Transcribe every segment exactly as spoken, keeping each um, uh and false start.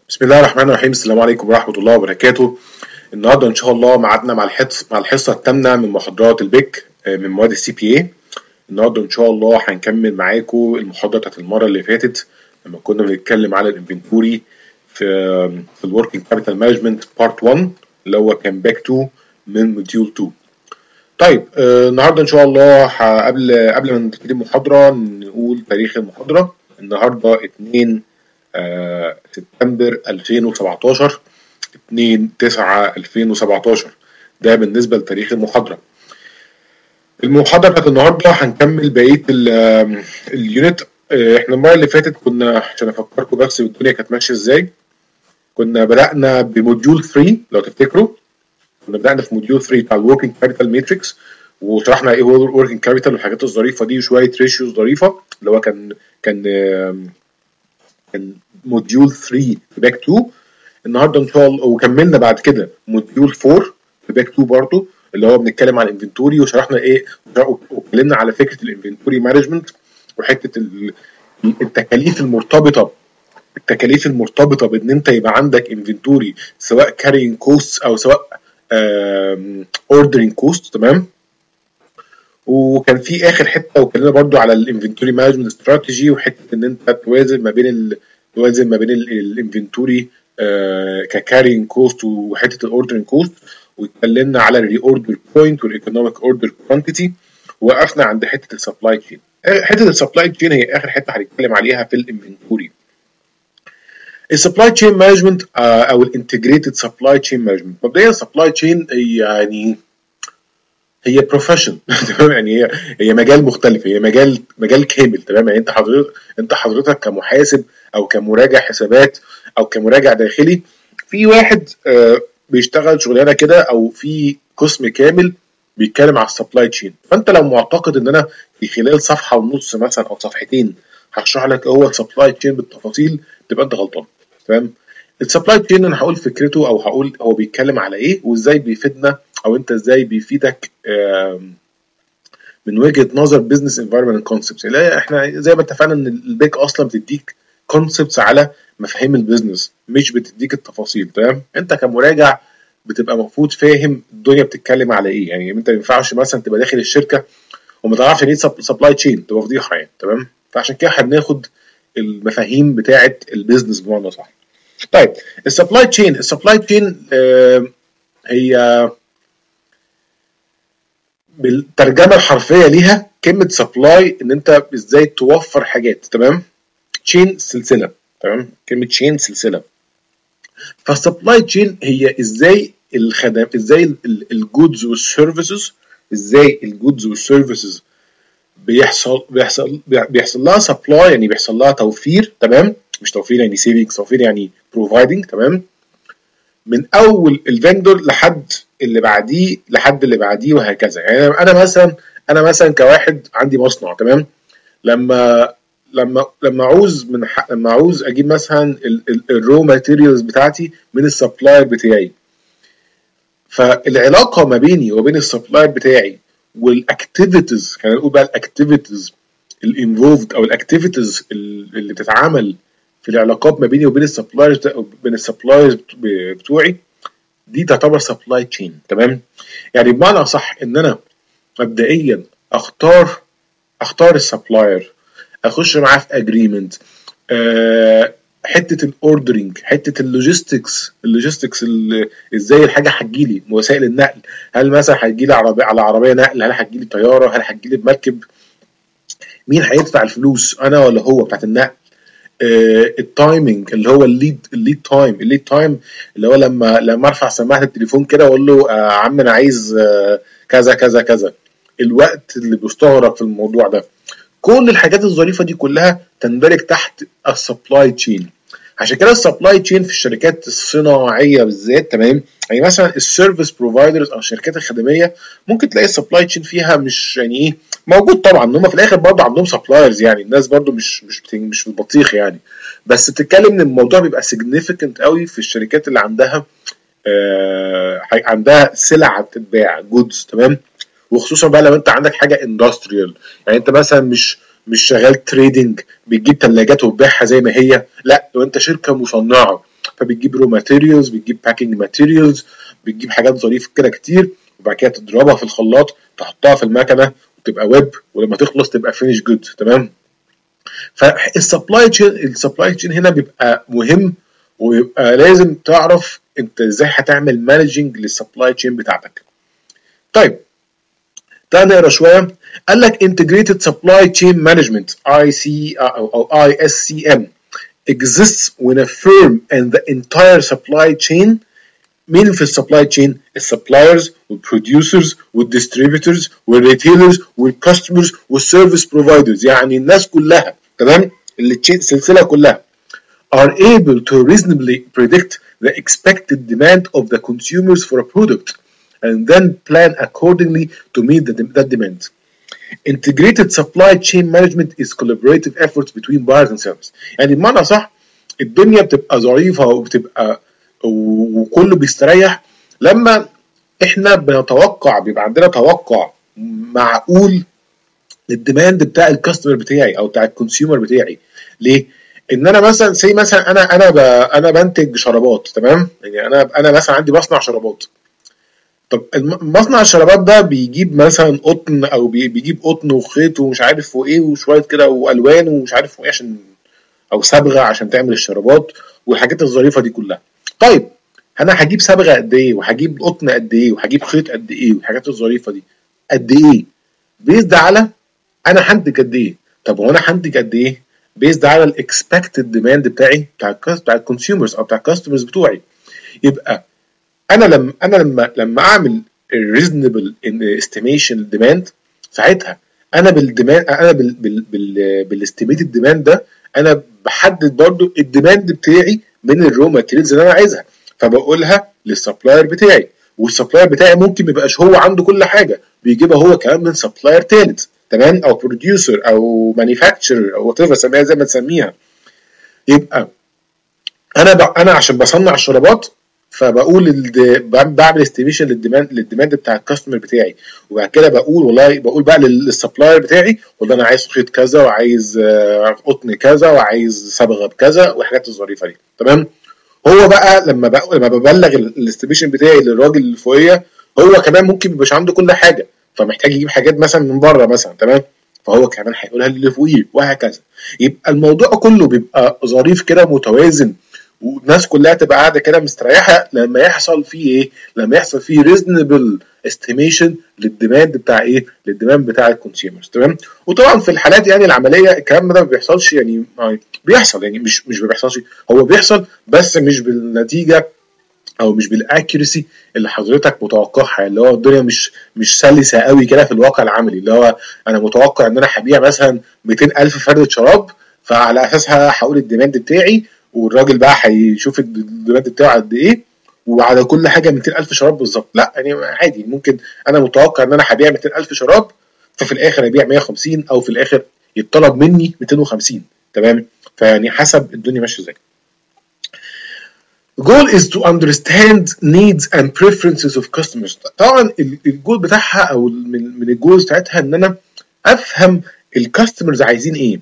بسم الله الرحمن الرحيم. السلام عليكم ورحمة الله وبركاته. النهارده إن شاء الله ميعادنا مع الحصة مع الحصة الثامنة من محاضرات البيك من مواد السي بي اي. النهارده إن شاء الله هنكمل معاكم المحاضرة بتاعت المرة اللي فاتت لما كنا بنتكلم على الانفنتوري في في الوركينج كابيتال مانجمنت بارت واحد اللي هو كان باك اتنين من موديول اتنين. طيب آه النهارده إن شاء الله قبل قبل ما نبتدي المحاضرة نقول تاريخ المحاضرة. النهارده اتنين آه سبتمبر ألفين وسبعتاشر، اتنين تسعة ألفين وسبعتاشر. ده بالنسبة لتاريخ المحاضرة. المحاضرة بتاعت النهارده هنكمل بقية اليونت. آه احنا المرة اللي فاتت كنا عشان افكركم بس الدنيا كانت ماشية ازاي. كنا بدأنا بموديول تلاتة لو تفتكروا. كنا بدأنا في موديول تلاتة بتاع الوركينج كابيتال ماتريكس، وشرحنا ايه هو الوركينج كابيتال والحاجات الظريفة دي وشوية ريشيوز ظريفة اللي هو كان كان آه كان موديول تلاتة في باك اتنين. النهارده ان شاء الله وكملنا بعد كده موديول اربعة في باك اتنين برضه اللي هو بنتكلم عن الانفنتوري، وشرحنا ايه واتكلمنا على فكره الانفنتوري مانجمنت وحته التكاليف المرتبطه التكاليف المرتبطه بان انت يبقى عندك انفنتوري سواء كارينج كوست او سواء اوردرنج كوست. تمام. وكان في اخر حته وكلمنا برضو على الانفنتوري مانجمنت استراتيجي وحته ان انت توازن ما بين ال... توازن ما بين الانفنتوري آه ككارينج كوست وحته الاوردرنج كوست، واتكلمنا على الري اوردر بوينت والايكونوميك اوردر كوانتيتي، ووقفنا عند حته السبلاي تشين. حته السبلاي تشين هي اخر حته هنتكلم عليها في الانفنتوري. السبلاي تشين مانجمنت او الانتجريتد سبلاي تشين مانجمنت. مبدئيا السبلاي تشين يعني هي بروفيشن تمام، يعني هي هي مجال مختلف، هي مجال مجال كامل. تمام. يعني انت حضرتك انت حضرتك كمحاسب او كمراجع حسابات او كمراجع داخلي، في واحد آه بيشتغل شغلانه كده او في قسم كامل بيتكلم على السبلاي تشين. فانت لو معتقد ان انا في خلال صفحه ونص مثلا او صفحتين هشرح لك هو السبلاي تشين بالتفاصيل، تبقى انت غلطان. تمام. السبلاي تشين انا هقول فكرته او هقول هو بيتكلم على ايه وازاي بيفيدنا او انت ازاي بيفيدك من وجهه نظر بزنس انفايرمنت كونسبتس. لا احنا زي ما اتفقنا ان البيك اصلا بتديك كونسبتس على مفاهيم البيزنس، مش بتديك التفاصيل. تمام. انت كمراجع بتبقى المفروض فاهم الدنيا بتتكلم على ايه. يعني انت ما ينفعش مثلا تبقى داخل الشركه وما تعرفش يعني ايه سبلاي تشين، تبقى فضيحه يعني. تمام. فعشان كده احنا بناخد المفاهيم بتاعه البيزنس بمعنى صح. طيب السبلاي تشين السبلاي تشين آه هي بالترجمه الحرفيه ليها كلمه سبلاي ان انت ازاي توفر حاجات. تمام. تشين سلسله. تمام. كلمه تشين سلسله. فالسبلاي تشين هي ازاي الخدمات، ازاي الجودز والسيرفيسز، ازاي الجودز والسيرفيسز بيحصل بيحصل بيحصل لها سبلاي، يعني بيحصل لها توفير. تمام. مش توفير يعني سيفينجز، توفير يعني بروفايدنج. تمام. من اول الفندور لحد اللي بعديه لحد اللي بعديه وهكذا. يعني انا مثلا انا مثلا كواحد عندي مصنع. تمام. لما لما لما اعوز من لما اعوز اجيب مثلا الرو ماتيريالز بتاعتي من السبلاير بتاعي، فالعلاقه ما بيني وبين السبلاير بتاعي والاكتيفيتيز، خلينا نقول بقى الاكتيفيتيز الانفولفد او الاكتيفيتيز اللي بتتعامل في العلاقات ما بيني وبين السبلايرز بين السبلايرز بتوعي، دي تعتبر سبلاي تشين. تمام. يعني بمعنى صح ان انا مبدئيا اختار اختار السبلاير، اخش معاه في اجريمنت، أه حته الاوردرنج، حته اللوجيستكس اللوجيستكس ازاي الحاجه هتجيلي، وسائل النقل، هل مثلا هتجيلي عربيه على عربيه نقل، هل هتجيلي طياره، هل هتجيلي بمركب، مين هيدفع الفلوس انا ولا هو بتاعت النقل. آه التايمنج اللي هو الليد الليد تايم الليد تايم اللي هو لما لما ارفع سماعه التليفون كده واقول له آه عم انا عايز آه كذا كذا كذا، الوقت اللي بيستغرق في الموضوع ده. كل الحاجات الظريفه دي كلها تندرج تحت السبلاي تشين. عشان كده السبلاي تشين في الشركات الصناعيه بالذات. تمام. يعني مثلا السيرفيس بروفايدرز او الشركات الخدميه ممكن تلاقي السبلاي تشين فيها مش يعني ايه موجود. طبعا هم في الاخر برضه عندهم سبلايرز، يعني الناس برضه مش مش مش في البطيخ يعني، بس بتتكلم ان الموضوع بيبقى سيجنيفيكانت قوي في الشركات اللي عندها آه عندها سلع بتتباع جودز. تمام. وخصوصا بقى لو انت عندك حاجه اندستريال، يعني انت مثلا مش مش شغال تريدنج بتجيب ثلاجات وتبيعها زي ما هي، لا لو انت شركه مصنعه فبتجيب رو ماتيريالز، بتجيب باكينج ماتيريالز، بتجيب حاجات ظريفه كده كتير، وبعد كده تضربها في الخلاط، تحطها في المكنه وتبقى ويب، ولما تخلص تبقى فينيش جود. تمام. فالسبلاي تشين السبلاي تشين هنا بيبقى مهم، ويبقى لازم تعرف انت ازاي هتعمل مانجنج للسبلاي تشين بتاعتك. طيب تعال نقرا شويه. قال لك integrated supply chain management I C او I S C M exists when a firm and the entire supply chain. مين في السبلاي تشين؟ السبلايرز والبروديوسرز والديستريبيوتورز والريتيلرز والكاستمرز والسيرفيس بروفايدرز، يعني الناس كلها. تمام. اللي السلسله كلها are able to reasonably predict the expected demand of the consumers for a product and then plan accordingly to meet the, that demand. Integrated supply chain management is collaborative efforts between buyers and sellers. يعني بمعنى صح الدنيا بتبقى ظريفه وبتبقى وكله بيستريح لما احنا بنتوقع، بيبقى عندنا توقع معقول للديماند بتاع الكاستمر بتاعي او بتاع الكونسيومر بتاعي. ليه؟ ان انا مثلا زي مثلا انا انا ب... انا بنتج شرابات. تمام. يعني انا انا مثلا عندي مصنع شرابات. طب مصنع الشرابات ده بيجيب مثلا قطن، او بيجيب قطن وخيط ومش عارف وايه وشويه كده والوان ومش عارف وايه عشان، او صبغه عشان تعمل الشرابات والحاجات الظريفه دي كلها. طيب انا هجيب صبغه قد ايه، وهجيب قطن قد ايه، وهجيب خيط قد ايه، والحاجات الظريفه دي قد ايه؟ بيزد على انا هنتج قد ايه. طب وانا هنتج قد ايه؟ بيزد على الاكسبكتد ديماند بتاعي بتاع بتاع الكونسيومرز او بتاع الكاستمرز بتوعي. يبقى انا لما انا لما لما اعمل الريزونبل استيميشن ديماند، ساعتها انا بالديماند انا بال بال بال بالاستيميتد ديماند ده انا بحدد برضو الديماند بتاعي من الرو ماتيريالز اللي انا عايزها، فبقولها للسبلاير بتاعي. والسبلاير بتاعي ممكن ما يبقاش هو عنده كل حاجه، بيجيبها هو كمان من سبلاير ثالث. تمام. او بروديوسر او مانيفاكتشرر او وات ايفر سميها زي ما تسميها. يبقى انا ب... انا عشان بصنع الشرابات فبقول ال... بعمل استيميشن للديماند للديماند بتاع الكاستمر بتاعي، وبعد كده بقول والله بقول بقى للسبلاير بتاعي والله انا عايز خيط كذا، وعايز قطن كذا، وعايز صبغه بكذا، والحاجات الظريفه دي. تمام. هو بقى لما بقى لما ببلغ الاستيميشن بتاعي للراجل اللي فوقيه، هو كمان ممكن ميبقاش عنده كل حاجه، فمحتاج يجيب حاجات مثلا من بره مثلا. تمام. فهو كمان هيقولها للي فوقيه وهكذا. يبقى الموضوع كله بيبقى ظريف كده متوازن، والناس كلها تبقى قاعده كده مستريحه لما يحصل فيه ايه؟ لما يحصل فيه ريزونبل استيميشن للديماند بتاع ايه؟ للديماند بتاع الكونسيومرز. تمام. وطبعا في الحالات يعني العمليه الكلام ده ما بيحصلش، يعني بيحصل يعني مش مش ما بيحصلش، هو بيحصل بس مش بالنتيجه او مش بالاكيورسي اللي حضرتك متوقعها، اللي هو الدنيا مش مش سلسه قوي كده في الواقع العملي، اللي هو انا متوقع ان انا هبيع مثلا مئتين ألف فردة شراب، فعلى اساسها هقول الديماند بتاعي، والراجل بقى هيشوف الديماند بتاعه قد ايه، وعلى كل حاجه مئتين ألف شراب بالظبط. لا يعني عادي، ممكن انا متوقع ان انا هبيع مئتين ألف شراب، ففي الاخر ابيع مئة وخمسين، او في الاخر يتطلب مني مئتين وخمسين. تمام. فيعني حسب الدنيا ماشيه ازاي. goal is to understand needs and preferences of customers. طبعا الجول بتاعها او من من الجولز بتاعتها ان انا افهم الكاستمرز عايزين ايه.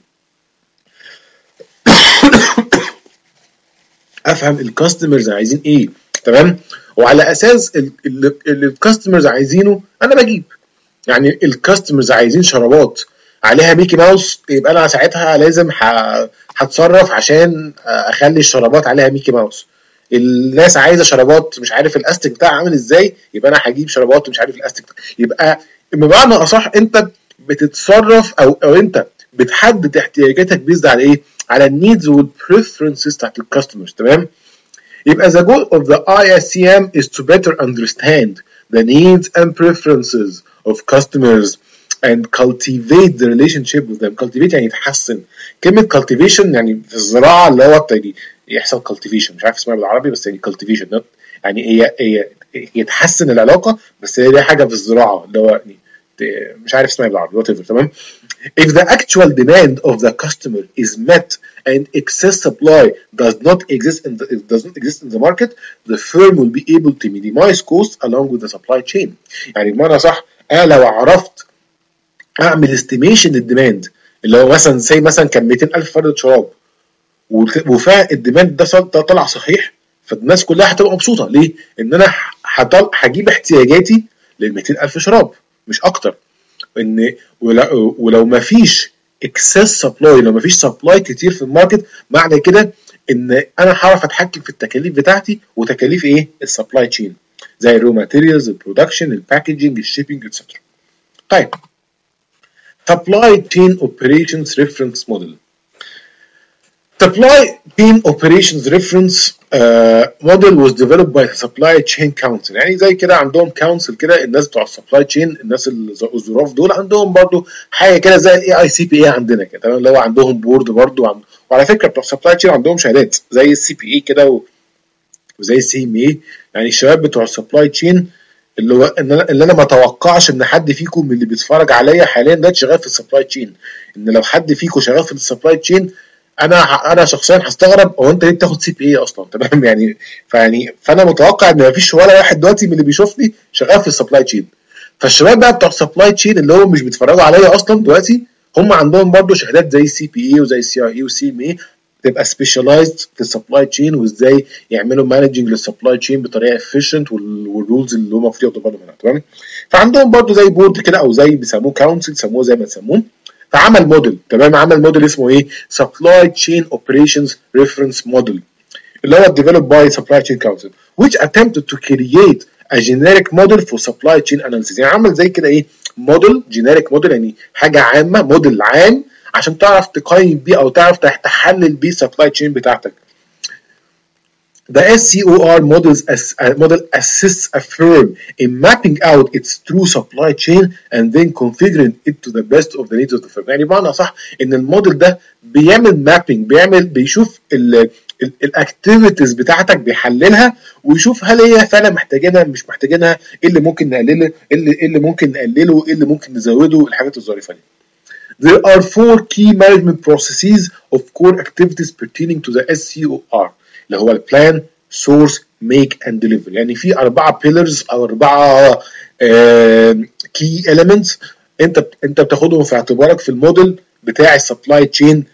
افهم الكاستمرز عايزين ايه. تمام. وعلى اساس اللي الكاستمرز عايزينه انا بجيب. يعني الكاستمرز عايزين شرابات عليها ميكي ماوس، يبقى انا ساعتها لازم هتصرف عشان اخلي الشرابات عليها ميكي ماوس. الناس عايزه شرابات مش عارف الاستيك بتاعها عامل ازاي، يبقى انا هجيب شرابات مش عارف الاستيك. يبقى بمعنى اصح انت بتتصرف او او انت بتحدد احتياجاتك بيزد على ايه؟ على النيدز والبريفرنسز بتاعت الكاستمرز. تمام. يبقى the goal of the I S C M is to better understand the needs and preferences of customers and cultivate the relationship with them. cultivate يعني يتحسن. كلمة cultivation يعني في الزراعة اللي هو يعني يحصل cultivation، مش عارف اسمها بالعربي بس يعني cultivation يعني هي هي يتحسن العلاقة، بس هي دي حاجة في الزراعة اللي هو يعني مش عارف اسمها بالعربي whatever. تمام. If the actual demand of the customer is met and excess supply does not exist in the does not exist in the market, the firm will be able to minimize costs along with the supply chain. يعني بمعنى صح انا لو عرفت اعمل استيميشن للديماند اللي هو مثلا زي مثلا كان مئتين ألف فردة شراب، وفعلا الديماند ده طلع صحيح، فالناس كلها هتبقى مبسوطه. ليه؟ ان انا هجيب احتياجاتي لل مئتين ألف شراب مش اكتر. ان ولو, ولو ما فيش اكسس سبلاي، لو ما فيش سبلاي كتير في الماركت، معنى كده ان انا هعرف اتحكم في التكاليف بتاعتي وتكاليف ايه؟ السبلاي تشين، زي الرو ماتيريالز، البرودكشن، الباكجينج، الشيبنج، اتسترا. طيب supply chain operations reference model. Supply chain operations reference uh, model was developed by the supply chain council. يعني زي كده عندهم كونسل كده، الناس بتوع السبلاي تشين، الناس الظراف دول عندهم برضو حاجه كده زي الاي اي سي بي اي عندنا كده، تمام؟ اللي هو عندهم بورد برضو عند... وعلى فكره بتوع السبلاي تشين عندهم شهادات زي السي بي اي كده و... وزي السي ام اي. يعني الشباب بتوع السبلاي تشين اللي هو ان انا اللي انا ما اتوقعش ان حد فيكم من اللي بيتفرج عليا حاليا ده شغال في السبلاي تشين، ان لو حد فيكم شغال في السبلاي تشين انا انا شخصيا هستغرب هو انت ليه بتاخد سي بي اي اصلا، تمام؟ يعني فيعني فانا متوقع ان مفيش ولا واحد دلوقتي من اللي بيشوفني شغال في السبلاي تشين. فالشباب بقى بتوع السبلاي تشين اللي هم مش بيتفرجوا عليا اصلا دلوقتي، هم عندهم برضو شهادات زي السي بي اي وزي السي اي اي والسي ام اي، تبقى سبيشاليزد في السبلاي تشين وازاي يعملوا مانجنج للسبلاي تشين بطريقه افيشنت والرولز اللي هم المفروض ياخدوا بالهم منها، تمام؟ فعندهم برضو زي بورد كده او زي بيسموه كونسل، سموه زي ما تسموه. فعمل موديل، تمام؟ عمل موديل اسمه ايه؟ Supply Chain Operations Reference Model اللي هو developed by Supply Chain Council which attempted to create a generic model for supply chain analysis. يعني عمل زي كده ايه؟ موديل generic model، يعني حاجه عامه، موديل عام عشان تعرف تقيم بيه او تعرف تحلل بيه supply chain بتاعتك. The S C O R models as, uh, model assists a firm in mapping out its true supply chain and then configuring it to the best of the needs of the firm. يعني بمعنى صح ان الموديل ده بيعمل مابينج، بيعمل بيشوف الاكتيفيتيز بتاعتك، بيحللها ويشوف هل هي فعلا محتاجينها مش محتاجينها، ايه اللي ممكن نقلله، ايه اللي, اللي ممكن نقلله، ايه اللي ممكن نزوده، الحاجات الظريفه دي. There are four key management processes of core activities pertaining to the S C O R اللي هو البلان، سورس، ميك اند ديليفري. يعني في اربعه بيلرز او اربعه كي اليمنتس انت انت بتاخدهم في اعتبارك في الموديل بتاع السبلاي تشين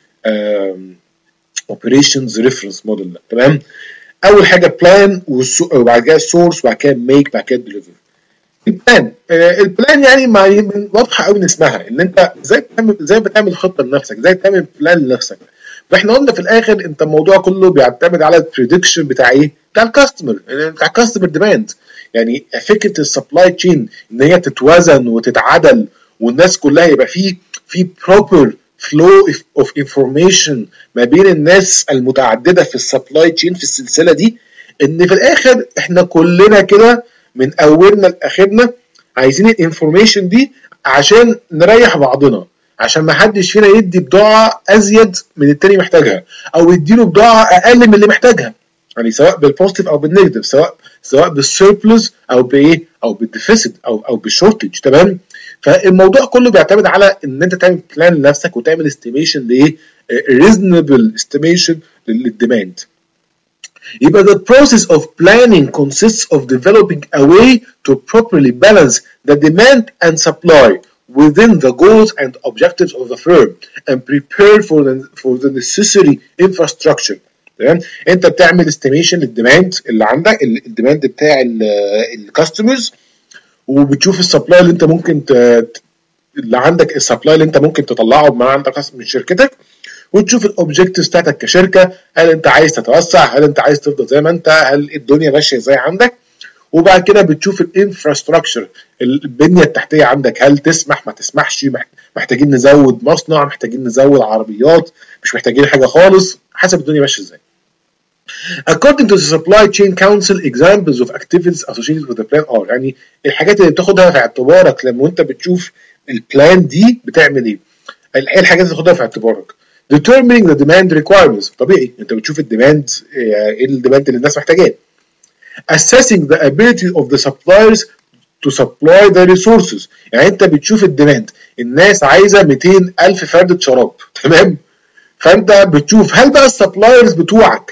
اوبريشنز ريفرنس موديل ده، تمام؟ اول حاجه بلان، وبعد كده سورس، وبعد كده ميك، بعد كده ديليفري. البلان آه البلان يعني ما واضحه قوي من اسمها ان انت ازاي بتعمل ازاي بتعمل خطه لنفسك، ازاي تعمل بلان لنفسك. فاحنا قلنا في الاخر انت الموضوع كله بيعتمد على البريدكشن بتاع ايه؟ بتاع الكاستمر، بتاع الكاستمر ديماند. يعني فكره السبلاي تشين ان هي تتوازن وتتعدل والناس كلها يبقى فيه في بروبر فلو اوف انفورميشن ما بين الناس المتعدده في السبلاي تشين في السلسله دي، ان في الاخر احنا كلنا كده من اولنا لاخرنا عايزين الانفورميشن دي عشان نريح بعضنا، عشان ما حدش فينا يدي بضاعه ازيد من التاني محتاجها او يديله بضاعه اقل من اللي محتاجها، يعني سواء بالبوزيتيف او بالنيجاتيف، سواء سواء بالسيربلس او بايه او بالديفيسيت او او بالشورتج، تمام؟ فالموضوع كله بيعتمد على ان انت تعمل بلان لنفسك وتعمل استيميشن لايه؟ ريزونبل استيميشن للديماند. يبقى the process of planning consists of developing a way to properly balance the demand and supply within the goals and objectives of the firm and prepare for the, for the necessary infrastructure. تمام؟ انت بتعمل استيميشن للديماند اللي عندك، الديماند بتاع الكاستمرز، وبتشوف السبلاي اللي انت ممكن ت... اللي عندك، السبلاي اللي انت ممكن تطلعه مع عندك من شركتك، وتشوف الاوبجكتيفز بتاعتك كشركه، هل انت عايز تتوسع، هل انت عايز تفضل زي ما انت، هل الدنيا ماشيه ازاي عندك. وبعد كده بتشوف الانفراستراكشر، البنيه التحتيه عندك، هل تسمح ما تسمحش، محتاجين نزود مصنع، محتاجين نزود عربيات، مش محتاجين حاجه خالص، حسب الدنيا ماشيه ازاي. According to the Supply Chain Council, examples of activities associated with the plan are، يعني الحاجات اللي بتاخدها في اعتبارك لما انت بتشوف البلان دي بتعمل ايه؟ ايه الحاجات اللي تاخدها في اعتبارك؟ Determining the demand requirements، طبيعي انت بتشوف الديماند، ايه الديماند اللي الناس محتاجاه. Assessing the ability of the suppliers to supply the resources، يعني انت بتشوف الديماند، الناس عايزه مئتين ألف فردة شراب، تمام؟ فانت بتشوف هل بقى السبلايرز بتوعك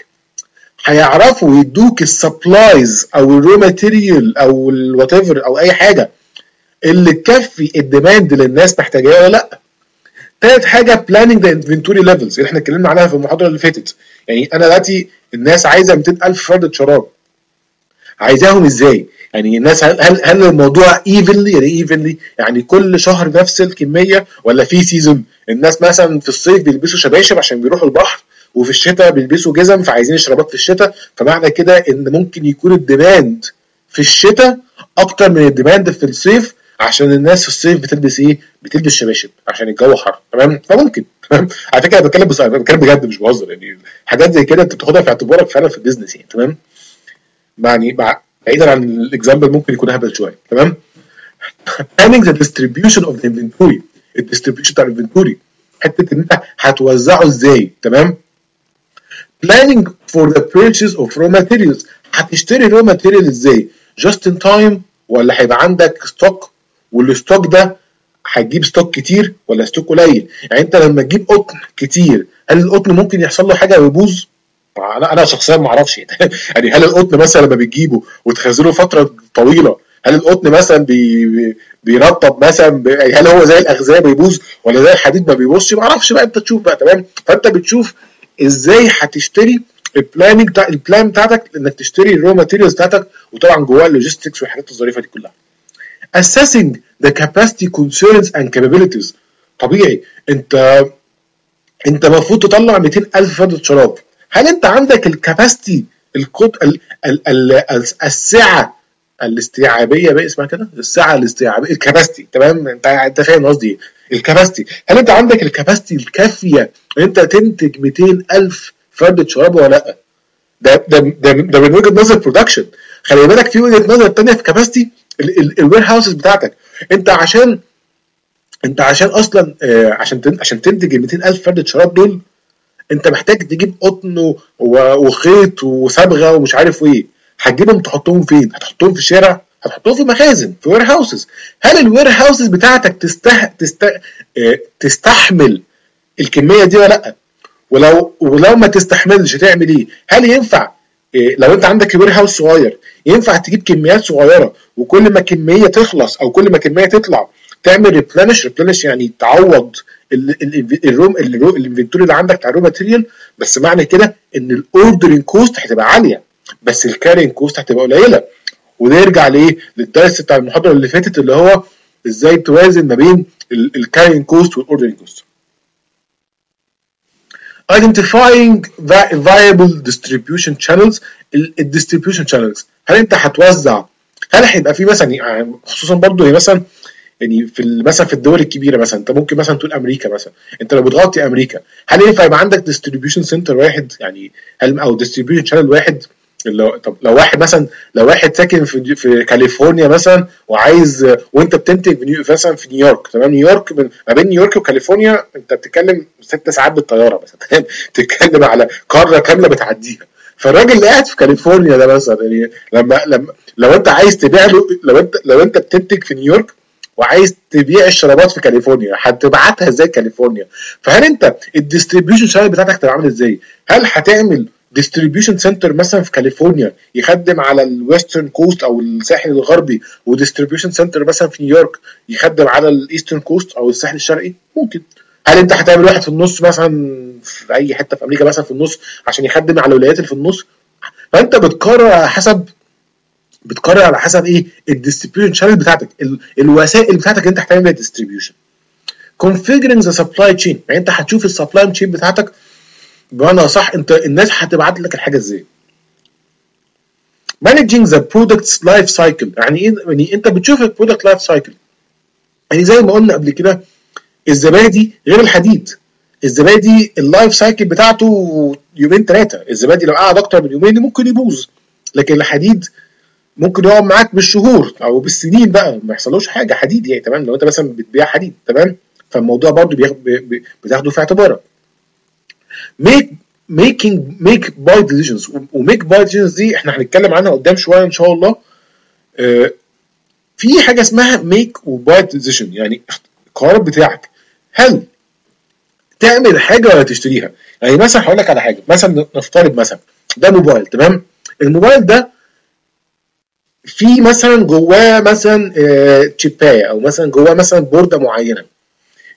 هيعرفوا يدوك السبلايز او الرو ماتيريال او الوات ايفر او اي حاجه اللي تكفي الديماند اللي الناس محتاجاه ولا لا. تالت حاجه planning the inventory levels اللي احنا اتكلمنا عليها في المحاضره اللي فاتت. يعني انا دلوقتي الناس عايزه مئتين ألف فردة شراب، عايزاهم ازاي؟ يعني الناس هل هل, هل الموضوع ايفنلي؟ يعني ايفنلي يعني كل شهر نفس الكميه، ولا في سيزون؟ الناس مثلا في الصيف بيلبسوا شباشب عشان بيروحوا البحر، وفي الشتاء بيلبسوا جزم فعايزين شرابات في الشتاء، فمعنى كده ان ممكن يكون الديماند في الشتاء اكتر من الديماند في الصيف، عشان الناس في الصيف بتلبس ايه؟ بتلبس شباشب عشان الجو حر، تمام؟ فممكن تمام. على فكره انا بتكلم بس انا بتكلم بجد مش بهزر، يعني حاجات زي كده انت بتاخدها في اعتبارك فعلا في البيزنس يعني، تمام؟ يعني بعيدا عن الاكزامبل ممكن يكون اهبل شويه، تمام؟ planning the distribution of the inventory، الديستريبيوشن بتاع الانفنتوري، حته ان انت هتوزعه ازاي، تمام؟ planning for the purchase of raw materials، هتشتري raw material ازاي؟ just in time ولا هيبقى عندك ستوك، والستوك ده هتجيب ستوك كتير ولا ستوك قليل؟ يعني انت لما تجيب قطن كتير، هل القطن ممكن يحصل له حاجه ويبوظ؟ انا انا شخصيا ما اعرفش يعني هل القطن مثلا لما بتجيبه وتخزنه فتره طويله، هل القطن مثلا بي بيرطب مثلا بي هل هو زي الاغذيه بيبوظ ولا زي الحديد ما بيبوظش؟ ما اعرفش بقى، انت تشوف بقى، تمام؟ فانت بتشوف ازاي هتشتري البلاننج بتاع البلان بتاعتك انك تشتري الرو ماتيريالز بتاعتك، وطبعا جواها اللوجيستكس والحاجات الظريفه دي كلها. assessing the capacity concerns and capabilities، طبيعي انت انت المفروض تطلع مئتين ألف فردة شراب، هل انت عندك الكاباسيتي الكود ال ال ال السعه الاستيعابيه بقى اسمها كده، السعه الاستيعابيه، الكاباسيتي، تمام؟ انت انت فاهم قصدي ايه؟ الكاباسيتي، هل انت عندك الكاباسيتي الكافيه ان انت تنتج مئتين ألف فردة شراب ولا لا؟ ده ده ده, ده من وجهه نظر برودكشن. خلي بالك في وجهه نظر ثانيه في كاباسيتي الوير هاوسز بتاعتك. انت عشان انت عشان اصلا آه عشان تن... عشان تنتج ال مئتين ألف فردة شراب دول، انت محتاج تجيب قطن و... وخيط وصبغه ومش عارف ايه. هتجيبهم تحطهم فين؟ هتحطهم في الشارع؟ هتحطهم في مخازن، في وير هاوسز. هل الوير هاوسز بتاعتك تسته... تست... اه... تستحمل الكميه دي ولا لا؟ ولو ولو ما تستحملش تعمل ايه؟ هل ينفع إيه لو انت عندك وير هاوس صغير ينفع تجيب كميات صغيره، وكل ما كميه تخلص او كل ما كميه تطلع تعمل ريبلانش؟ ريبلانش يعني تعوض الروم الانفنتوري اللي عندك بتاع الرو ماتيريال، بس معنى كده ان الاوردرنج كوست هتبقى عاليه بس الكارينج كوست هتبقى قليله. وده يرجع لايه؟ للدرس بتاع المحاضره اللي فاتت اللي هو ازاي توازن ما بين الكارينج كوست والاوردرنج كوست. identifying viable distribution channels، الديستريبيوشن channels، هل انت هتوزع؟ هل هيبقى في مثلا يعني خصوصا برضو مثلا يعني في مثلا في الدول الكبيره، مثلا انت ممكن مثلا تقول امريكا مثلا، انت لو بتغطي امريكا هل ينفع يبقى عندك ديستريبيوشن سنتر واحد؟ يعني هل او ديستريبيوشن شانل واحد؟ لو طب لو واحد مثلا لو واحد ساكن في في كاليفورنيا مثلا وعايز وانت بتنتج مثلا في نيويورك، تمام؟ نيويورك ما بين نيويورك وكاليفورنيا انت بتتكلم ست ساعات بالطياره مثلا، تتكلم على قاره كامله بتعديها. فالراجل اللي قاعد في كاليفورنيا ده مثلا يعني لما لما لو انت عايز تبيع له، لو انت لو انت بتنتج في نيويورك وعايز تبيع الشرابات في كاليفورنيا، هتبعتها ازاي كاليفورنيا؟ فهل انت الديستريبيوشن شانل بتاعتك هتبقى عامل ازاي؟ هل هتعمل ديستريبيوشن سنتر مثلا في كاليفورنيا يخدم على الويسترن كوست او الساحل الغربي، وديستريبيوشن سنتر مثلا في نيويورك يخدم على الايسترن كوست او الساحل الشرقي؟ ممكن. هل انت هتعمل واحد في النص مثلا في اي حته في امريكا مثلا في النص عشان يخدم على الولايات اللي في النص؟ فانت بتقرر على حسب بتقرر على حسب ايه الديستريبيوشن شانل بتاعتك، الوسائل بتاعتك اللي انت هتعمل بيها ديستريبيوشن. configuring the supply chain، يعني انت هتشوف السبلاي تشين بتاعتك بمعنى صح انت الناس هتبعت لك الحاجه ازاي. managing the product's life cycle، يعني ايه؟ يعني انت بتشوف البرودكت لايف سايكل، يعني زي ما قلنا قبل كده الزبادي غير الحديد. الزبادي اللايف سايكل بتاعته يومين ثلاثه، الزبادي لو قعد اكتر من يومين ممكن يبوظ، لكن الحديد ممكن يقعد معاك بالشهور او بالسنين بقى ما يحصلوش حاجه. حديد يعني، تمام؟ لو انت مثلا بتبيع حديد، تمام؟ فالموضوع برضو بتاخده في اعتبارك. make making make buy decisions، وميك باي decisions دي احنا هنتكلم عنها قدام شويه ان شاء الله. اه في حاجه اسمها make وباي decision، يعني القرار بتاعك هل تعمل حاجه ولا تشتريها. يعني مثلا هقول لك على حاجه، مثلا نفترض مثلا ده موبايل، تمام؟ الموبايل ده في مثلا جواه مثلا اه تشيبايه او مثلا جواه مثلا بورده معينه،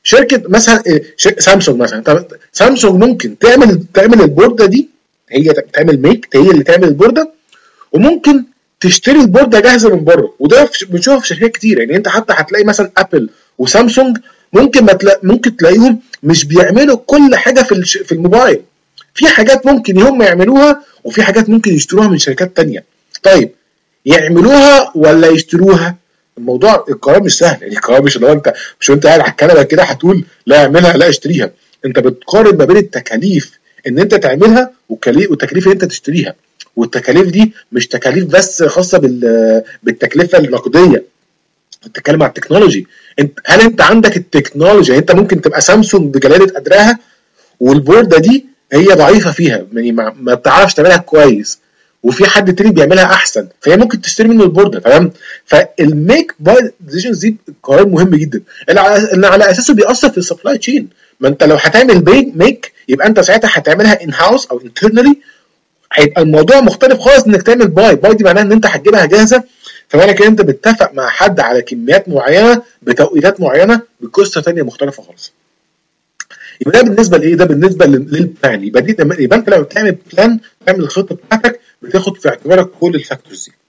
شركه مثلا سامسونج مثلا، طب سامسونج ممكن تعمل تعمل البورده دي، هي تعمل ميك، هي اللي تعمل البورده، وممكن تشتري البورده جاهزه من بره. وده بنشوفه في شركات كتير. يعني انت حتى هتلاقي مثلا ابل وسامسونج ممكن ما تلا... ممكن تلاقيهم مش بيعملوا كل حاجه في الش... في الموبايل. في حاجات ممكن هم يعملوها، وفي حاجات ممكن يشتروها من شركات تانية. طيب يعملوها ولا يشتروها؟ الموضوع القرار مش سهل. يعني القرار مش لو انت مش وانت قاعد على الكنبه كده هتقول لا اعملها لا اشتريها. انت بتقارن ما بين التكاليف ان انت تعملها والتكاليف اللي انت تشتريها. والتكاليف دي مش تكاليف بس خاصه بالتكلفه النقديه، بتتكلم على التكنولوجي. انت هل انت عندك التكنولوجيا؟ انت ممكن تبقى سامسونج بجلاله قدرها والبورده دي هي ضعيفه فيها، يعني ما بتعرفش تعملها كويس، وفي حد تاني بيعملها احسن، فهي ممكن تشتري منه البورده. تمام؟ فالميك باي ديسيجنز دي قرار مهم جدا اللي على اساسه بيأثر في السبلاي تشين. ما انت لو هتعمل ميك يبقى انت ساعتها هتعملها ان هاوس او انترنالي، هيبقى الموضوع مختلف خالص انك تعمل باي. باي دي معناها ان انت هتجيبها جاهزه، فمعنى كده انت بتتفق مع حد على كميات معينه بتوقيتات معينه بقصه ثانيه مختلفه خالص. يبقى ده بالنسبه لايه؟ ده بالنسبه للبلان. يبقى دي يبقى انت لما بتعمل بلان، تعمل الخطه بتاعتك، بتاخد في اعتبارك كل الفاكتورز دي.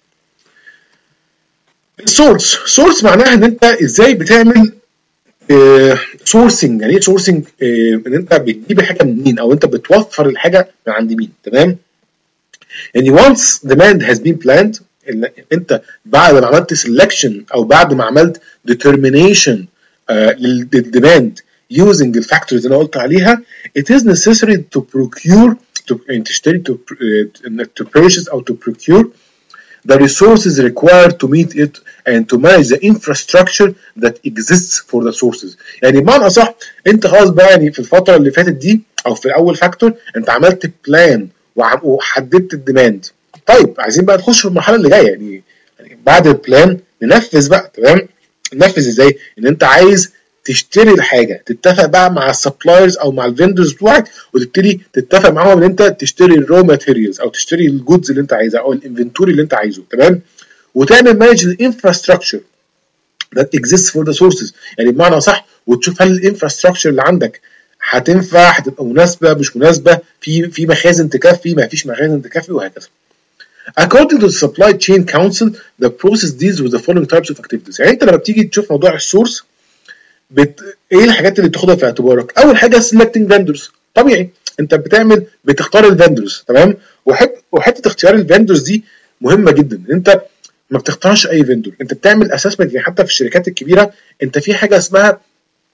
السورس، سورس معناها ان انت ازاي بتعمل سورسنج. يعني ايه سورسنج؟ ان انت بتجيب الحاجه منين، او انت بتوفر الحاجه من عند مين. تمام؟ يعني once demand has been planned، ان انت بعد ما عملت selection او بعد ما عملت determination uh, للديماند using الفاكتورز اللي انا قلت عليها، it is necessary to procure to يعني تشتري to, uh, to purchase او to procure the resources required to meet it and to manage the infrastructure that exists for the sources. يعني بمعنى اصح انت خلاص بقى يعني في الفتره اللي فاتت دي او في اول فاكتور انت عملت بلان وحددت الديماند. طيب عايزين بقى نخش في المرحله اللي جايه، يعني, يعني بعد البلان ننفذ بقى. تمام؟ ننفذ ازاي؟ ان انت عايز تشتري الحاجه، تتفق بقى مع السبلايرز او مع الفندرز بتوعك، وتبتدي تتفق معاهم ان انت تشتري الرو ماتيريالز او تشتري الجودز اللي انت عايزها او الانفنتوري اللي انت عايزه. تمام؟ وتعمل مانج الانفراستراكشر that exists for the sources. يعني بمعنى صح، وتشوف هل الانفراستراكشر اللي عندك هتنفع، هتبقى مناسبه مش مناسبه، في في مخازن تكفي، ما فيش مخازن تكفي، وهكذا. According to the Supply Chain Council, the process deals with the following types of activities. يعني انت لما بتيجي تشوف موضوع السورس بت... ايه الحاجات اللي بتاخدها في اعتبارك؟ اول حاجه selecting vendors. طبيعي انت بتعمل بتختار الفندرز. تمام؟ وحت... وحته اختيار الفندرز دي مهمه جدا. انت ما بتختارش اي فندور، انت بتعمل اسسمنت. يعني حتى في الشركات الكبيره انت في حاجه اسمها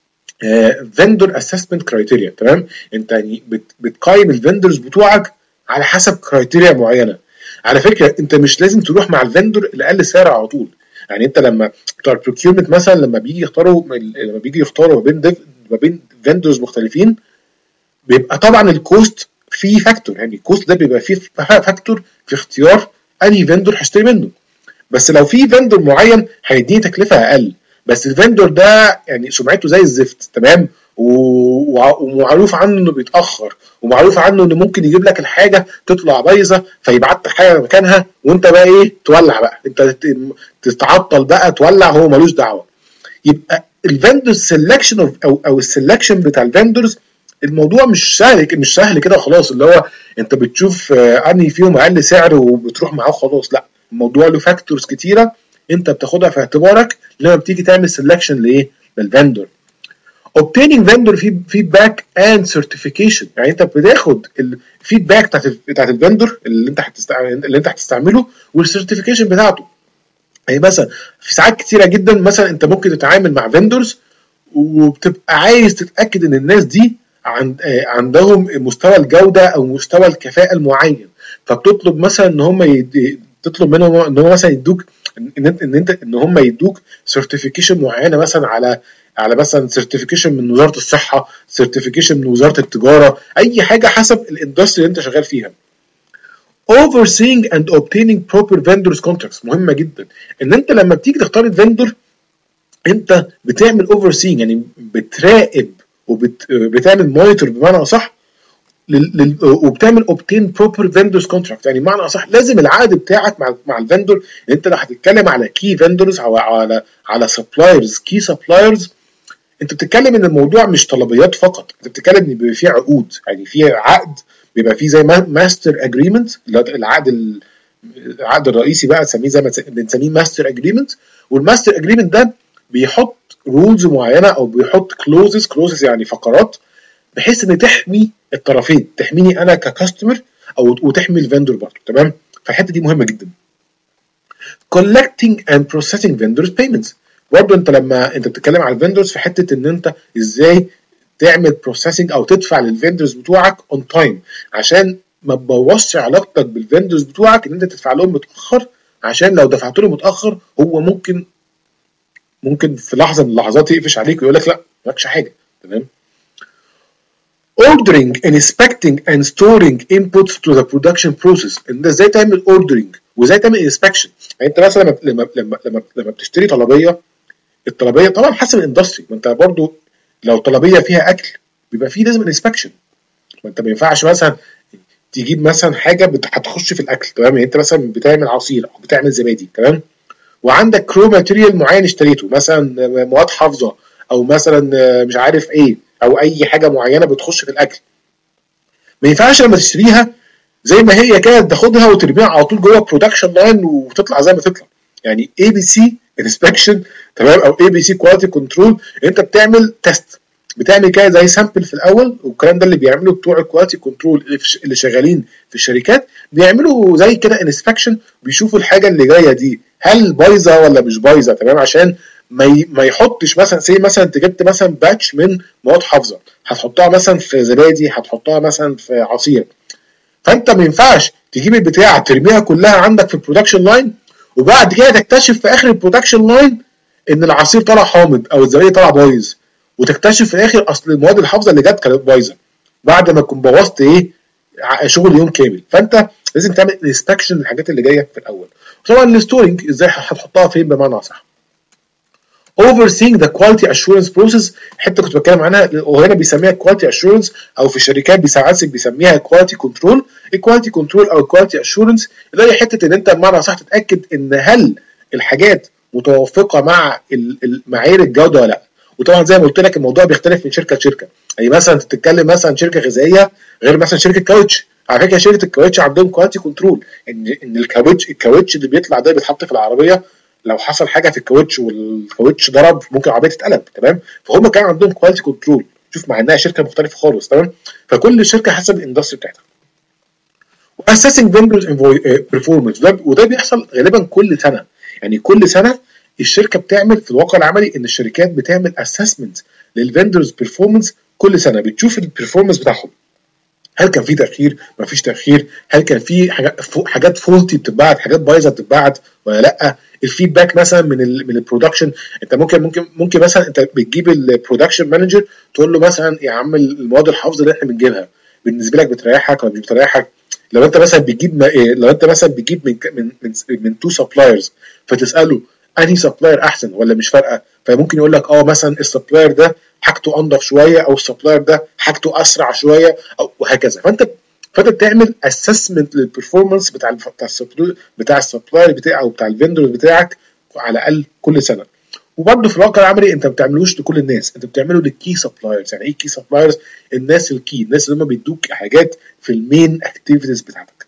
فندور اسسمنت كرايتيريا. تمام؟ انت يعني بت... بتقيم الفندرز بتوعك على حسب كرايتيريا معينه. على فكره انت مش لازم تروح مع الفندور الاقل سعر على طول. يعني انت لما بتوع البروكيورمنت مثلا لما بيجي يختاروا لما بيجي يختاروا ما بين ما بين فندورز مختلفين، بيبقى طبعا الكوست فيه فاكتور. يعني الكوست ده بيبقى فيه فاكتور في اختيار انهي فندور هشتري منه. بس لو في فندور معين هيديني تكلفه اقل، بس الفندور ده يعني سمعته زي الزفت. تمام؟ ومعروف عنه انه بيتاخر، ومعروف عنه انه ممكن يجيب لك الحاجه تطلع بايظه فيبعت حاجه مكانها، وانت بقى ايه؟ تولع بقى، انت تتعطل بقى تولع، هو ملوش دعوه. يبقى الفندور سيلكشن او او السيلكشن بتاع الفندورز الموضوع مش سهل مش سهل كده وخلاص، اللي هو انت بتشوف انهي فيهم اقل سعر وبتروح معاه خلاص. لا، الموضوع له فاكتورز كتيره انت بتاخدها في اعتبارك لما بتيجي تعمل سيلكشن لايه؟ للفندور. obtaining vendor feedback and certification. يعني انت بتاخد الفيدباك بتاعت بتاعت الفندور اللي انت هتستعمل اللي انت هتستعمله والسيرتيفيكيشن بتاعته. يعني مثلا في ساعات كتيره جدا مثلا انت ممكن تتعامل مع فندورز وبتبقى عايز تتاكد ان الناس دي عند عندهم مستوى الجوده او مستوى الكفاءه المعين، فبتطلب مثلا ان هم يد... تطلب منهم ان هم مثلا يدوك ان انت ان انت ان هم يدوك سيرتيفيكيشن معينه، مثلا على على مثلا سيرتيفيكيشن من وزاره الصحه، سيرتيفيكيشن من وزاره التجاره، اي حاجه حسب الاندستري اللي انت شغال فيها. overseeing and obtaining proper vendors contracts مهمه جدا. ان انت لما بتيجي تختار الفندور انت بتعمل overseeing، يعني بتراقب وبتعمل مونيتور بمعنى اصح، وبتعمل obtain proper vendors contract. يعني بمعنى اصح لازم العقد بتاعك مع مع الفندور، انت لو هتتكلم على key vendors او على على suppliers key suppliers، انت بتتكلم ان الموضوع مش طلبيات فقط، انت بتتكلم ان بيبقى فيه عقود، يعني في عقد بيبقى فيه زي ماستر اجريمنت، العقد العقد الرئيسي بقى تسميه زي ما بنسميه ماستر اجريمنت. والماستر اجريمنت ده بيحط رولز معينه او بيحط كلوزز كلوزز يعني فقرات بحيث ان تحمي الطرفين، تحميني انا ككاستمر او وتحمي الفندور برضه. تمام؟ فالحته دي مهمه جدا. collecting and processing vendors payments، برضه انت لما انت بتتكلم على الفندورز في حته ان انت ازاي تعمل بروسيسنج او تدفع للفندورز بتوعك اون تايم، عشان ما تبوظش علاقتك بالفندورز بتوعك ان انت تدفع لهم متاخر، عشان لو دفعت له متاخر هو ممكن ممكن في لحظه من اللحظات يقفش عليك ويقول لك لا مالكش حاجه. تمام؟ ordering and inspecting and storing inputs to the production process، ان ازاي تعمل ordering وازاي تعمل inspection. يعني انت مثلا لما لما لما لما, لما بتشتري طلبيه، الطلبيه طبعا حسب الاندستري، ما انت برضو لو طلبيه فيها اكل بيبقى فيه لازم انسبكشن، ما انت ما ينفعش مثلا تجيب مثلا حاجه هتخش في الاكل. تمام؟ يعني انت مثلا بتعمل عصير او بتعمل زبادي، تمام، وعندك كرو ماتيريال معين اشتريته، مثلا مواد حافظه او مثلا مش عارف ايه او اي حاجه معينه بتخش في الاكل، ما ينفعش لما تشتريها زي ما هي كده تاخدها وترميها على طول جوه برودكشن لاين وتطلع زي ما تطلع. يعني اي بي سي انسبكشن، تمام، او اي بي سي كواليتي كنترول، انت بتعمل تيست، بتعمل كده زي سامبل في الاول، والكلام ده اللي بيعمله بتوع الكواليتي كنترول اللي شغالين في الشركات، بيعملوا زي كده انسبكشن، بيشوفوا الحاجه اللي جايه دي هل بايظه ولا مش بايظه. تمام؟ عشان ما ما يحطش مثلا زي مثلا انت جبت مثلا باتش من مواد حافظه هتحطها مثلا في زبادي، هتحطها مثلا في عصير، فانت ما ينفعش تجيب البتاعه ترميها كلها عندك في البرودكشن لاين وبعد كده تكتشف في اخر البرودكشن لاين ان العصير طلع حامض او الزبادي طلع بايظ، وتكتشف في الاخر اصل المواد الحافظه اللي جت كانت بايظه بعد ما تكون بوظت ايه شغل يوم كامل. فانت لازم تعمل انسبكشن للحاجات اللي جايه في الاول. طبعا الستورنج ازاي هتحطها فين بمعنى صح. overseeing the quality assurance process، حته كنت بتكلم عنها وهنا بيسميها quality assurance، او في الشركات بساعات بيسميها quality control. الquality control او quality assurance اللي هي حته ان انت بمعنى صح تتاكد ان هل الحاجات متوافقه مع معايير الجوده ولا لا. وطبعا زي ما قلت لك الموضوع بيختلف من شركه لشركه، يعني مثلا تتكلم مثلا شركه غذائيه غير مثلا شركه كاوتش. على فكره شركه الكاوتش عندهم كواليتي كنترول، ان ان الكاوتش الكاوتش اللي بيطلع ده بيتحط في العربيه، لو حصل حاجه في الكاوتش والكاوتش ضرب ممكن العربيه تتقلب. تمام؟ فهم كان عندهم كواليتي كنترول، شوف مع انها شركه مختلفه خالص. تمام؟ فكل شركه حسب الاندستري بتاعتها. واسسنج فيندرز بيرفورمانس، وده بيحصل غالبا كل سنه، يعني كل سنه الشركه بتعمل في الواقع العملي ان الشركات بتعمل اسسمنت للفندرز بيرفورمانس كل سنه، بتشوف البرفورمانس بتاعهم، هل كان في تاخير، ما فيش تاخير، هل كان في حاجات فولتي بتتبعت، حاجات بايظه بتتبعت ولا لا. الفيدباك مثلا من ال من البرودكشن، انت ممكن ممكن ممكن مثلا انت بتجيب البرودكشن مانجر تقول له مثلا يا عم المواد الحافظه اللي احنا بنجيبها بالنسبه لك بتريحك ولا مش بتريحك. لو انت مثلا بتجيب لو انت مثلا بتجيب من من من, من تو سبلايرز فتساله انهي سبلاير احسن ولا مش فارقه، فممكن يقول لك اه مثلا السبلاير ده حاجته انضف شويه، او السبلاير ده حاجته اسرع شويه، او وهكذا. فانت فانت بتعمل اسسمنت للبرفورمانس بتاع بتاع السبلاير بتاع السبلاير بتاعك او بتاع الفندور بتاعك على الاقل كل سنه. وبرده في الواقع العملي انت ما بتعملوش لكل الناس، انت بتعمله للكي سبلايرز. يعني ايه كي سبلايرز؟ الناس الكي، الناس اللي هم بيدوك حاجات في المين اكتيفيتيز بتاعتك.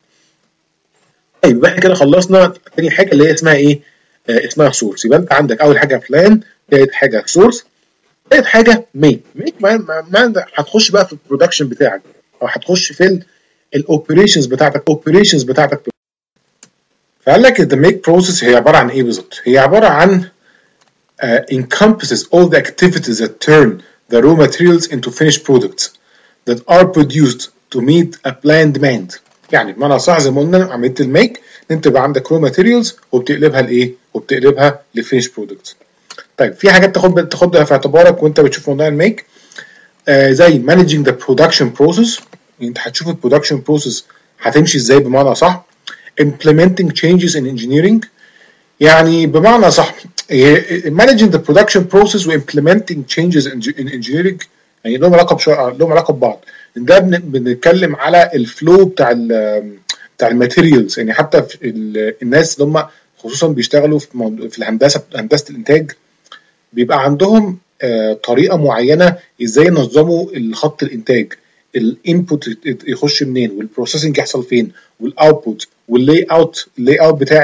طيب يبقى احنا كده خلصنا تاني حاجه اللي هي اسمها ايه؟ آه اسمها سورس. يبقى انت عندك اول حاجه بلان، تالت حاجه سورس، تالت حاجه ميك. ميك ما هتخش بقى في البرودكشن بتاعك او هتخش في الاوبريشنز بتاعتك اوبريشنز بتاعتك. فقال لك the make process هي عباره عن ايه بالظبط؟ هي عباره عن Uh, encompasses all the activities that turn the raw materials into finished products that are produced to meet a planned demand. يعني بمعنى صح زي ما قلنا عمليه الميك ان انت يبقى عندك raw materials وبتقلبها لايه؟ وبتقلبها لفينيش برودكت. طيب في حاجات تاخد تاخدها في اعتبارك وانت بتشوف موضوع الميك، آه زي managing the production process، يعني انت هتشوف البرودكشن بروسيس هتمشي ازاي بمعنى صح. implementing changes in engineering، يعني بمعنى صح managing the production process و implementing changes in engineering، يعني لهم علاقه بشويه لهم علاقه ببعض. ده بنتكلم على الفلو بتاع ال بتاع الماتيريالز، يعني حتى في الناس اللي هم خصوصا بيشتغلوا في في الهندسه هندسه الانتاج بيبقى عندهم آه طريقه معينه ازاي ينظموا الخط الانتاج، الانبوت يخش منين والبروسيسنج يحصل فين والاوتبوت واللاي اوت اللاي اوت بتاع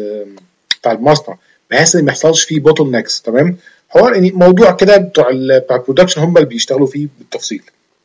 بتاع المصنع، بحيث ان ما يحصلش فيه بوتل نكس. تمام، هو يعني موضوع كده بتوع بتاع البرودكشن هم اللي بيشتغلوا فيه بالتفصيل.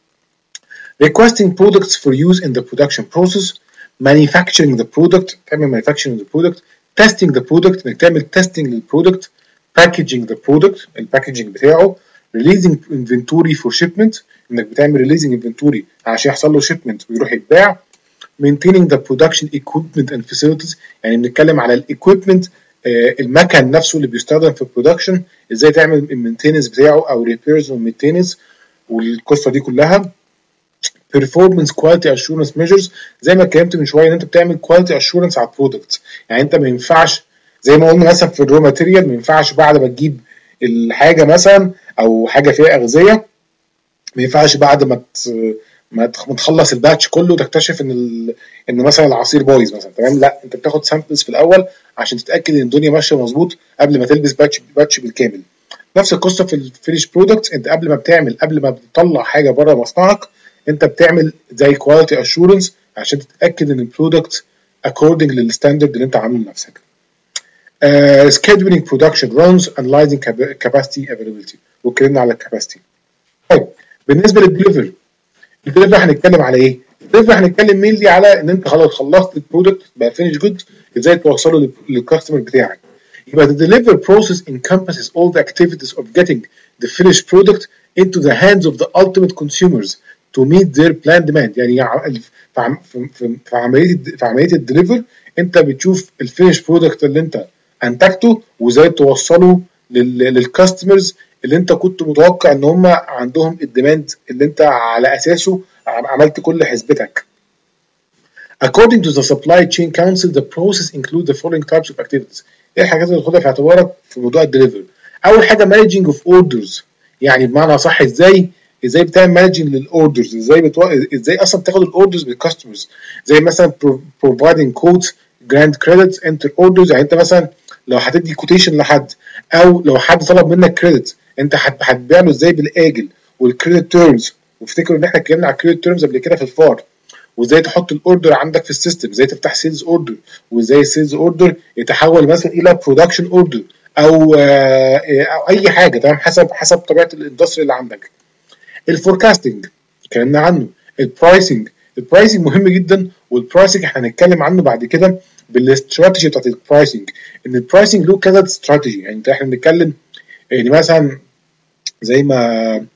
requesting products for use in the production process, manufacturing the product، تعمل manufacturing the product، testing the product، انك تعمل testing للبرودكت، packaging the product، الباكجينج بتاعه، releasing inventory for shipment، انك بتعمل releasing inventory عشان يحصل له shipment ويروح يتباع، maintaining the production equipment and facilities، يعني بنتكلم على الايكويبمنت المكن نفسه اللي بيستخدم في البرودكشن، ازاي تعمل المينتيننس بتاعه او ريبيرز والمينتيننس والقصه دي كلها. performance quality assurance measures، زي ما اتكلمت من شويه ان انت بتعمل quality assurance على البرودكت، يعني انت ما ينفعش زي ما قلنا مثلا في الرو ماتيريال ما ينفعش بعد ما تجيب الحاجه مثلا او حاجه فيها اغذيه ما ينفعش بعد ما ما تخلص الباتش كله تكتشف ان ال... ان مثلا العصير بايظ مثلا. تمام، لا انت بتاخد سامبلز في الاول عشان تتاكد ان الدنيا ماشيه مظبوط قبل ما تلبس باتش باتش بالكامل. نفس القصه في الفينيش برودكتس، انت قبل ما بتعمل قبل ما بتطلع حاجه بره مصنعك انت بتعمل زي كواليتي اشورنس عشان تتاكد ان البرودكت اكوردنج للستاندرد اللي انت عامله لنفسك. uh, scheduling production runs analyzing capacity availability، واتكلمنا على الكاباسيتي. طيب بالنسبه للدليفري، الدليفري هنتكلم على ايه؟ الدليفري هنتكلم مينلي على ان انت خلاص خلصت البرودكت بقى فينيش جود، ازاي توصله للكاستمر بتاعك. يبقى the delivery process encompasses all the activities of getting the finished product into the hands of the ultimate consumers to meet their planned demand. يعني في في في عمليه في عمليه الدليفري انت بتشوف الفينيش برودكت اللي انت انتجته وازاي توصله للكاستمرز اللي انت كنت متوقع ان هم عندهم الديماند اللي انت على اساسه عملت كل حسبتك. According to the Supply Chain Council, the process includes the following types of activities. ايه الحاجات اللي تاخدها في اعتبارك في موضوع الدليفري؟ اول حاجه managing of orders، يعني بمعنى صح ازاي ازاي بتعمل مانجنج للاوردرز، ازاي بتو... ازاي اصلا بتاخد الاوردرز بالكاستمرز، زي مثلا providing quotes grant credits enter orders. يعني انت مثلا لو هتدي كوتيشن لحد او لو حد طلب منك كريدت انت هتبيع له ازاي بالاجل والكريدت تيرمز. وافتكروا ان احنا اتكلمنا على الكريدت تيرمز قبل كده في الفار، وازاي تحط الاوردر عندك في السيستم، ازاي تفتح سيلز اوردر وازاي السيلز اوردر يتحول مثلا الى برودكشن اوردر او او اي حاجه. تمام، حسب حسب طبيعه الاندستري اللي عندك. الفوركاستنج اتكلمنا عنه. البرايسنج، البرايسنج مهم جدا، والبرايسنج احنا هنتكلم عنه بعد كده بالاستراتيجي بتاعت البرايسنج، ان البرايسنج له كذا استراتيجي. يعني احنا بنتكلم يعني مثلا زي ما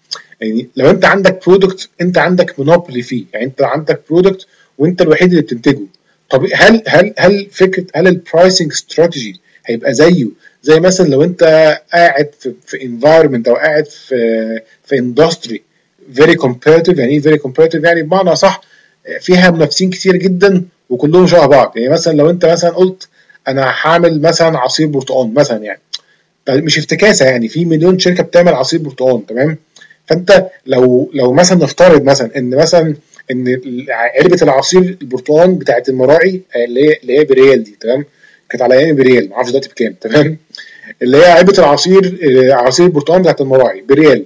يعني لو انت عندك برودكت انت عندك مونوبولي فيه، يعني انت عندك برودكت وانت الوحيد اللي بتنتجه، طب هل هل هل فكره هل البرايسنج استراتيجي هيبقى زيه زي مثلا لو انت قاعد في في انفايرمنت او قاعد في في اندستري فيري كومبيتيتيف؟ يعني ايه فيري كومبيتيتيف؟ يعني بمعنى صح فيها منافسين كتير جدا وكلهم شبه بعض. يعني مثلا لو انت مثلا قلت انا هعمل مثلا عصير برتقال مثلا، يعني مش افتكاسه، يعني في مليون شركه بتعمل عصير برتقال. تمام، فانت لو لو مثلا نفترض مثلا ان مثلا ان علبه العصير البرتقال بتاعت المراعي اللي هي اللي هي بريال دي، تمام، كانت على ايام بريال، ما اعرفش دلوقتي بكام، تمام، اللي هي علبه العصير عصير البرتقال بتاعت المراعي بريال،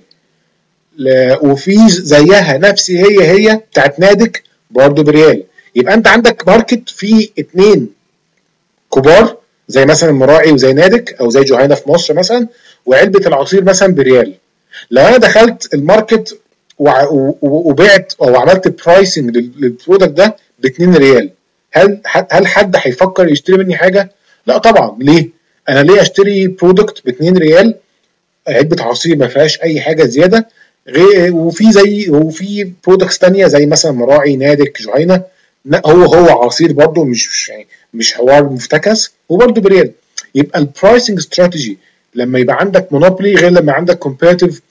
وفي زيها نفس هي هي بتاعت نادك برضه بريال. يبقى انت عندك ماركت فيه اتنين كبار زي مثلا المراعي وزي نادك او زي جهينه في مصر مثلا، وعلبه العصير مثلا بريال. لو انا دخلت الماركت وبعت او عملت برايسنج للبرودكت ده ب اتنين ريال، هل هل حد هيفكر يشتري مني حاجه؟ لا طبعا. ليه؟ انا ليه اشتري برودكت ب اتنين ريال علبه عصير ما فيهاش اي حاجه زياده، غير وفي زي وفي برودكتس ثانيه زي مثلا مراعي نادك جهينه هو هو عصير برضه مش يعني مش حوار مفتكس وبرضه بريال. يبقى البرايسنج استراتيجي لما يبقى عندك مونوبولي غير لما عندك كومبيتيتيف،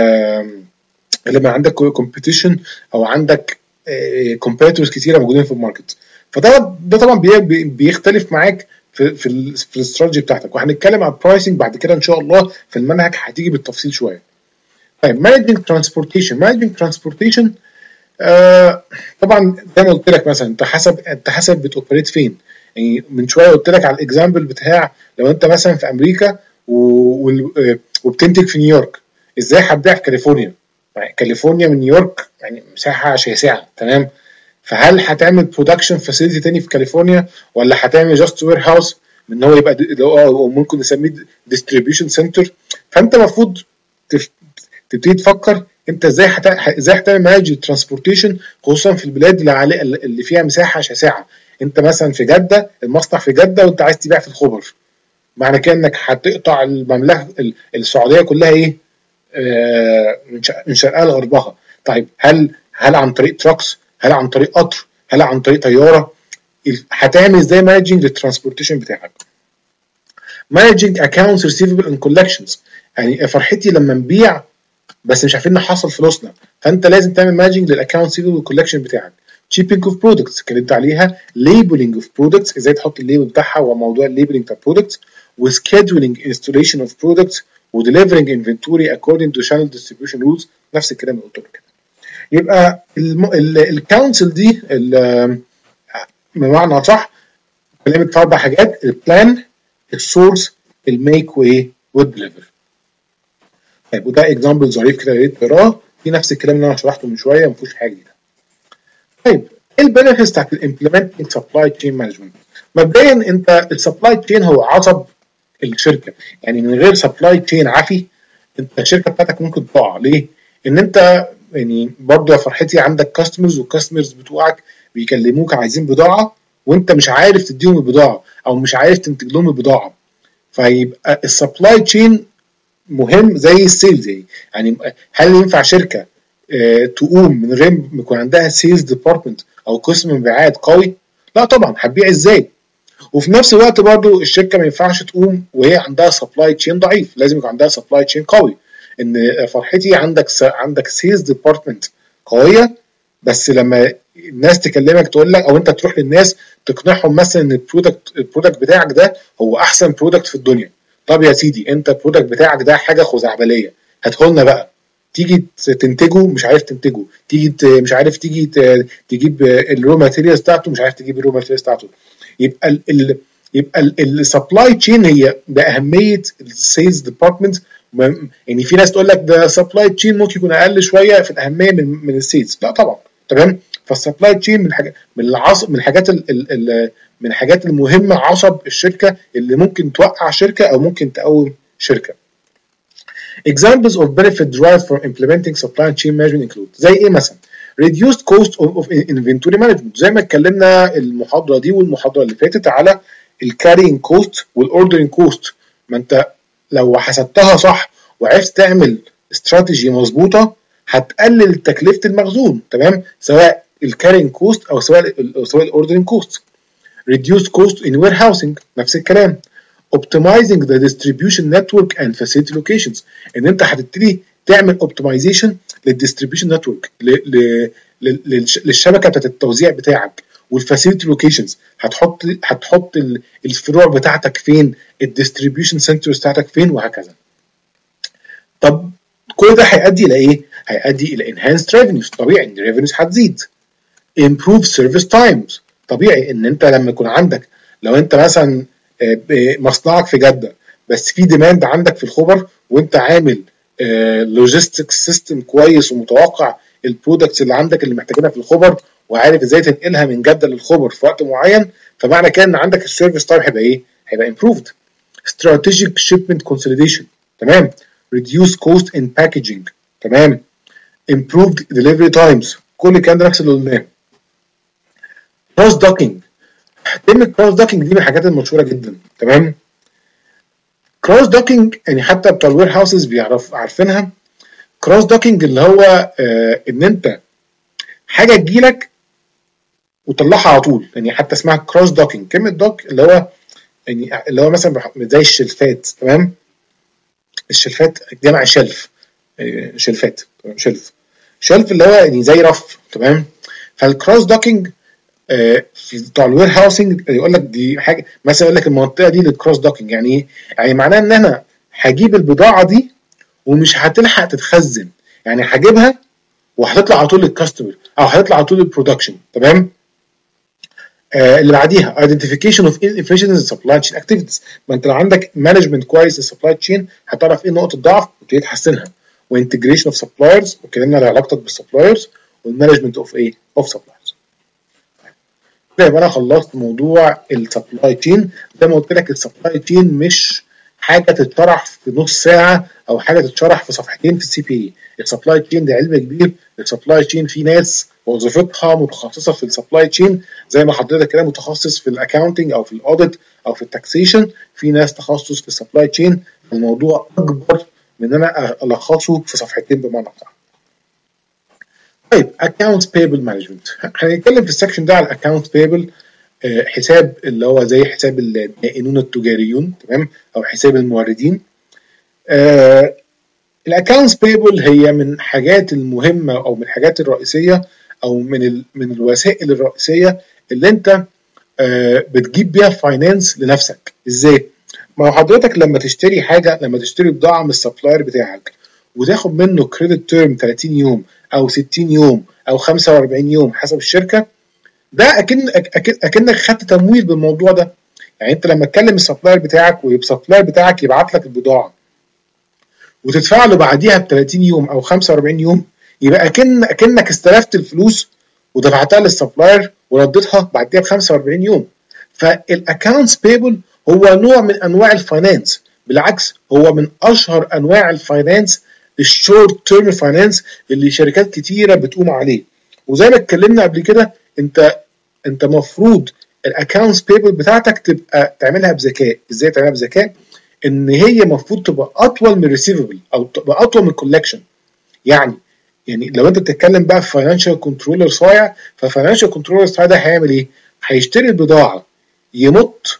لما عندك كومبيتيشن او عندك كومبيتيتورز كتيره موجودين في الماركت. فده ده طبعا بيختلف معاك في في, في الاستراتيجي بتاعتك، وهنتكلم عن البرايسنج بعد كده ان شاء الله في المنهج هتيجي بالتفصيل شويه. طيب مانجنج ترانسبورتيشن، مانجنج ترانسبورتيشن آه طبعا زي ما قلت لك مثلا انت حسب انت حسب بتوبريت فين. يعني من شويه قلت لك على الاكزامبل بتاع لو انت مثلا في امريكا وبتنتج في نيويورك، ازاي هتبيع في كاليفورنيا؟ يعني كاليفورنيا من نيويورك يعني مساحه شاسعه، تمام؟ فهل هتعمل برودكشن فاسيلتي تاني في كاليفورنيا، ولا هتعمل جاست وير هاوس ان هو يبقى اللي هو ممكن نسميه ديستريبيوشن سنتر؟ فانت المفروض تبتدي تفكر انت ازاي حت... ازاي هتعمل مانج الترانسبورتيشن، خصوصا في البلاد اللي علي... اللي فيها مساحه شاسعه. انت مثلا في جده، المصنع في جده وانت عايز تبيع في الخبر، معنى كده انك هتقطع المملكه السعوديه كلها ايه؟ آه من شرقها لغربها. طيب هل هل عن طريق تراكس؟ هل عن طريق قطر؟ هل عن طريق طياره؟ هتعمل ازاي مانجنج للترانسبورتيشن بتاعك؟ مانجنج اكونتس ريسيفبل اند كولكشنز، يعني فرحتي لما نبيع بس مش عارفين نحصل فلوسنا، فانت لازم تعمل مانجنج للاكونت ريسيفبل والكولكشن بتاعك. شيبنج اوف برودكتس اتكلمت عليها، ليبلنج اوف برودكتس ازاي تحط الليبل بتاعها وموضوع الليبلنج بتاع برودكتس، وسكيدولينج انستليشن اوف برودكتس، وديليفرنج انفنتوري اكوردنج تو شانل ديستريبيوشن رولز، نفس الكلام اللي قلته كده. يبقى الكونسل دي بمعنى صح اتكلمت في اربع حاجات: البلان، السورس، الميك وايه، والديليفر. طيب وده اكزامبل ظريف كده يا ريت تقراه، في نفس الكلام اللي انا شرحته من شويه، ما فيهوش حاجه جديده. طيب ايه البنفيتس بتاعت الامبلمنتنج سبلاي تشين مانجمنت؟ مبدئيا انت السبلاي تشين هو عصب الشركه، يعني من غير سبلاي تشين عافي انت الشركه بتاعتك ممكن تقع. ليه؟ ان انت يعني برضه يا فرحتي عندك كاستمرز، والكاستمرز بتوعك بيكلموك عايزين بضاعه وانت مش عارف تديهم البضاعه او مش عارف تنتج لهم البضاعه، فيبقى السبلاي تشين مهم زي السيلز. يعني هل ينفع شركه اه تقوم من غير ما يكون عندها سيلز ديبارتمنت او قسم مبيعات قوي؟ لا طبعا، هتبيع ازاي؟ وفي نفس الوقت برضو الشركه ما ينفعش تقوم وهي عندها سبلاي تشين ضعيف، لازم يكون عندها سبلاي تشين قوي. ان فرحتي عندك س... عندك سيلز ديبارتمنت قويه، بس لما الناس تكلمك تقول لك، او انت تروح للناس تقنعهم مثلا ان البرودكت البرودكت بتاعك ده هو احسن برودكت في الدنيا. طب يا سيدي انت البرودكت بتاعك ده حاجه خزعبليه، هاتهولنا بقى. تيجي تنتجه مش عارف تنتجه، تيجي مش عارف تيجي تجيب الرو ماتيريالز بتاعته مش عارف تجيب الرو ماتيريالز بتاعته. يبقى ال ال يبقى السبلاي تشين هي باهميه السيلز ديبارتمنت. يعني في ناس تقول لك ده سبلاي تشين ممكن يكون اقل شويه في الاهميه من من السيلز، لا طبعا، تمام. فالسبلاي تشين من الحاجات من العصب من الحاجات ال ال من الحاجات المهمه، عصب الشركه اللي ممكن توقع شركه او ممكن تقوم شركه. Examples of benefit derived from implementing supply chain management include زي ايه مثلا؟ reduced cost of inventory management، زي ما اتكلمنا المحاضره دي والمحاضره اللي فاتت على الكارينج كوست والاوردرنج كوست. ما انت لو حسبتها صح وعرفت تعمل استراتيجي مظبوطه هتقلل تكلفه المخزون، تمام، سواء الكارينج كوست او سواء سواء الاوردرنج كوست. reduced cost in warehousing نفس الكلام. optimizing the distribution network and facility locations، ان انت هتبتدي تعمل optimization للdistribution network للشبكه بتاعت التوزيع بتاعك، والفاسيلتي لوكيشنز هتحط هتحط الفروع بتاعتك فين، الديستريبيوشن سنترز بتاعتك فين، وهكذا. طب كل ده هيؤدي الى ايه؟ هيؤدي الى enhanced revenues، طبيعي ان الريفينيوز هتزيد. improve service times، طبيعي ان انت لما يكون عندك، لو انت مثلا مصنعك في جده بس في ديماند عندك في الخبر، وانت عامل لوجيستكس سيستم كويس ومتوقع البرودكتس اللي عندك اللي محتاجينها في الخبر، وعارف ازاي تنقلها من جده للخبر في وقت معين، فمعنى كده ان عندك السيرفيس تايم هيبقى ايه؟ هيبقى improved. strategic shipment consolidation، تمام. reduce cost in packaging، تمام. improved delivery times، كل الكلام ده نفس اللي قلناه. cross docking، كلمة كروس دوكينج دي من الحاجات المشهورة جدا، تمام. كروس دوكينج يعني حتى بتوع الوير هاوسز بيعرف عارفينها. كروس دوكينج اللي هو آه ان انت حاجة تجيلك وتطلعها على طول، يعني حتى اسمها كروس دوكينج. كلمة دوك اللي هو يعني اللي هو مثلا زي الشلفات، تمام. الشلفات جمع شلف، آه شلفات، شلف شلف اللي هو يعني زي رف، تمام. فالكروس دوكينج في بتوع الوير هاوسنج يقول لك دي حاجه، مثلا يقول لك المنطقه دي للكروس دوكينج. يعني ايه؟ يعني معناه ان انا هجيب البضاعه دي ومش هتلحق تتخزن، يعني هجيبها وهتطلع على طول للكاستمر او هتطلع على طول للبرودكشن، تمام. آه اللي بعديها identification of inefficient supply chain activities، ما انت لو عندك مانجمنت كويس للسبلاي تشين هتعرف ايه نقطه الضعف وتبتدي تحسنها. وانتجريشن اوف سبلايرز، واتكلمنا على علاقتك بالسبلايرز، والمانجمنت اوف ايه؟ اوف سبلايرز. يبقى انا خلصت موضوع السبلاي تشين. زي ما قلت لك السبلاي تشين مش حاجه تتشرح في نص ساعه او حاجه تتشرح في صفحتين في السي بي اي. السبلاي تشين ده علم كبير. السبلاي تشين في ناس وظيفتها متخصصه في السبلاي تشين، زي ما حضرتك كده متخصص في الاكاونتنج او في الاوديت او في التاكسيشن، في ناس تخصص في السبلاي تشين. الموضوع اكبر من ان انا الخصه في صفحتين بمعنى اصح. طيب accounts payable management، هنتكلم في السكشن ده على accounts payable، حساب اللي هو زي حساب الدائنون التجاريون، تمام، او حساب الموردين. الاكونتس بيبل هي من الحاجات المهمه او من الحاجات الرئيسيه او من ال من الوسائل الرئيسيه اللي انت بتجيب بيها فاينانس لنفسك. ازاي؟ ما هو حضرتك لما تشتري حاجه، لما تشتري بضاعه من السبلاير بتاعك وتاخد منه كريدت تيرم ثلاثين يوم او ستين يوم او خمسة وأربعين يوم حسب الشركه، ده اكن اكنك خدت تمويل بالموضوع ده. يعني انت لما تكلم السبلاير بتاعك والسبلاير بتاعك يبعت لك البضاعه وتدفع له بعديها ب ثلاثين يوم او خمسة وأربعين يوم، يبقى اكن اكنك استلفت الفلوس ودفعتها للسبلاير ورديتها بعديها ب خمسة وأربعين يوم. فالاكونتس بيبل هو نوع من انواع الفاينانس، بالعكس هو من اشهر انواع الفاينانس، الشورت تيرم فاينانس اللي شركات كتيره بتقوم عليه. وزي ما اتكلمنا قبل كده، انت انت مفروض الاكونتس بيبل بتاعتك تبقى تعملها بذكاء. ازاي تعملها بذكاء؟ ان هي المفروض تبقى اطول من الريسيفبل او تبقى اطول من الكولكشن. يعني يعني لو انت بتتكلم بقى في فاينانشال كنترولر صايع، ففاينانشال كنترولر صايع ده هيعمل ايه؟ هيشتري البضاعه، يمط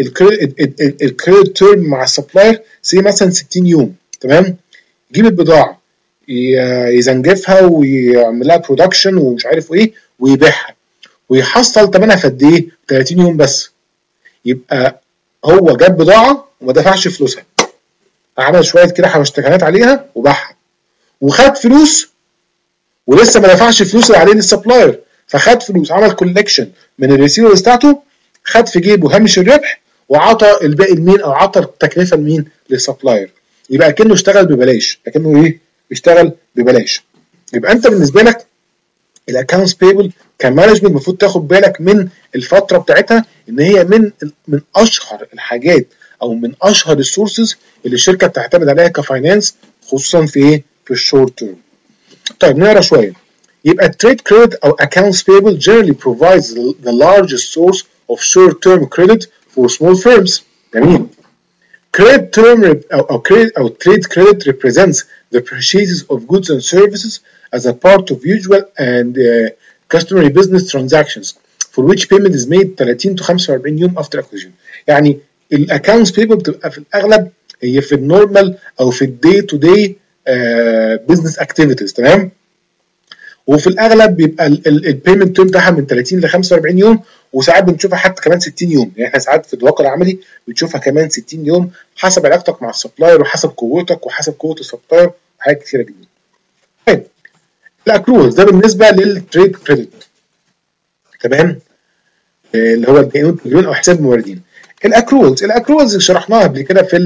الكريدت تيرم مع السبلاير سي مثلا ستين يوم، تمام، يجيب البضاعه يزنجفها ويعمل لها برودكشن ومش عارف ايه ويبيعها ويحصل ثمنها في قد ايه؟ ثلاثين يوم بس. يبقى هو جاب بضاعه وما دفعش فلوسها، عمل شويه كده حبشتكنات عليها وباعها، وخد فلوس ولسه ما دفعش الفلوس اللي عليه للسبلاير، فخد فلوس، عمل كولكشن من الريسيفرز بتاعته، خد في جيبه هامش الربح وعطى الباقي لمين؟ او عطى التكلفه لمين؟ للسبلاير. يبقى كأنه اشتغل ببلاش، لكنه ايه؟ اشتغل ببلاش. يبقى انت بالنسبه لك الاكونتس بيبل كمانجمنت المفروض تاخد بالك من الفتره بتاعتها، ان هي من من اشهر الحاجات او من اشهر السورسز اللي الشركه بتعتمد عليها كفاينانس، خصوصا في ايه؟ في الشورت تيرم. طيب نقرا شويه. يبقى التريد كريدت او accounts payable generally provides the largest source of short-term credit for small firms. جميل. Credit term او او credit او trade credit represents the purchases of goods and services as a part of usual and uh, customary business transactions for which payment is made ثلاثين to خمسة وأربعين يوم after acquisition. يعني الاكونتس بيبل بتبقى في الاغلب هي في النورمال او في الدي تو دي بزنس اكتيفيتيز، تمام، وفي الاغلب بيبقى البيمنت تيرم بتاعها من ثلاثين ل خمسة وأربعين يوم، وساعات بنشوفها حتى كمان ستين يوم. يعني احنا ساعات في الواقع العملي بنشوفها كمان ستين يوم حسب علاقتك مع السبلاير وحسب قوتك وحسب قوه السبلاير وحاجات كتيره جدا. طيب الاكروز ده بالنسبه للتريد كريدت، تمام، اللي هو الديون التجاريون او حساب الموردين. الاكروز الاكروز شرحناها قبل كده في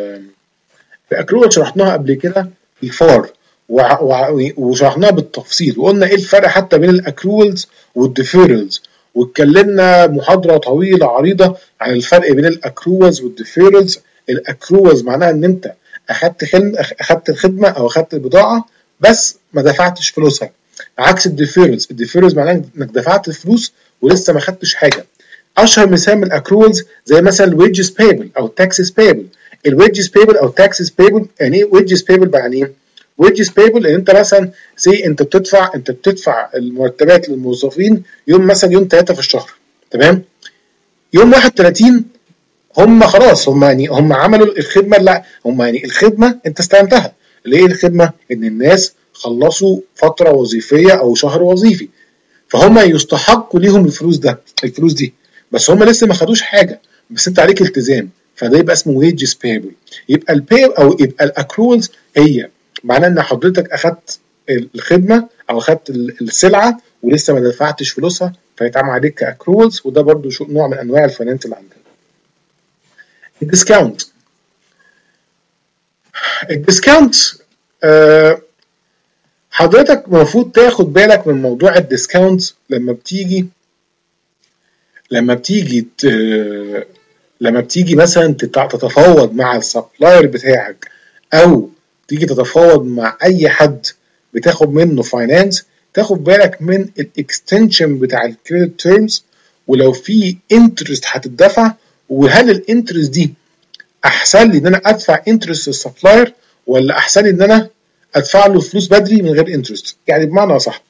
الاكروز شرحناها قبل كده في الفار وشرحناها بالتفصيل، وقلنا ايه الفرق حتى بين الاكرولز والديفيرلز، واتكلمنا محاضره طويله عريضه عن الفرق بين الاكرولز والديفيرلز. الاكرولز معناها ان انت اخدت خدمه اخدت الخدمه او اخدت البضاعه بس ما دفعتش فلوسها، عكس الديفيرلز. الديفيرلز معناها انك دفعت الفلوس ولسه ما خدتش حاجه. اشهر مثال من الاكرولز زي مثلا الويجز بيبل او التاكسز بيبل. الويجز بيبل او التاكسز بيبل يعني ايه؟ ويجز بيبل يعني ايه؟ ويجز بيبل ان انت مثلا سي انت بتدفع انت بتدفع المرتبات للموظفين يوم مثلا يوم ثلاثة في الشهر، تمام، يوم واحد وثلاثين هم خلاص هم يعني هم عملوا الخدمه، لا هم يعني الخدمه انت استلمتها. ليه الخدمه؟ ان الناس خلصوا فتره وظيفيه او شهر وظيفي، فهم يستحقوا ليهم الفلوس ده الفلوس دي، بس هم لسه ما خدوش حاجه، بس انت عليك التزام، فده يبقى اسمه ويجز بيبل. يبقى البي او يبقى الاكرولز هي معناه ان حضرتك اخدت الخدمه او اخدت السلعه ولسه ما دفعتش فلوسها، فيتعمل عليك كاكرولز، وده برضو نوع من انواع الفاينانس اللي عندنا. الديسكاونت الديسكاونت آه حضرتك المفروض تاخد بالك من موضوع الديسكاونت لما بتيجي لما بتيجي لما بتيجي مثلا تتفاوض مع السبلاير بتاعك او تيجي تتفاوض مع اي حد بتاخد منه فاينانس. تاخد بالك من الاكستنشن بتاع الكريدت تيرمز، ولو في انترست هتدفع، وهل الانترست دي احسن لي ان انا ادفع انترست للسبلاير ولا احسن لي ان انا ادفع له فلوس بدري من غير انترست. يعني بمعنى صح،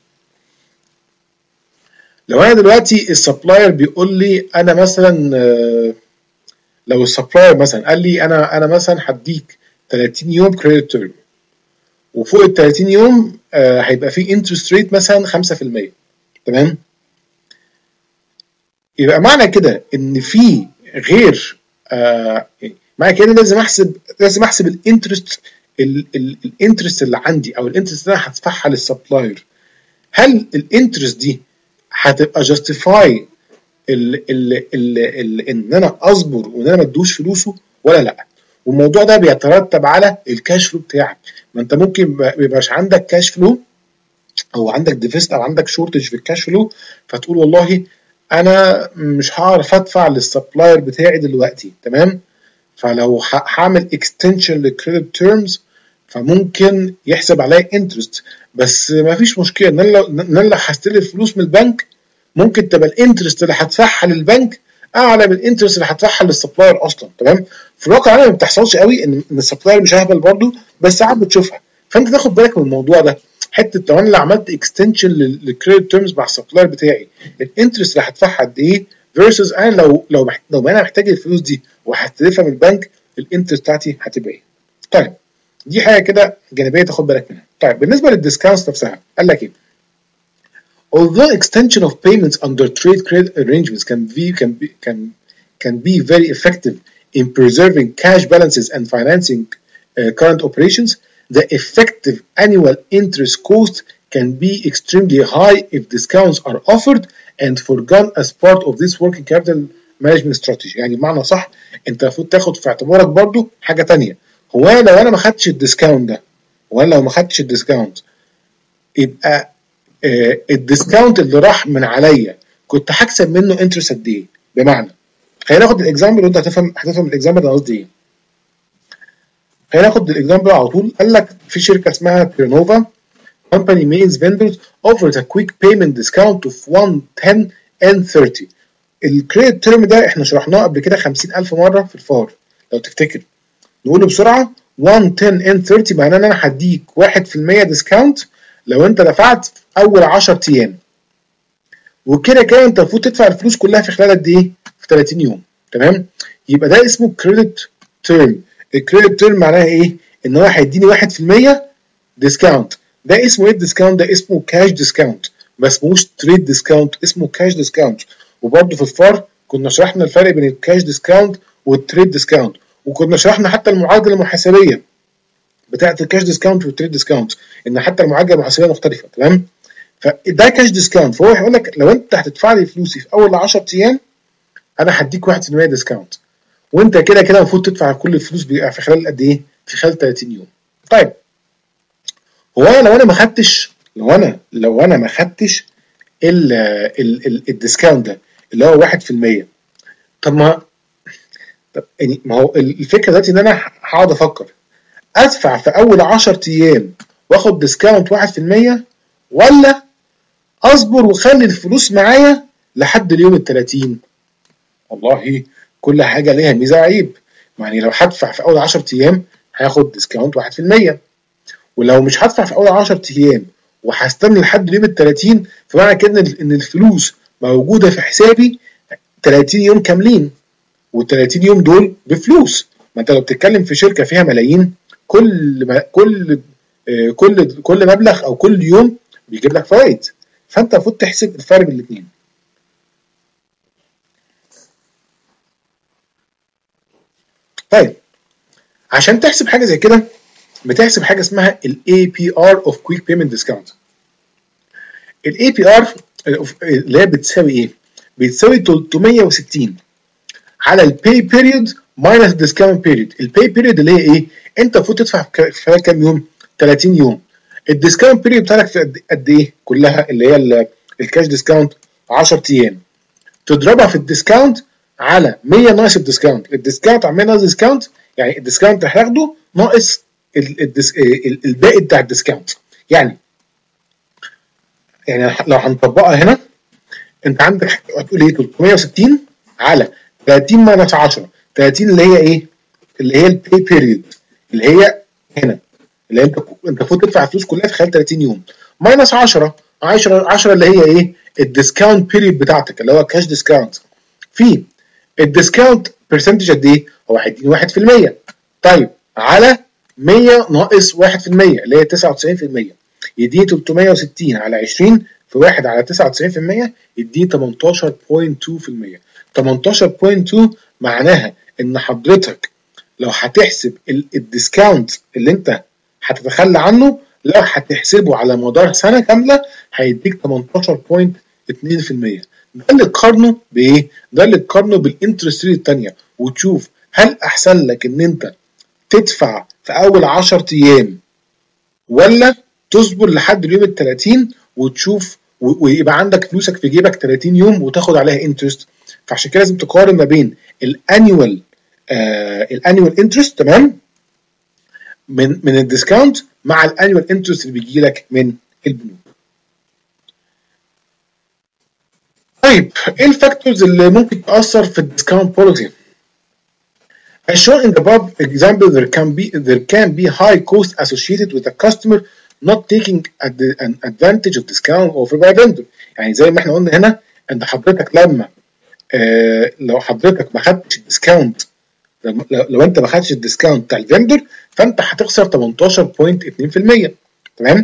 لو انا دلوقتي السبلاير بيقول لي انا مثلا، لو السبلاير مثلا قال لي انا انا مثلا هديك ثلاثين يوم كريدت تيرم، وفوق ال ثلاثين يوم آه هيبقى في انترست ريت مثلا خمسة في المية، تمام؟ يبقى معنى كده ان في غير آه معنى كده لازم احسب لازم احسب الانترست الانترست اللي عندي او الانترست اللي انا هدفعها للسبلاير. هل الانترست دي هتبقى جاستيفاي ال ال ال ال ان انا اصبر وان انا ما ادوش فلوسه ولا لا؟ والموضوع ده بيترتب على الكاش فلو بتاعك. ما انت ممكن ما يبقاش عندك كاش فلو او عندك ديفيست او عندك شورتج في الكاش فلو، فتقول والله انا مش هعرف ادفع للسبلاير بتاعي دلوقتي، تمام؟ فلو هعمل اكستنشن للكريدت تيرمز فممكن يحسب عليا انترست، بس ما فيش مشكله ان انا لو ان انا لو هستلف فلوس من البنك ممكن تبقى الانترست اللي هدفعها للبنك اعلى من الانترست اللي هدفعها للسبلاير اصلا، تمام؟ في الواقع انا ما بتحصلش قوي ان السبلاير مش ههبل برضه، بس ساعات بتشوفها. فانت تاخد بالك من الموضوع ده، حته لو انا اللي عملت اكستنشن للكريدت تيرمز مع السبلاير بتاعي الانترست اللي هدفعها قد ايه فيرسز انا لو لو محت... لو انا محتاج الفلوس دي وهستلفها من البنك الانترست بتاعتي هتبقى ايه. طيب دي حاجه كده جانبيه تاخد بالك منها. طيب بالنسبه للديسكاونتس نفسها قال لك ايه؟ Although extension of payments under trade credit arrangements can be can be can can be very effective in preserving cash balances and financing uh, current operations, the effective annual interest cost can be extremely high if discounts are offered and forgone as part of this working capital management strategy. يعني بمعنى صح انت المفروض تاخد في اعتبارك برضو حاجه ثانيه. هو انا لو انا ما خدتش الديسكاونت ده وانا لو ما خدتش الديسكاونت يبقى آه الديسكاونت اللي راح من عليا كنت هكسب منه انترست قد ايه؟ بمعنى خلينا ناخد الاكزامبل وانت هتفهم هتفهم الاكزامبل ده قصدي ايه. خلينا ناخد الاكزامبل على طول. قال لك في شركه اسمها بيرنوفا company mains vendors offers a quick payment discount of one, ten and thirty. الكريدت تيرم ده احنا شرحناه قبل كده خمسين ألف مره في الفار لو تفتكر. نقوله بسرعه one, ten and thirty معناه ان انا هديك واحد في المية ديسكاونت لو انت دفعت في اول عشرة ايام، وكده كده انت المفروض تدفع الفلوس كلها في خلال قد ايه؟ في ثلاثين يوم، تمام؟ يبقى ده اسمه كريدت تيرم. الكريدت تيرم معناها ايه؟ ان هو هيديني واحد في المية ديسكاونت. ده اسمه ايه الديسكاونت ده؟ اسمه كاش ديسكاونت، ما اسمهوش تريد ديسكاونت، اسمه كاش ديسكاونت. وبرده في الفار كنا شرحنا الفرق بين الكاش ديسكاونت والتريد ديسكاونت، وكنا شرحنا حتى المعادله المحاسبيه بتاعه الكاش ديسكاونت والتريد ديسكاونت ان حتى المعادله المحاسبيه مختلفه، تمام؟ فده كاش ديسكاونت. فهو هيقول لك لو انت هتدفع لي فلوسي في اول عشرة ايام انا هديك واحد في المية ديسكاونت، وانت كده كده المفروض تدفع كل الفلوس في خلال قد ايه؟ في خلال ثلاثين يوم. طيب هو انا لو انا ما خدتش لو انا لو انا ما خدتش الديسكاونت ده اللي هو واحد في المية، طب ما طب يعني ما هو الفكره دلوقتي ان انا هقعد افكر ادفع في اول عشرة ايام واخد ديسكاونت واحد في المية ولا اصبر واخلي الفلوس معايا لحد اليوم ال ثلاثين؟ والله كل حاجه ليها ميزه وعيب. يعني لو هدفع في اول عشرة ايام هاخد ديسكاونت واحد في المية، ولو مش هدفع في اول عشرة ايام وهستنى لحد اليوم ال ثلاثين فمعنى كده ان الفلوس موجوده في حسابي ثلاثين يوم كاملين، وال ثلاثين يوم دول بفلوس. ما انت لو بتتكلم في شركه فيها ملايين كل ما كل آه كل كل مبلغ او كل يوم بيجيب لك فوائد، فانت المفروض تحسب الفرق بين الاثنين. طيب عشان تحسب حاجه زي كده بتحسب حاجه اسمها ال إيه بي آر of Quick Payment Discount. ال إيه بي آر اللي هي بتساوي ايه؟ بتساوي ثلاثمية وستين على ال Pay Period minus Discount Period. ال Pay Period اللي هي ايه؟ انت المفروض تدفع في خلال كام يوم؟ ثلاثين يوم. الديسكاونت بيريود بتاعتك في قد ايه كلها اللي هي الكاش ديسكاونت عشرة ايام، تضربها في الديسكاونت على مية ناقص الديسكاونت. الديسكاونت على مية ناقص الديسكاونت يعني الديسكاونت اللي هتاخده ناقص الباقي بتاع الديسكاونت. يعني يعني لو هنطبقها هنا انت عندك هتقول ايه ثلاثمية وستين على ثلاثين ماينس عشرة، ثلاثين اللي هي ايه؟ اللي هي البي بيريود اللي هي هنا اللي انت انت المفروض تدفع الفلوس كلها في خلال ثلاثين يوم، ماينس عشرة عشرة عشرة اللي هي ايه؟ الديسكاونت بيريود بتاعتك اللي هو كاش ديسكاونت. في الديسكاونت برسنتج قد ايه؟ هو هيديني واحد في المية. طيب على مية ناقص واحد في المية اللي هي تسعة وتسعين في المية يديني ثلاثمية وستين على عشرين في واحد على تسعة وتسعين في المية يديني تمنتاشر فاصلة اتنين في المية. تمنتاشر فاصلة اتنين معناها ان حضرتك لو هتحسب الديسكاونت اللي انت هتتخلى عنه لو هتحسبه على مدار سنه كامله هيديك تمنتاشر فاصلة اتنين في المية. ده اللي تقارنه بايه؟ ده اللي تقارنه بالانترست ريت الثانيه وتشوف هل احسن لك ان انت تدفع في اول عشرة ايام ولا تصبر لحد اليوم ال ثلاثين وتشوف ويبقى عندك فلوسك في جيبك ثلاثين يوم وتاخد عليها انترست. فعشان كده لازم تقارن ما بين الانيوال آه الانيوال انترست تمام من من الديسكاونت مع الانيوال انترست اللي بيجي لك من البنوك. طيب ايه الفاكتورز اللي ممكن تاثر في الديسكاونت بوليسي؟ As shown in the above example, there can be there can be high cost associated with the customer not taking an advantage of discount offered by vendor. يعني زي ما احنا قلنا هنا ان حضرتك لما آه لو حضرتك ما خدتش الديسكاونت لو, لو انت ما خدتش الديسكاونت بتاع الفندر فانت هتخسر تمنتاشر فاصلة اتنين في المية تمام؟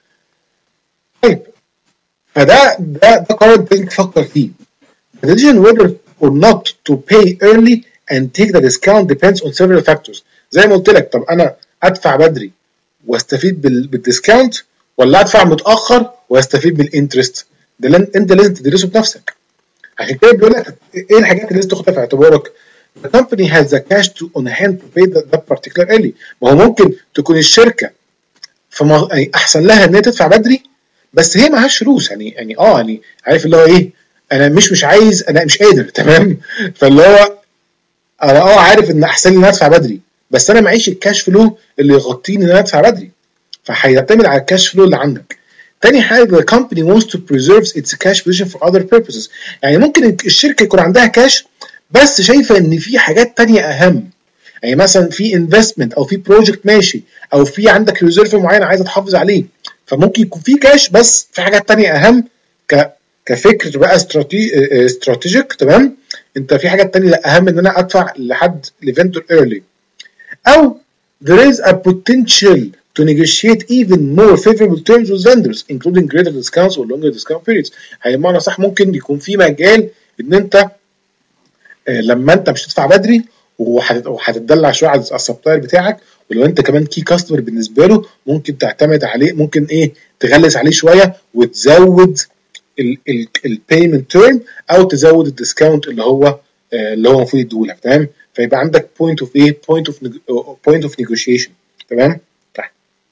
طيب فده ده ده قرار لازم تفكر فيه. The decision whether or not to pay early and take the discount depends on several factors. زي ما قلت لك طب انا ادفع بدري واستفيد بالديسكاونت ولا ادفع متاخر واستفيد بالانترست؟ ده انت لازم تدرسه بنفسك. عشان كده بيقول لك ايه الحاجات اللي لازم تاخدها في اعتبارك؟ The company has the cash to on hand to pay that, that particular early. ما هو ممكن تكون الشركه فما يعني احسن لها ان هي تدفع بدري بس هي معهاش فلوس يعني يعني اه يعني عارف اللي هو ايه انا مش مش عايز انا مش قادر تمام. فاللي هو انا اه عارف ان احسن لي ان ادفع بدري بس انا معيش الكاش فلو اللي يغطيني ان انا ادفع بدري فهيعتمد على الكاش فلو اللي عندك. تاني حاجه the company wants to preserve its cash position for other purposes. يعني ممكن الشركه يكون عندها كاش بس شايفه ان في حاجات تانية اهم يعني مثلا في انفستمنت او في بروجكت ماشي او في عندك ريزيرف معين عايزه تحافظ عليه فممكن يكون في كاش بس في حاجات تانية اهم ك كفكر بقى استراتيجيك تمام. انت في حاجات تانية لا اهم ان انا ادفع لحد لفندور ايرلي او there is a potential to negotiate even more favorable terms with vendors including greater discounts or longer discount periods. هي معنى صح ممكن يكون في مجال ان انت لما انت مش تدفع بدري وهتدلع شويه على السبلاير بتاعك ولو انت كمان كي كاستمر بالنسبه له ممكن تعتمد عليه ممكن ايه تغلس عليه شويه وتزود البيمنت تيرم او تزود الديسكاونت اللي هو اللي هو المفروض يديهولك تمام. فيبقى عندك بوينت اوف ايه بوينت اوف بوينت اوف نيجوشيشن تمام. تحت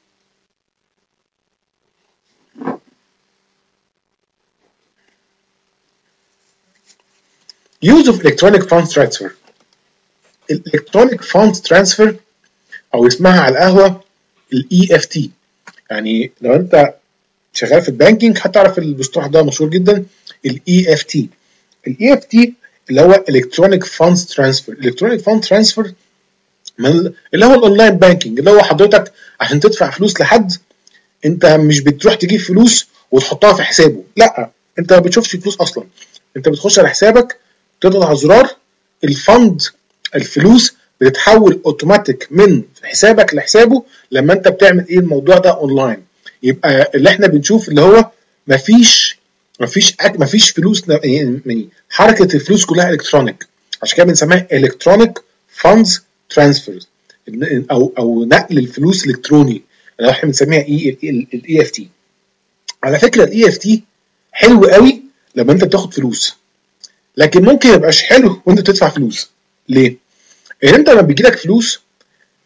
use of electronic funds transfer. electronic funds transfer او اسمها على القهوه الاي اف تي. يعني لو انت شغال في البانكينج هتعرف المصطلح ده مشهور جدا الاي اف تي. الاي اف تي اللي هو الكترونيك فاندز ترانسفير. الكترونيك فاند ترانسفير اللي هو الاونلاين بانكينج اللي هو حضرتك عشان تدفع فلوس لحد انت مش بتروح تجيب فلوس وتحطها في حسابه لا انت ما بتشوفش فلوس اصلا انت بتخش على حسابك تضغط على زرار الفند الفلوس بتتحول اوتوماتيك من حسابك لحسابه لما انت بتعمل ايه الموضوع ده اونلاين. يبقى اللي احنا بنشوف اللي هو مفيش مفيش مفيش فلوس يعني حركه الفلوس كلها الكترونيك عشان كده بنسميها الكترونيك فاندز ترانسفير او او نقل الفلوس الكتروني اللي احنا بنسميها اي الاي اف تي. على فكره الاي اف تي حلو قوي لما انت بتاخد فلوس لكن ممكن يبقاش حلو وانت بتدفع فلوس. ليه؟ يعني انت لما بيجي لك فلوس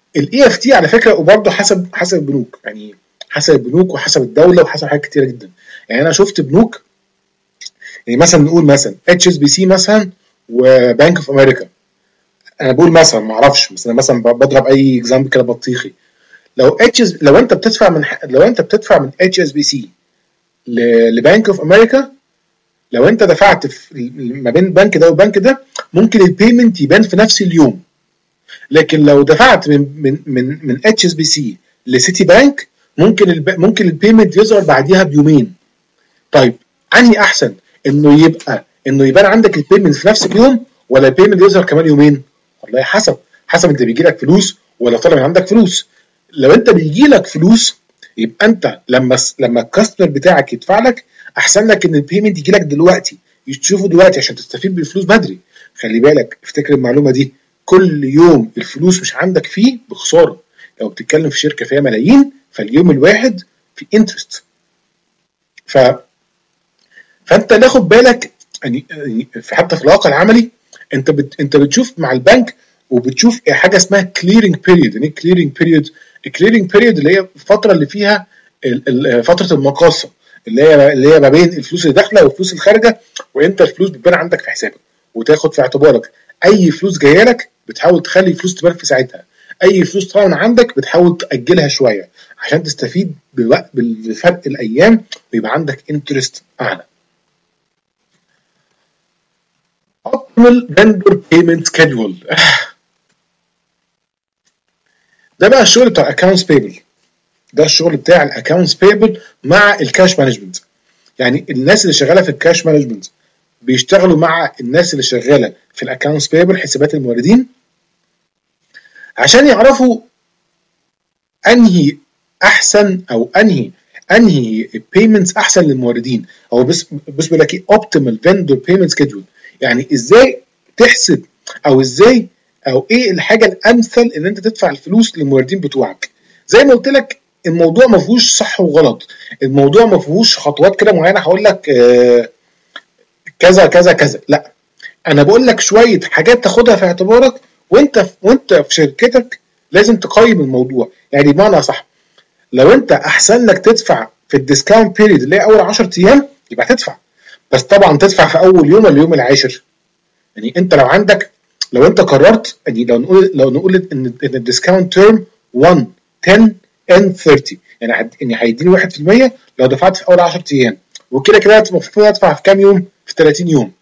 الاي اف تي على فكره وبرضه حسب حسب البنوك، يعني حسب البنوك وحسب الدوله وحسب حاجات كتيره جدا. يعني انا شفت بنوك، يعني مثلا نقول مثلا اتش اس بي سي مثلا وبنك اوف امريكا. انا بقول مثلا ما اعرفش، بس انا مثلا بضرب اي اكزامبل كده بطيخي. لو اتش لو انت بتدفع من لو انت بتدفع من اتش اس بي سي لبنك اوف امريكا، لو انت دفعت في ما بين البنك ده والبنك ده ممكن البيمنت يبان في نفس اليوم، لكن لو دفعت من من من من اتش اس بي سي لسيتي بانك ممكن الب... ممكن البيمنت يظهر بعديها بيومين. طيب انهي احسن، انه يبقى انه يبان عندك البيمنت في نفس اليوم ولا البيمنت يظهر كمان يومين؟ والله حسب حسب انت بيجي لك فلوس ولا طالع من عندك فلوس. لو انت بيجي لك فلوس يبقى انت لما لما الكاستمر بتاعك يدفع لك احسن لك ان البيمنت يجي لك دلوقتي، تشوفه دلوقتي عشان تستفيد بالفلوس بدري. خلي بالك افتكر المعلومه دي، كل يوم الفلوس مش عندك فيه بخساره. لو بتتكلم في شركه فيها ملايين فاليوم الواحد في انترست. ف فانت ناخد بالك يعني حتى في الواقع العملي انت بت... انت بتشوف مع البنك وبتشوف حاجه اسمها كليرنج بيريود. يعني كليرنج بيريود، الكليرنج بيريود اللي هي الفتره اللي فيها فتره المقاصه، اللي هي اللي هي ما بين الفلوس اللي داخله والفلوس اللي خارجه، وانت الفلوس بتبان عندك في حسابك. وتاخد في اعتبارك اي فلوس جايه لك بتحاول تخلي الفلوس تبان في ساعتها، اي فلوس طالعه من عندك بتحاول تاجلها شويه عشان تستفيد بالوقت بفرق الايام ويبقى عندك انترست اعلى. optimal vendor payment schedule ده بقى الشغل بتاع accounts payable. ده الشغل بتاع الاكونتس بيبل مع الكاش مانجمنت. يعني الناس اللي شغاله في الكاش مانجمنت بيشتغلوا مع الناس اللي شغاله في الاكونتس بيبل حسابات الموردين عشان يعرفوا انهي احسن او انهي انهي بيمنتس احسن للموردين، او بس بس بيقول لك ايه اوبتيمال فيندور بيمنت سكيدول. يعني ازاي تحسب او ازاي او ايه الحاجه الامثل ان انت تدفع الفلوس للموردين بتوعك. زي ما قلت لك الموضوع ما فيهوش صح وغلط، الموضوع ما فيهوش خطوات كده معينه هقول لك آه كذا كذا كذا، لا انا بقول لك شويه حاجات تاخدها في اعتبارك وانت وانت في شركتك لازم تقيم الموضوع. يعني بمعنى صح، لو انت احسن لك تدفع في الديسكاونت بيريد اللي هي اول عشرة ايام يبقى تدفع، بس طبعا تدفع في اول يوم ولا اليوم العاشر. يعني انت لو عندك لو انت قررت يعني لو نقول لو نقول ان ان الديسكاونت تيرم واحد عشرة ان ثلاثين، يعني يعني هيديني واحد في المية لو دفعت في اول عشرة ايام، وكده كده المفروض ادفع في كام يوم؟ في ثلاثين يوم.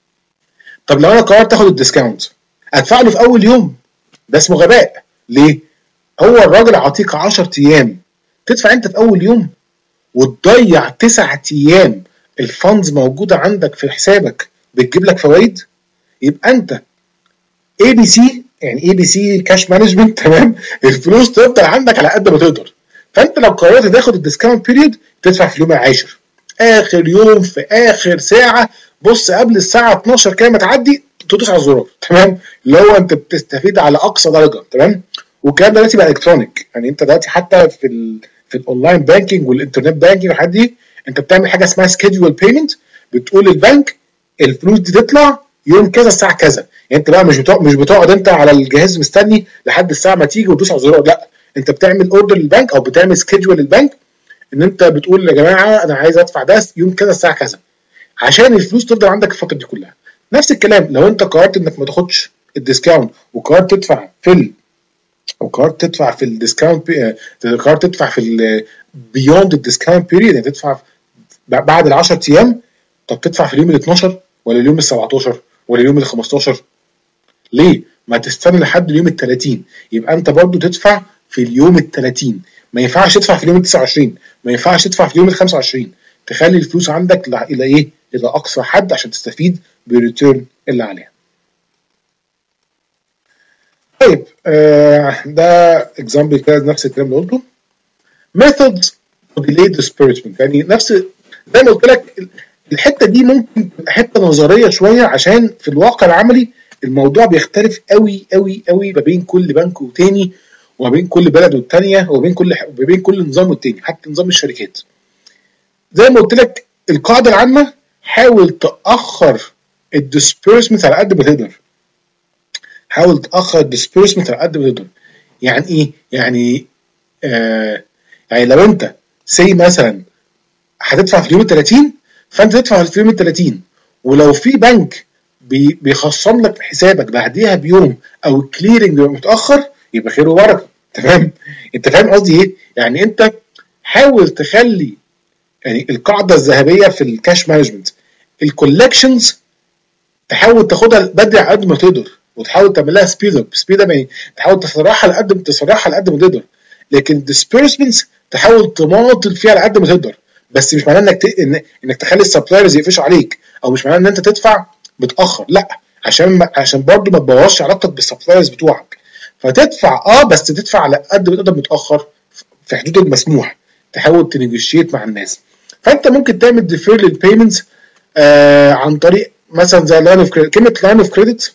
طب لو انا قررت اخد الديسكاونت ادفع له في اول يوم، ده اسمه غباء. ليه؟ هو الراجل عطيك عشرة ايام تدفع انت في اول يوم وتضيع تسعة ايام الفاندز موجوده عندك في حسابك بتجيب لك فوائد. يبقى انت اي بي سي، يعني اي بي سي كاش مانجمنت، تمام؟ الفلوس تفضل عندك على قد ما تقدر. فانت لو قررت تاخد الديسكاونت بيريد تدفع في اليوم العاشر، اخر يوم في اخر ساعه، بص قبل الساعه اتناشر كده ما تعدي تدوس على الزرار، تمام؟ اللي هو انت بتستفيد على اقصى درجه، تمام؟ والكلام ده دلوقتي بقى الكترونيك. يعني انت دلوقتي حتى في ال في الاونلاين بانكينج والانترنت بانكينج والحاجات دي انت بتعمل حاجه اسمها سكيدول بيمنت، بتقول للبنك الفلوس دي تطلع يوم كذا الساعه كذا. يعني انت بقى مش بتقعد مش بتقعد انت على الجهاز مستني لحد الساعه ما تيجي وتدوس على الزرار، لا انت بتعمل اوردر للبنك او بتعمل سكيدول للبنك ان انت بتقول يا جماعه انا عايز ادفع ده يوم كذا الساعه كذا عشان الفلوس تفضل عندك الفتره دي كلها. نفس الكلام لو انت قررت انك ما تاخدش الديسكاونت وقررت تدفع في ال وقررت تدفع في الديسكاونت قررت تدفع في ال بيوند الديسكاونت بيريد، يعني تدفع بعد ال عشرة ايام، طب تدفع في اليوم ال اتناشر ولا اليوم ال سبعتاشر ولا اليوم ال خمستاشر؟ ليه؟ ما تستنى لحد اليوم ال تلاتين، يبقى انت برضو تدفع في اليوم ال تلاتين، ما ينفعش تدفع في اليوم ال تسعة وعشرين، ما ينفعش تدفع في اليوم ال خمسة وعشرين. تخلي الفلوس عندك الى ايه؟ الى اقصى حد عشان تستفيد بالريتيرن اللي عليها. طيب آه ده اكزامبل كده نفس الكلام اللي قلته. methods to delay disbursement، يعني نفس زي ما قلت لك الحته دي ممكن تبقى حته نظريه شويه عشان في الواقع العملي الموضوع بيختلف قوي قوي قوي ما بين كل بنك والتاني وما بين كل بلد والتانيه وما بين كل وما بين كل نظام والتاني، حتى نظام الشركات. زي ما قلت لك القاعده العامه حاول تاخر الديسبيرسمنت على قد ما تقدر، حاول تاخر الديسبيرسمنت على قد ما تقدر. يعني ايه؟ يعني آه يعني لو انت سي مثلا هتدفع في اليوم ال ثلاثين، فانت تدفع في اليوم ال ثلاثين، ولو في بنك بي بيخصم لك حسابك بعديها بيوم او الكليرنج بيبقى متاخر، يبقى خير وبركه. تمام؟ انت فاهم قصدي ايه؟ يعني انت حاول تخلي يعني القاعده الذهبيه في الكاش مانجمنت، الكولكشنز تحاول تاخدها بدري على قد ما تقدر، وتحاول تعملها سبيد اب. سبيد اب يعني تحاول تسرعها على قد ما تسرعها على قد ما تقدر، لكن disbursements تحاول تماطل فيها على قد ما تقدر. بس مش معناه انك ت... إن... انك تخلي السبلايرز يقفشوا عليك، او مش معناه ان انت تدفع متاخر، لا، عشان ما... عشان برضه ما تبوظش علاقتك بالسبلايرز بتوعك. فتدفع اه بس تدفع على قد ما تقدر متاخر، في حدود المسموح. تحاول تنيجوشيت مع الناس. فانت ممكن تعمل ديفير للبيمنتس آه عن طريق مثلا زي لاين اوف كريدت. كلمه لاين اوف كريدت،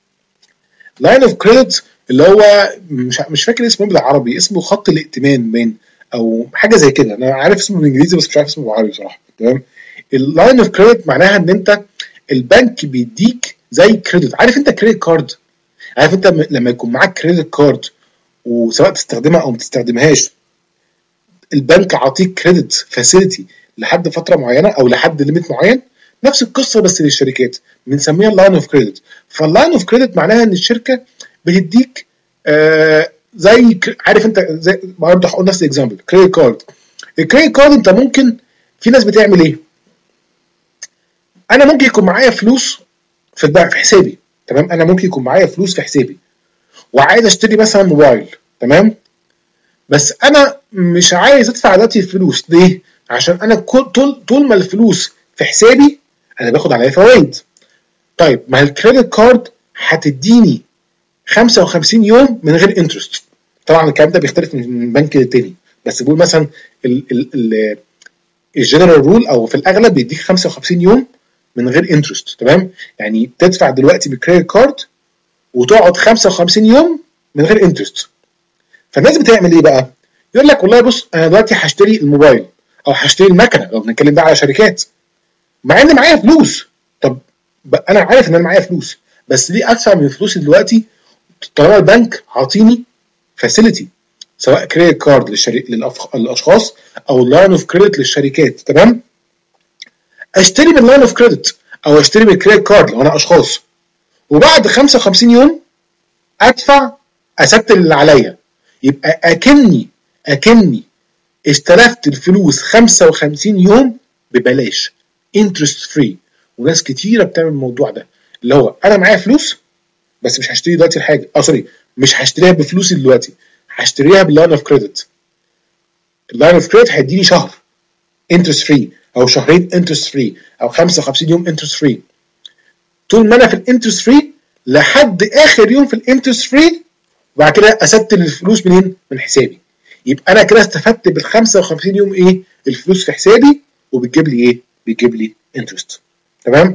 لاين اوف كريدت اللي هو مش مش فاكر اسمه بالعربي، اسمه خط الائتمان باين او حاجه زي كده. انا عارف اسمه بالانجليزي بس مش عارف اسمه بالعربي بصراحه. تمام؟ اللاين اوف كريدت معناها ان انت البنك بيديك زي كريدت. عارف انت كريدت كارد؟ عارف انت لما يكون معاك كريدت كارد وسواء تستخدمها او ما تستخدمهاش، البنك عاطيك كريدت فاسيلتي لحد فتره معينه او لحد ليميت معين. نفس القصه بس للشركات، بنسميها اللاين اوف كريدت. فاللاين اوف كريدت معناها ان الشركه بتديك آه زي عارف انت زي برضه هقول نفس الاكزامبل كريدت كارد. الكريدت كارد انت ممكن، في ناس بتعمل ايه؟ انا ممكن يكون معايا فلوس في في حسابي. تمام؟ انا ممكن يكون معايا فلوس في حسابي وعايز اشتري مثلا موبايل. تمام؟ بس انا مش عايز ادفع دلوقتي الفلوس. ليه؟ عشان انا طول طول ما الفلوس في حسابي انا باخد عليها فوائد. طيب ما الكريدت كارد هتديني خمسة وخمسين يوم من غير انترست. طبعا الكلام ده بيختلف من بنك للتاني، بس بقول مثلا الجنرال رول او في الاغلب بيديك خمسة وخمسين يوم من غير انترست. تمام؟ يعني تدفع دلوقتي بالكريدت كارد وتقعد خمسة وخمسين يوم من غير انترست. فالناس بتعمل ايه بقى؟ يقول لك والله بص انا دلوقتي هشتري الموبايل او هشتري المكنه، لو بنتكلم بقى على شركات، مع ان معايا فلوس. طب انا عارف ان انا معايا فلوس، بس ليه ادفع من فلوسي دلوقتي طالما البنك عاطيني فاسيلتي سواء كريدت كارد للاشخاص او لاين اوف كريدت للشركات. تمام؟ اشتري من لاين اوف كريدت او اشتري من كريدت كارد لو انا اشخاص، وبعد خمسة وخمسين يوم ادفع اسدد اللي عليا. يبقى اكني اكني استلفت الفلوس خمسة وخمسين يوم ببلاش، انترست فري. وناس كتيره بتعمل الموضوع ده، اللي هو انا معايا فلوس بس مش هشتري دلوقتي الحاجه، اه سوري مش هشتريها بفلوسي دلوقتي، هشتريها باللاين اوف كريدت. اللاين اوف كريدت هيديني شهر انترست فري او شهرين انترست فري او خمسة وخمسين يوم انترست فري. طول ما انا في الانترست فري لحد اخر يوم في الانترست فري، وبعد كده اسدد الفلوس منين؟ من حسابي. يبقى انا كده استفدت بال خمسة وخمسين يوم ايه؟ الفلوس في حسابي، وبتجيب لي ايه؟ بتجيب لي انترست. تمام؟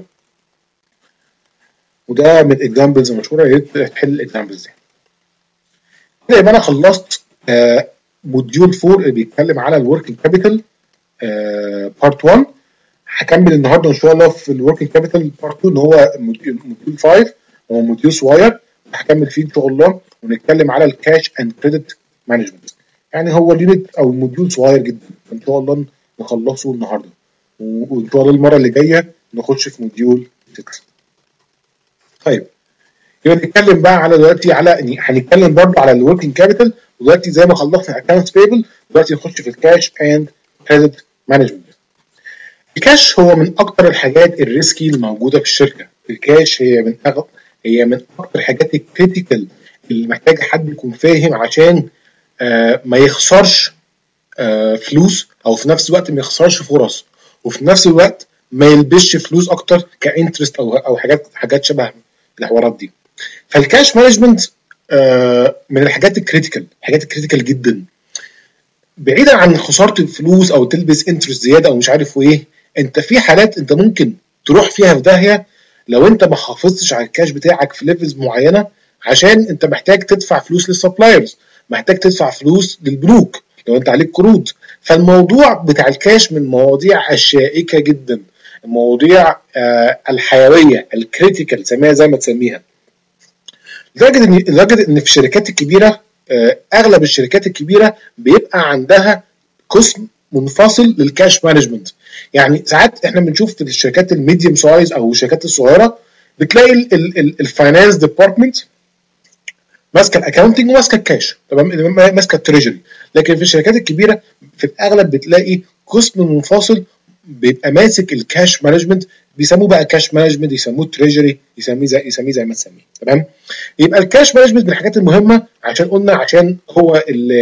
وده من الاكزامبلز المشهوره، يا ريت تحل الاكزامبلز دي. كده يبقى انا خلصت آه موديول أربعة اللي بيتكلم على الوركينج كابيتال بارت واحد. هكمل النهارده ان شاء الله في الوركينج كابيتال بارت اتنين، اللي هو موديول خمسة، هو موديول صغير هكمل فيه ان شاء الله، ونتكلم على الكاش اند كريدت مانجمنت. يعني هو اليونت او الموديول صغير جدا، ان شاء الله نخلصه النهارده، وان شاء الله المره اللي جايه نخش في موديول ستة. طيب يبقى نتكلم بقى على دلوقتي على هنتكلم برضه على الوركينج كابيتال، ودلوقتي زي ما خلصنا اكونتس بيبل دلوقتي نخش في الكاش اند كريدت مانجمنت. الكاش هو من اكتر الحاجات الريسكي الموجوده في الشركه. الكاش هي من أغ... هي من اكتر الحاجات الكريتيكال اللي محتاج حد يكون فاهم عشان آه ما يخسرش آه فلوس، او في نفس الوقت ما يخسرش فرص، وفي نفس الوقت ما يلبسش فلوس اكتر كانترست او او حاجات حاجات شبه الحوارات دي. فالكاش مانجمنت آه من الحاجات الكريتيكال، حاجات الكريتيكال جدا. بعيدا عن خساره الفلوس او تلبس انترست زياده او مش عارف ايه، انت في حالات انت ممكن تروح فيها في داهيه لو انت ما حافظتش على الكاش بتاعك في ليفلز معينه، عشان انت محتاج تدفع فلوس للسبلايرز، محتاج تدفع فلوس للبنوك لو انت عليك قروض. فالموضوع بتاع الكاش من المواضيع الشائكه جدا، المواضيع آه الحيويه الكريتيكال، سميها زي ما تسميها. لدرجه ان لدرجه ان في الشركات الكبيره اغلب الشركات الكبيره بيبقى عندها قسم منفصل للكاش مانجمنت. يعني ساعات احنا بنشوف في الشركات الميديوم سايز او الشركات الصغيره بتلاقي الفاينانس ديبارتمنت ماسكه الاكونتنج وماسكه الكاش، تمام، ماسكه التريجري. لكن في الشركات الكبيره في الاغلب بتلاقي قسم منفصل بيبقى ماسك الكاش مانجمنت، بيسموه بقى كاش مانجمنت، يسموه تريجري، يسميه زي يسميه زي ما تسميه، تمام. يبقى الكاش مانجمنت من الحاجات المهمه، عشان قلنا عشان هو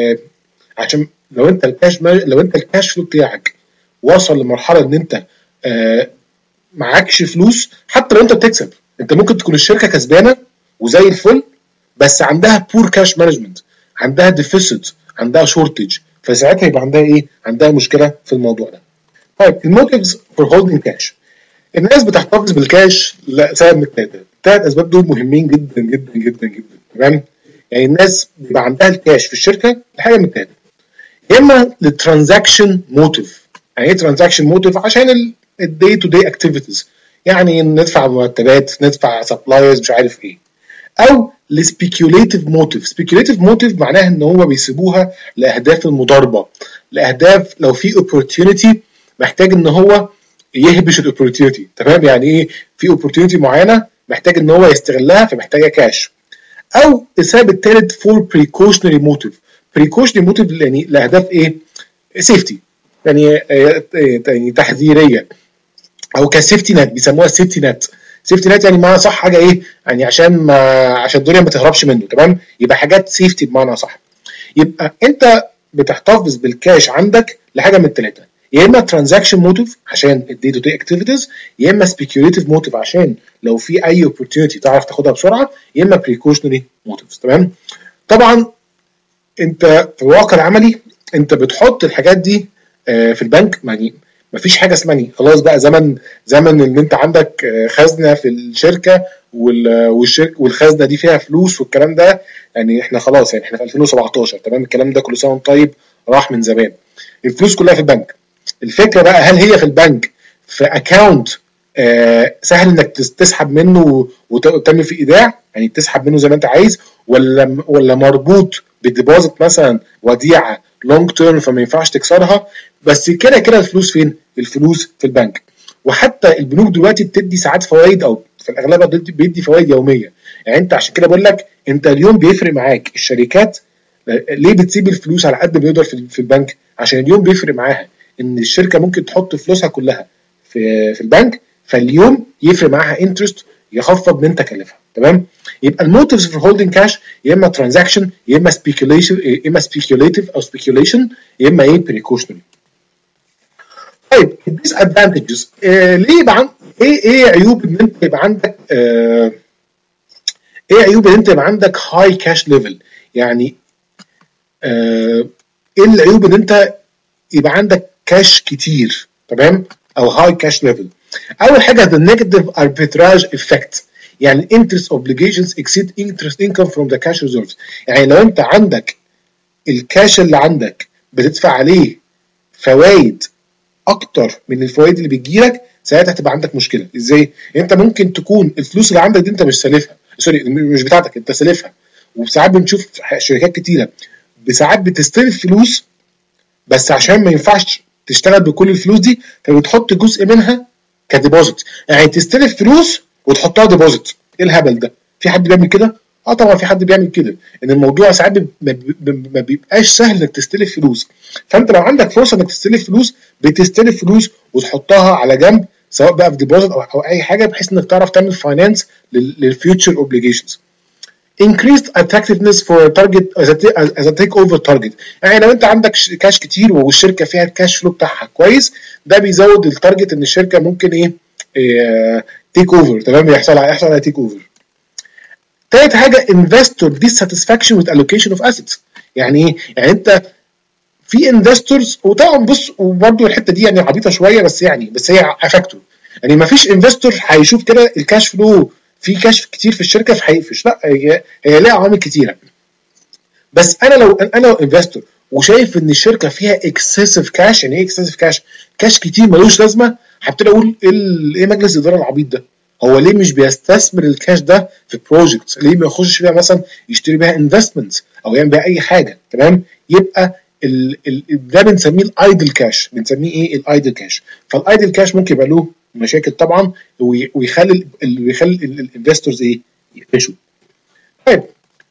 عشان لو انت الكاش لو انت الكاش فلو بتاعك وصل لمرحله ان انت آه معكش فلوس، حتى لو انت بتكسب، انت ممكن تكون الشركه كسبانه وزي الفل بس عندها بور كاش مانجمنت، عندها ديفيسيت، عندها شورتج، فساعتها يبقى عندها ايه؟ عندها مشكله في الموضوع ده. طيب الموتيفز فور هولدنج كاش. الناس بتحتفظ بالكاش لسبب من الثلاثه، الثلاث اسباب دول مهمين جدا جدا جدا جدا، تمام؟ يعني الناس بيبقى عندها الكاش في الشركه لحاجه من الثلاثه، يا اما للترانزاكشن موتيف. يعني ايه ترانزاكشن موتيف؟ عشان الدي تو دي اكتيفيتيز، يعني ندفع مرتبات، ندفع سبلايرز، مش عارف ايه. او لسبيكيوليتيف موتيف. سبيكيوليتيف موتيف معناها ان هو بيسيبوها لاهداف المضاربه، لاهداف لو في اوبورتيونيتي محتاج ان هو يهبش الاوبورتيونيتي، تمام؟ يعني ايه؟ في اوبورتيونيتي معينه محتاج ان هو يستغلها فمحتاجه كاش. او السبب الثالث فور بريكوشنري موتيف. بريكوشنري موتيف يعني لاهداف ايه؟ سيفتي، يعني يعني تحذيريه، او كسيفتي نت، بيسموها سيفتي نت. سيفتي نت يعني معنى صح حاجه ايه؟ يعني عشان ما عشان الدنيا ما تهربش منه، تمام؟ يبقى حاجات سيفتي بمعنى صح. يبقى انت بتحتفظ بالكاش عندك لحاجه من الثلاثه، يا اما ترانزاكشن موتيف عشان الدي تو دي اكتيفيتيز، يا اما سبيكيوليتيف موتيف عشان لو في اي اوبورتيونيتي تعرف تاخدها بسرعه، يا اما بريكوشنري موتيفز، تمام؟ طبعا انت في الواقع العملي انت بتحط الحاجات دي في البنك، يعني مفيش حاجه اسمها خلاص بقى زمن زمن ان انت عندك خزنه في الشركه والشركه والخزنه دي فيها فلوس والكلام ده، يعني احنا خلاص، يعني احنا في ألفين وسبعتاشر، تمام؟ الكلام ده كل سنه وانت طيب راح من زمان. الفلوس كلها في البنك. الفكره بقى هل هي في البنك في اكاونت آه سهل انك تسحب منه وتعمل فيه ايداع، يعني تسحب منه زي ما انت عايز، ولا ولا مربوط بديبوزيت مثلا وديعه لونج تيرم فما ينفعش تكسرها؟ بس كده كده الفلوس فين؟ الفلوس في البنك. وحتى البنوك دلوقتي بتدي ساعات فوائد، او في الاغلب بيدي فوائد يوميه. يعني انت عشان كده بقول لك انت اليوم بيفرق معاك. الشركات ليه بتسيب الفلوس على قد ما يقدر في البنك؟ عشان اليوم بيفرق معاها ان الشركه ممكن تحط فلوسها كلها في في البنك، فاليوم يفرق معاها انترست يخفض من تكاليفها، تمام؟ يبقى الموتيفز في هولدنج كاش يا اما ترانزاكشن، يا اما سبيكيوليشن، يا اما سبيكيوليتيف او سبيكيوليشن، يا اما ايه؟ بريكوشنري. طيب الديس ادفانتجز، آه ليه يبقى ايه ايه عيوب ان انت يبقى عندك آه ايه عيوب ان انت يبقى عندك هاي كاش ليفل؟ يعني آه ايه العيوب ان انت يبقى عندك كاش كتير، تمام؟ او هاي كاش ليفل. اول حاجه the negative arbitrage effect، يعني interest obligations exceed interest income from the cash reserves. يعني لو انت عندك الكاش اللي عندك بتدفع عليه فوائد اكتر من الفوائد اللي بتجيلك، ساعتها هتبقى عندك مشكله. ازاي؟ انت ممكن تكون الفلوس اللي عندك دي انت مش سالفها، سوري مش بتاعتك، انت سالفها. وساعات بنشوف شركات كتيره بساعات بتستلف فلوس بس عشان ما ينفعش تشتغل بكل الفلوس دي فبتحط جزء منها كديبوزيت، يعني تستلف فلوس وتحطها ديبوزيت. ايه الهبل ده؟ في حد بيعمل كده؟ اه طبعا في حد بيعمل كده. ان الموضوع ساعات ما بيبقاش سهل انك تستلف فلوس، فانت لو عندك فرصه انك تستلف فلوس بتستلف فلوس وتحطها على جنب، سواء بقى في ديبوزيت او, أو اي حاجه، بحيث انك تعرف تعمل فاينانس للفيوتشر اوبليجيشنز. increased attractiveness for a target as a, as a take over target. يعني لو انت عندك كاش كتير والشركه فيها الكاش فلو بتاعها كويس، ده بيزود التارجت ان الشركه ممكن ايه, إيه تيك اوفر، تمام؟ يحصل يحصل على تيك اوفر. تالت حاجه investor dissatisfaction with allocation of assets. يعني ايه؟ يعني انت في انفستورز، وطبعا بص وبرده الحته دي يعني عبيطه شويه بس يعني بس هي افكتور. يعني ما فيش انفستور هيشوف كده الكاش فلو في كاش كتير في الشركه فهيقفش، لا، هي هي ليها عوامل كتيره. بس انا لو انا لو انفستور وشايف ان الشركه فيها اكسسيف كاش، يعني ايه اكسسيف كاش؟ كاش كتير ملوش لازمه، هبتدي اقول ايه مجلس الاداره العبيط ده؟ هو ليه مش بيستثمر الكاش ده في بروجكتس؟ ليه ما يخش بيها مثلا يشتري بيها انفستمنتس او يعمل بيها اي حاجه؟ تمام. يبقى ال ال ده بنسميه الايدل كاش. بنسميه ايه؟ الايدل كاش. فالايدل كاش ممكن يبقى له مشاكل طبعا، ويخلي ويخلي الانفستورز ايه؟ يقفشوا. طيب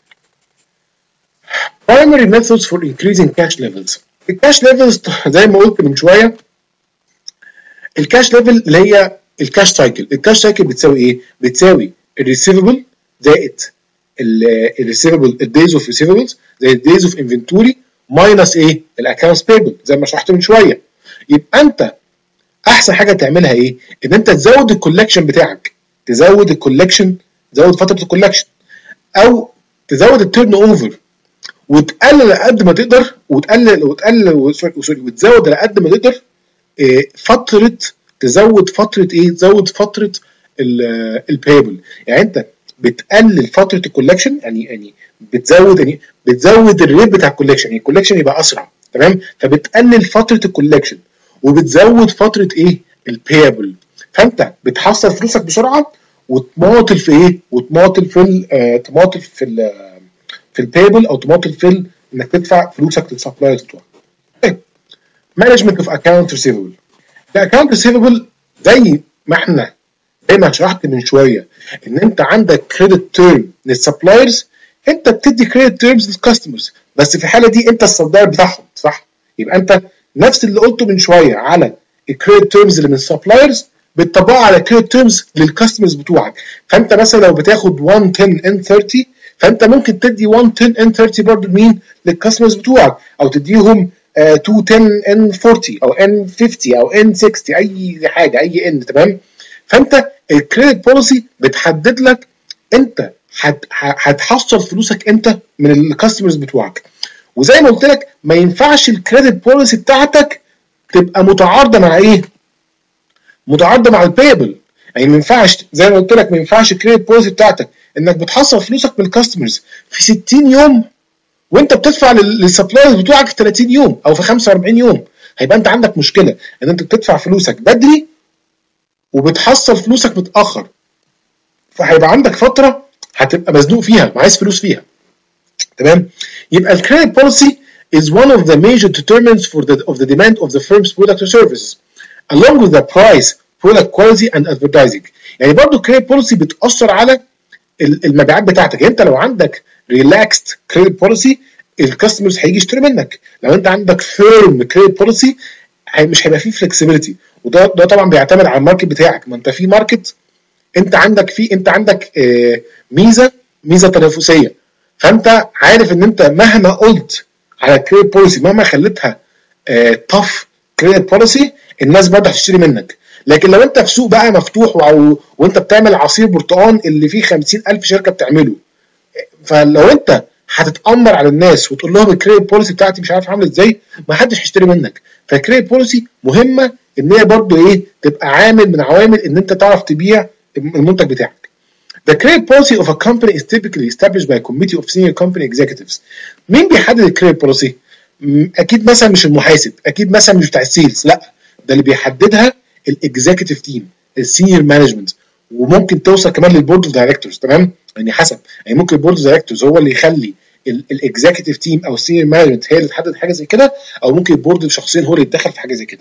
primary methods for increasing cash levels. الكاش ليفلز زي ما قلت من شويه، الكاش ليفل اللي هي الكاش سايكل. الكاش سايكل بتساوي ايه؟ بتساوي الريسيفبل زائد الريسيفبل الدايز اوف ريسيفبلز زائد الدايز اوف انفنتوري ماينس ايه؟ الاكونتس بيبل زي ما شرحت من شويه. يبقى انت احسن حاجه تعملها ايه؟ ان انت تزود الكولكشن بتاعك، تزود الكولكشن، تزود فتره الكولكشن، او تزود التيرن اوفر وتقلل على قد ما تقدر، وتقلل وتقلل سوري وتزود على قد ما تقدر إيه فتره، تزود فتره ايه؟ تزود فتره البيبل. يعني انت بتقلل فتره الكولكشن، يعني يعني بتزود يعني بتزود الريت بتاع الكولكشن، يعني الكولكشن يبقى اسرع. تمام. فبتقلل فتره الكولكشن وبتزود فتره ايه؟ البيبل. فانت بتحصل فلوسك بسرعه وتماطل في ايه؟ وتماطل في ال تماطل في ال في البيبل، او تماطل في انك تدفع فلوسك للسبلايرز بتوعك. طيب مانجمنت اوف اكونت ريسيفبل. الاكونت ريسيفبل زي ما احنا زي ما شرحت من شويه ان انت عندك كريدت تيرم للسبلايرز، انت بتدي كريدت تيرمز للكاستمرز، بس في الحاله دي انت السبلاير بتاعهم، صح؟ يبقى انت نفس اللي قلته من شويه على الكريدت تيرمز اللي من السبلايرز بتطبقها على كريدت تيرمز للكاستمرز بتوعك. فانت مثلا لو بتاخد مية وعشرة ان ثلاثين، فانت ممكن تدي مية وعشرة ان ثلاثين برضه لمين؟ للكاستمرز بتوعك، او تديهم مية وعشرة ان أربعين او ان خمسين او ان ستين، اي حاجه، اي ان. تمام. فانت الكريدت بوليسي بتحدد لك انت هتحصل فلوسك امتى من الكاستمرز بتوعك. وزي ما قلت لك ما ينفعش الكريدت بوليسي بتاعتك تبقى متعارضه مع ايه؟ متعارضه مع البيبل. يعني ما ينفعش، زي ما قلت لك ما ينفعش الكريدت بوليسي بتاعتك انك بتحصل فلوسك من الكاستمرز في ستين يوم وانت بتدفع للسبلايرز بتوعك في ثلاثين يوم او في خمسة واربعين يوم. هيبقى انت عندك مشكله ان انت بتدفع فلوسك بدري وبتحصل فلوسك متاخر، فهيبقى عندك فتره هتبقى مزنوق فيها وعايز فلوس فيها. تمام. يبقى الكريدت بوليسي is one of the major determinants for the of the demand of the firm's product or services along with the price, product quality and advertising. يعني برضو الكريدت بوليسي بتاثر على المبيعات بتاعتك. يعني انت لو عندك ريلاكسد كريدت بوليسي الكاستمرز هيجي يشتري منك. لو انت عندك فيرم كريدت بوليسي مش هيبقى فيه فلكسبيليتي، وده ده طبعا بيعتمد على الماركت بتاعك. ما انت في ماركت انت عندك فيه انت عندك آه ميزه ميزه تنافسيه، فانت عارف ان انت مهما قلت على كريدت بوليسي، مهما خليتها تف كريدت بوليسي، الناس برضه هتشتري منك. لكن لو انت في سوق بقى مفتوح و... وانت بتعمل عصير برتقال اللي فيه خمسين ألف شركه بتعمله، فلو انت هتتامر على الناس وتقول لهم الكريدت بوليسي بتاعتي مش عارف عامله ازاي، ما حدش هيشتري منك. فالكريدت بوليسي مهمه ان هي برضه ايه؟ تبقى عامل من عوامل ان انت تعرف تبيع المنتج بتاعك. The credit policy of a company is typically established by a committee of senior company executives. مين بيحدد الكريدت بوليسي؟ اكيد مثلا مش المحاسب، اكيد مثلا مش بتاع السيلز، لا، ده اللي بيحددها الاكزيكتيف تيم، السينيور مانجمنت، وممكن توصل كمان للبورد اوف دايركتورز. تمام. يعني حسب، يعني ممكن البورد اوف دايركتورز هو اللي يخلي الاكزيكتيف تيم او السينيور مانجمنت هي اللي تحدد حاجه زي كده، او ممكن البورد شخصيا هو اللي يتدخل في حاجه زي كده.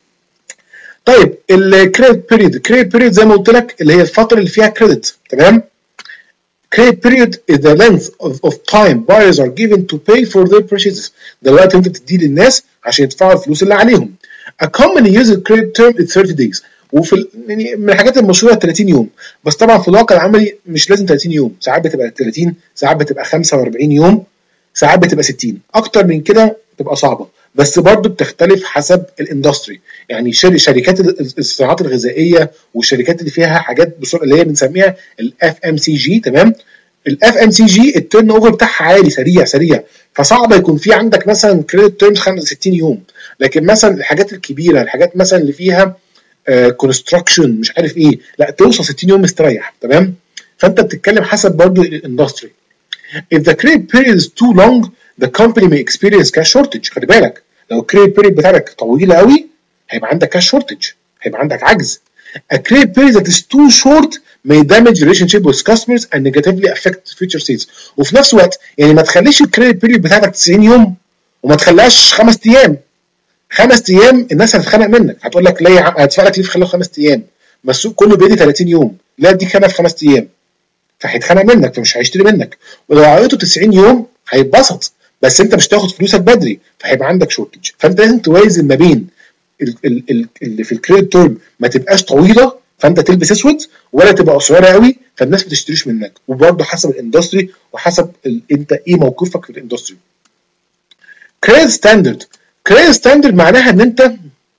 طيب الكريدت بيريود، الكريدت بيريود زي ما قلت لك اللي هي الفتره اللي فيها كريدت. تمام. Credit period is the length of, of time buyers are given to pay for their purchases. ده الوقت انت بتديه للناس عشان يدفعوا الفلوس اللي عليهم. A common user credit term is thirty days. وفي يعني من الحاجات المشهوره ثلاثين يوم، بس طبعا في الواقع العملي مش لازم ثلاثين يوم، ساعات بتبقى ثلاثين، ساعات بتبقى خمسة واربعين يوم، ساعات بتبقى ستين. اكتر من كده تبقى صعبه، بس برضو بتختلف حسب الاندستري. يعني شركات الصناعات الغذائيه والشركات اللي فيها حاجات بسرعه اللي هي بنسميها الاف ام سي جي. تمام. الاف ام سي جي التيرن اوفر بتاعها عالي، سريع سريع، فصعب يكون في عندك مثلا كريدت تيرمز خمسة وستين يوم. لكن مثلا الحاجات الكبيره، الحاجات مثلا اللي فيها كونستراكشن uh, مش عارف ايه، لا توصل ستين يوم مستريح. تمام. فانت بتتكلم حسب برضو الاندستري. If the credit period is too long, the company may experience cash shortage. خلي بالك لو الكريدت بيريد بتاعتك طويله قوي هيبقى عندك cash shortage، هيبقى عندك عجز. A credit period that is too short may damage relationship with customers and negatively affect future sales. وفي نفس الوقت يعني ما تخليش الكريدت بيريود بتاعتك تسعين يوم وما تخليهاش خمس ايام. خمس ايام الناس هتتخانق منك، هتقول لك ليه هدفع لك ليه في خلال خمس ايام؟ ما السوق كله بيدي ثلاثين يوم، لا اديك انا في خمس ايام، فهيتخانق منك فمش هيشتري منك. ولو عطيته تسعين يوم هيتبسط، بس انت مش تاخد فلوسك بدري فهيبقى عندك شورتج. فانت لازم توازن ما بين اللي في الكريدت تيرم ما تبقاش طويله فانت تلبس اسود، ولا تبقى قصيره قوي فالناس ما تشتريش منك، وبرده حسب الاندستري وحسب انت ايه موقفك في الاندستري. كريدت ستاندرد، كريدت ستاندرد معناها ان انت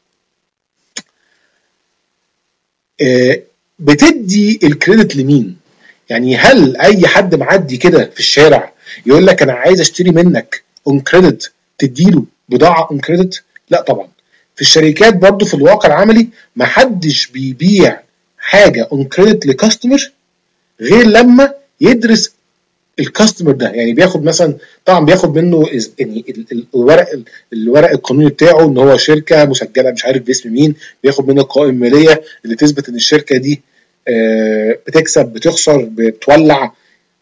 بتدي الكريدت لمين؟ يعني هل اي حد معدي كده في الشارع يقول لك انا عايز اشتري منك اون كريدت تديله بضاعه اون كريدت؟ لا طبعا. في الشركات برضو في الواقع العملي ما حدش بيبيع حاجه اون كريدت لكاستمر غير لما يدرس الكاستمر ده. يعني بياخد مثلا، طبعا بياخد منه يعني الورق الورق القانوني بتاعه ان هو شركه مسجله مش عارف باسم مين، بياخد منه القوائم الماليه اللي تثبت ان الشركه دي بتكسب بتخسر بتولع.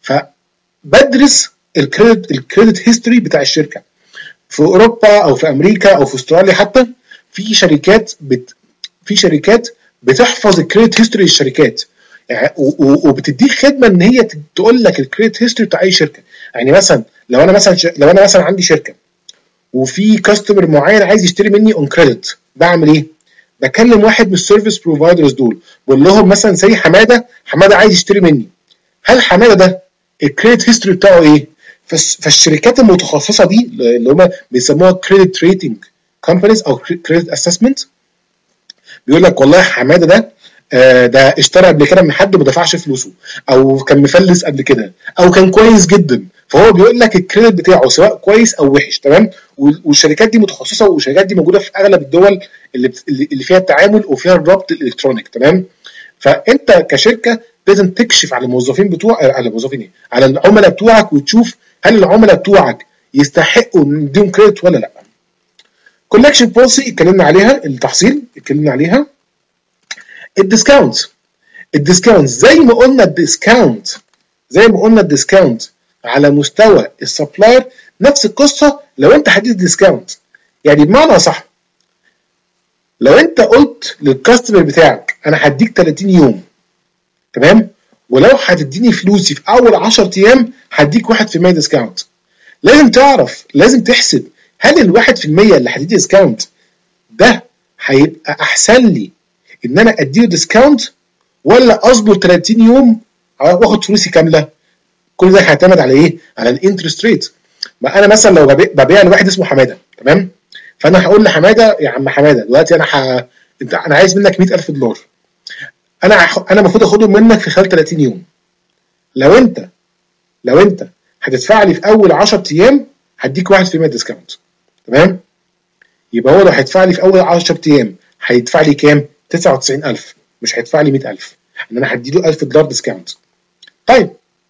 فبدرس الكريدت الكريدت هيستوري بتاع الشركه. في اوروبا او في امريكا او في استراليا حتى في شركات بت في شركات بتحفظ الكريدت هيستوري للشركات، يعني وبتديك خدمه ان هي تقول لك الكريدت هيستوري بتاع اي شركه. يعني مثلا لو انا مثلا لو انا مثلا عندي شركه وفي كاستمر معين عايز يشتري مني اون كريدت، بعمل ايه؟ بكلم واحد من السيرفيس بروفايدرز دول بقول لهم مثلا زي حماده حماده عايز يشتري مني، هل حماده ده الكريدت هيستوري بتاعه ايه؟ فالشركات المتخصصه دي اللي هم بيسموها كريدت ريتنج كومبانيز او كريدت اسسمنت بيقول لك والله حماده ده ده اشترى قبل كده من حد ما دفعش فلوسه، او كان مفلس قبل كده، او كان كويس جدا، فهو بيقول لك الكريدت بتاعه سواء كويس او وحش. تمام. والشركات دي متخصصه، والشركات دي موجوده في اغلب الدول اللي اللي فيها التعامل وفيها الربط الالكترونيك. تمام. فانت كشركه لازم تكشف على الموظفين بتوع على الموظفين ايه على العملاء بتوعك وتشوف هل العملاء بتوعك يستحقوا نديهم كريدت ولا لا. كولكشن بوليسي اتكلمنا عليها، التحصيل اتكلمنا عليها. الديسكاونت، الديسكاونت زي ما قلنا الديسكاونت زي ما قلنا الديسكاونت على مستوى السبلاير نفس القصه لو انت هتدي ديسكاونت. يعني بمعنى صح، لو انت قلت للكاستمر بتاعك انا هديك ثلاثين يوم، تمام، ولو هتديني فلوسي في اول عشرة ايام هديك واحد في المية ديسكاونت، لازم تعرف لازم تحسب هل الواحد في المية اللي هتدي ديسكاونت ده هيبقى احسن لي ان انا اديله ديسكاونت ولا اصبر ثلاثين يوم واخد فلوسي كامله. كل ده هيعتمد على ايه؟ على الانترست ريت. ما انا مثلا لو ببيع لواحد اسمه حماده، تمام، فانا هقول لحماده يا عم حماده دلوقتي انا ح... انت انا عايز منك مية ألف دولار، انا انا المفروض اخدهم منك في خلال ثلاثين يوم. لو انت لو انت هتدفع لي في اول عشرة ايام هديك واحد في المية ديسكاونت، تمام. يبقى هو لو هيدفع لي في اول عشرة ايام هيدفع لي كام؟ تسعة وتسعين ألف، مش هيدفع لي مية ألف، ان انا هديله ألف دولار ديسكاونت. طيب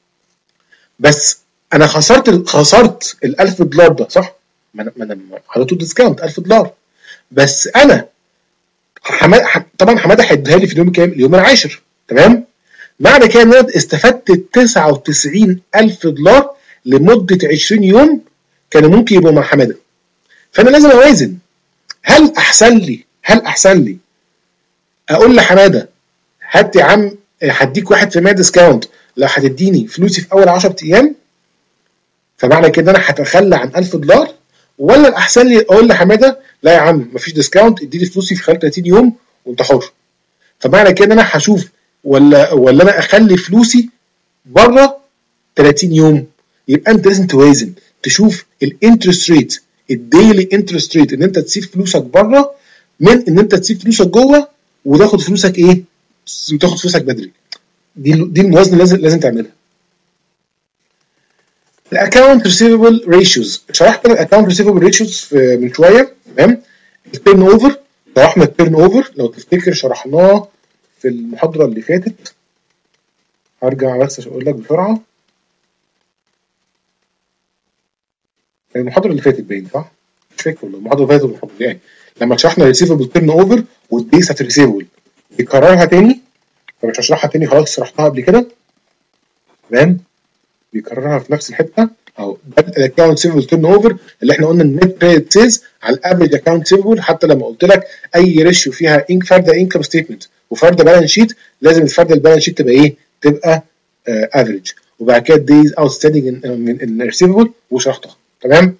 بس انا خسرت خسرت ال ألف دولار ده، صح؟ ما انا حطيته ديسكاونت ألف دولار، بس انا حماد طبعا حماده هيديها لي في اليوم كام؟ اليوم العاشر، تمام. معنى كده ان انا استفدت تسعة وتسعين ألف دولار لمده عشرين يوم كانوا ممكن يبقوا مع حماده. فانا لازم اوازن، هل احسن لي هل احسن لي اقول لحماده هات يا عم هديك واحد في المية ديسكاونت لو هتديني فلوسي في اول عشرة ايام، فمعنى كده انا هتخلى عن ألف دولار، ولا الاحسن لي اقول لحماده لا يا عم مفيش ديسكاونت اديني فلوسي في خلال ثلاثين يوم وانت حر. فمعنى كده انا هشوف ولا ولا انا اخلي فلوسي بره ثلاثين يوم. يبقى انت لازم توازن، تشوف الانترست ريت، الديلي انترست ريت، ان انت تسيب فلوسك بره من ان انت تسيب فلوسك جوه وتاخد فلوسك ايه؟ وتاخد فلوسك بدري. دي دي الموازنه لازم لازم تعملها. الاكونت ريسيفبل ريشيوز، شرحت الاكونت ريسيفبل ريشيوز من شويه، تمام. التيرن اوفر، شرحنا التيرن اوفر لو تفتكر شرحناه في المحاضره اللي فاتت. هرجع بس عشان اقول لك بسرعه. المحاضره اللي فاتت باين صح؟ مش فاكر والله المحاضره اللي فاتت المحاضره يعني لما شرحنا الريسيفبل تيرن اوفر والديس ات ريسيفبل، بيكررها تاني فمش هشرحها تاني، خلاص شرحتها قبل كده. تمام، بيكررها في نفس الحته اهو. ده الاكونت سيفل تيرن اوفر اللي احنا قلنا النت كريدت سيلز على الافريج اكونت سيفل. حتى لما قلت لك اي ريشيو فيها انك فرده انكم ستيتمنت وفرده بالانس شيت، لازم الفرده البالانس شيت تبقى ايه؟ تبقى افريج. uh, وبعد كده دايز اوت ستاندنج من الريسيفبل وشرحتها. تمام.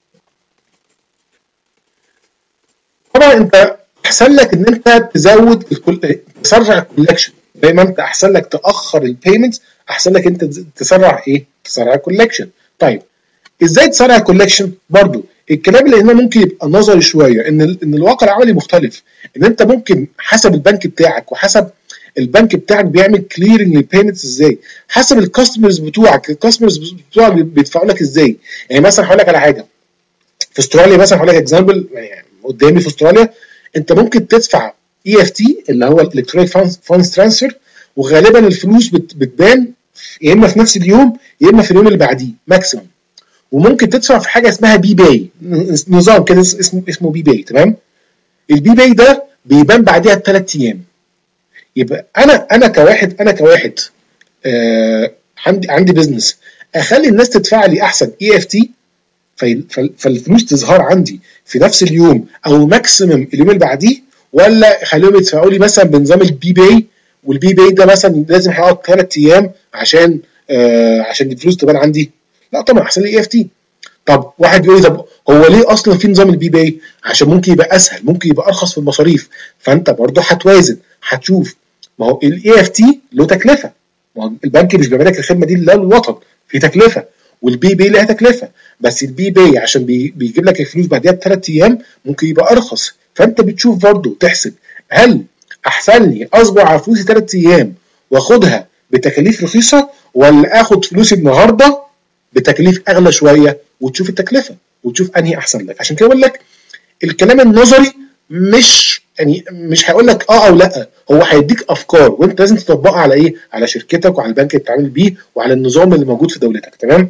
طبعا انت احسن لك ان انت تزود تسرع الكولكشن، زي ما انت احسن لك تاخر البيمنت، احسن لك انت تسرع ايه؟ تسرع الكولكشن. طيب ازاي تسرع الكولكشن؟ برضو الكلام اللي هنا ممكن يبقى نظري شويه، ان ان الواقع العملي مختلف. ان انت ممكن حسب البنك بتاعك وحسب البنك بتاعك بيعمل كليرنج للبيمنتس ازاي، حسب الكاستمرز بتوعك، الكاستمرز بتوعك بيدفعوا لك ازاي. يعني مثلا هقول لك على حاجه، في استراليا مثلا هقول لك اكزامبل يعني قدامي، في استراليا انت ممكن تدفع اي اف تي اللي هو الالكترونيك فاندز ترانسفير، وغالبا الفلوس بتبان يا اما في نفس اليوم يا اما في اليوم اللي بعديه ماكسيموم. وممكن تدفع في حاجه اسمها بي باي، نظام كده اسمه اسمه بي باي. تمام. البي باي ده بيبان بعديها بثلاث ايام. يبقى انا انا كواحد انا كواحد آه عندي عندي بزنس، اخلي الناس تدفع لي احسن اي اف تي فالفلوس تظهر عندي في نفس اليوم او ماكسيمم اليوم اللي بعديه، ولا اخليهم يدفعوا لي مثلا بنظام البي باي، والبي باي ده مثلا لازم هيقعد ثلاث ايام عشان آه عشان الفلوس تبان عندي؟ لا طبعا احسن لي اي اف تي. طب واحد بيقول لي طب هو ليه اصلا في نظام البي باي؟ عشان ممكن يبقى اسهل، ممكن يبقى ارخص في المصاريف. فانت برضه هتوازن، هتشوف ما هو الاي اف تي له تكلفه، ما هو البنك مش بيعمل لك الخدمه دي للوطن، في تكلفه، والبي باي لها تكلفه. بس البي باي عشان بي بيجيب لك الفلوس بعدها بثلاث ايام ممكن يبقى ارخص. فانت بتشوف برضه تحسب هل احسن لي اصبر على فلوسي ثلاث ايام واخدها بتكاليف رخيصه، ولا اخد فلوسي النهارده بتكليف اغلى شويه، وتشوف التكلفه وتشوف انهي احسن لك. عشان كده بقول لك الكلام النظري مش يعني مش هيقول لك اه او لا، هو هيديك افكار وانت لازم تطبقها على ايه؟ على شركتك وعلى البنك اللي بتتعامل بيه وعلى النظام اللي موجود في دولتك. تمام.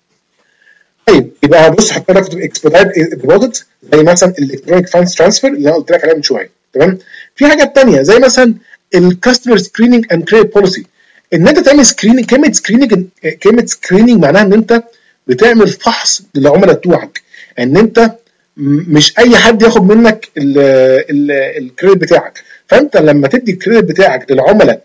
طيب يبقى بص هحط لك اكسبيدايت ديبوزيت زي مثلا الالكترونيك فاندز ترانسفير اللي انا قلت لك عليها من شويه. تمام. في حاجات ثانيه زي مثلا الكاستمر سكريننج اند كريدت بوليسي، ان انت تعمل سكريننج. كلمه سكريننج كلمه سكريننج معناها ان انت بتعمل فحص للعملاء بتوعك، ان انت مش اي حد ياخد منك الكريدت بتاعك. فانت لما تدي الكريدت بتاعك للعملاء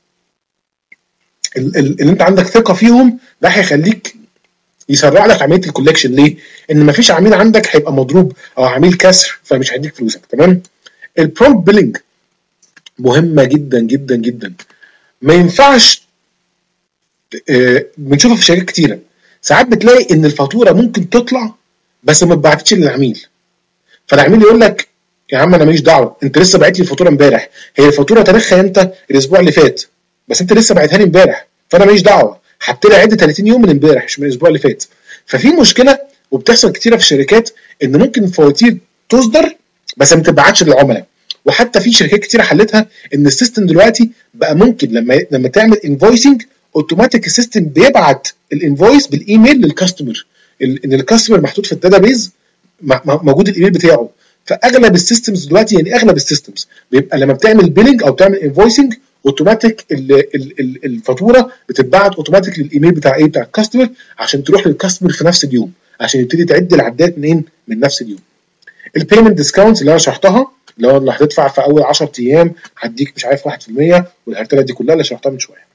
اللي انت عندك ثقه فيهم، ده هيخليك يسرع لك عمليه الكولكشن. ليه؟ ان مفيش عميل عندك هيبقى مضروب او عميل كسر فمش هيديك فلوسك. تمام. البرومبت بيلينج مهمه جدا جدا جدا، ما ينفعش اه بنشوفها في شركات كتيره، ساعات بتلاقي ان الفاتوره ممكن تطلع بس ما اتبعتش للعميل، فالعميل يقول لك يا عم انا ماليش دعوه، انت لسه باعت لي الفاتوره امبارح، هي الفاتوره تاريخها امتى؟ الاسبوع اللي فات، بس انت لسه باعتها لي امبارح، فانا ماليش دعوه، هبتدي اعد ثلاثين يوم من امبارح مش من الاسبوع اللي فات. ففي مشكله وبتحصل كتيره في الشركات ان ممكن الفواتير تصدر بس ما تتبعتش للعملاء. وحتى في شركات كتيره حلتها ان السيستم دلوقتي بقى ممكن لما لما تعمل انفويسنج اوتوماتيك السيستم بيبعت الانفويس بالايميل للكاستمر، ان الكاستمر محطوط في الداتابيز موجود الايميل بتاعه. فاغلب السيستمز دلوقتي يعني اغلب السيستمز بيبقى لما بتعمل بيلينج او بتعمل انفويسنج اوتوماتيك الفاتوره بتتبعت اوتوماتيك للايميل بتاع ايه؟ بتاع الكاستمر، عشان تروح للكاستمر في نفس اليوم، عشان يبتدي تعد العدات منين؟ من نفس اليوم. البيمنت ديسكاونت اللي انا شرحتها، اللي هو اللي هتدفع في اول عشرة ايام هديك مش عارف واحد في المية، والهرتله دي كلها اللي شرحتها من شويه.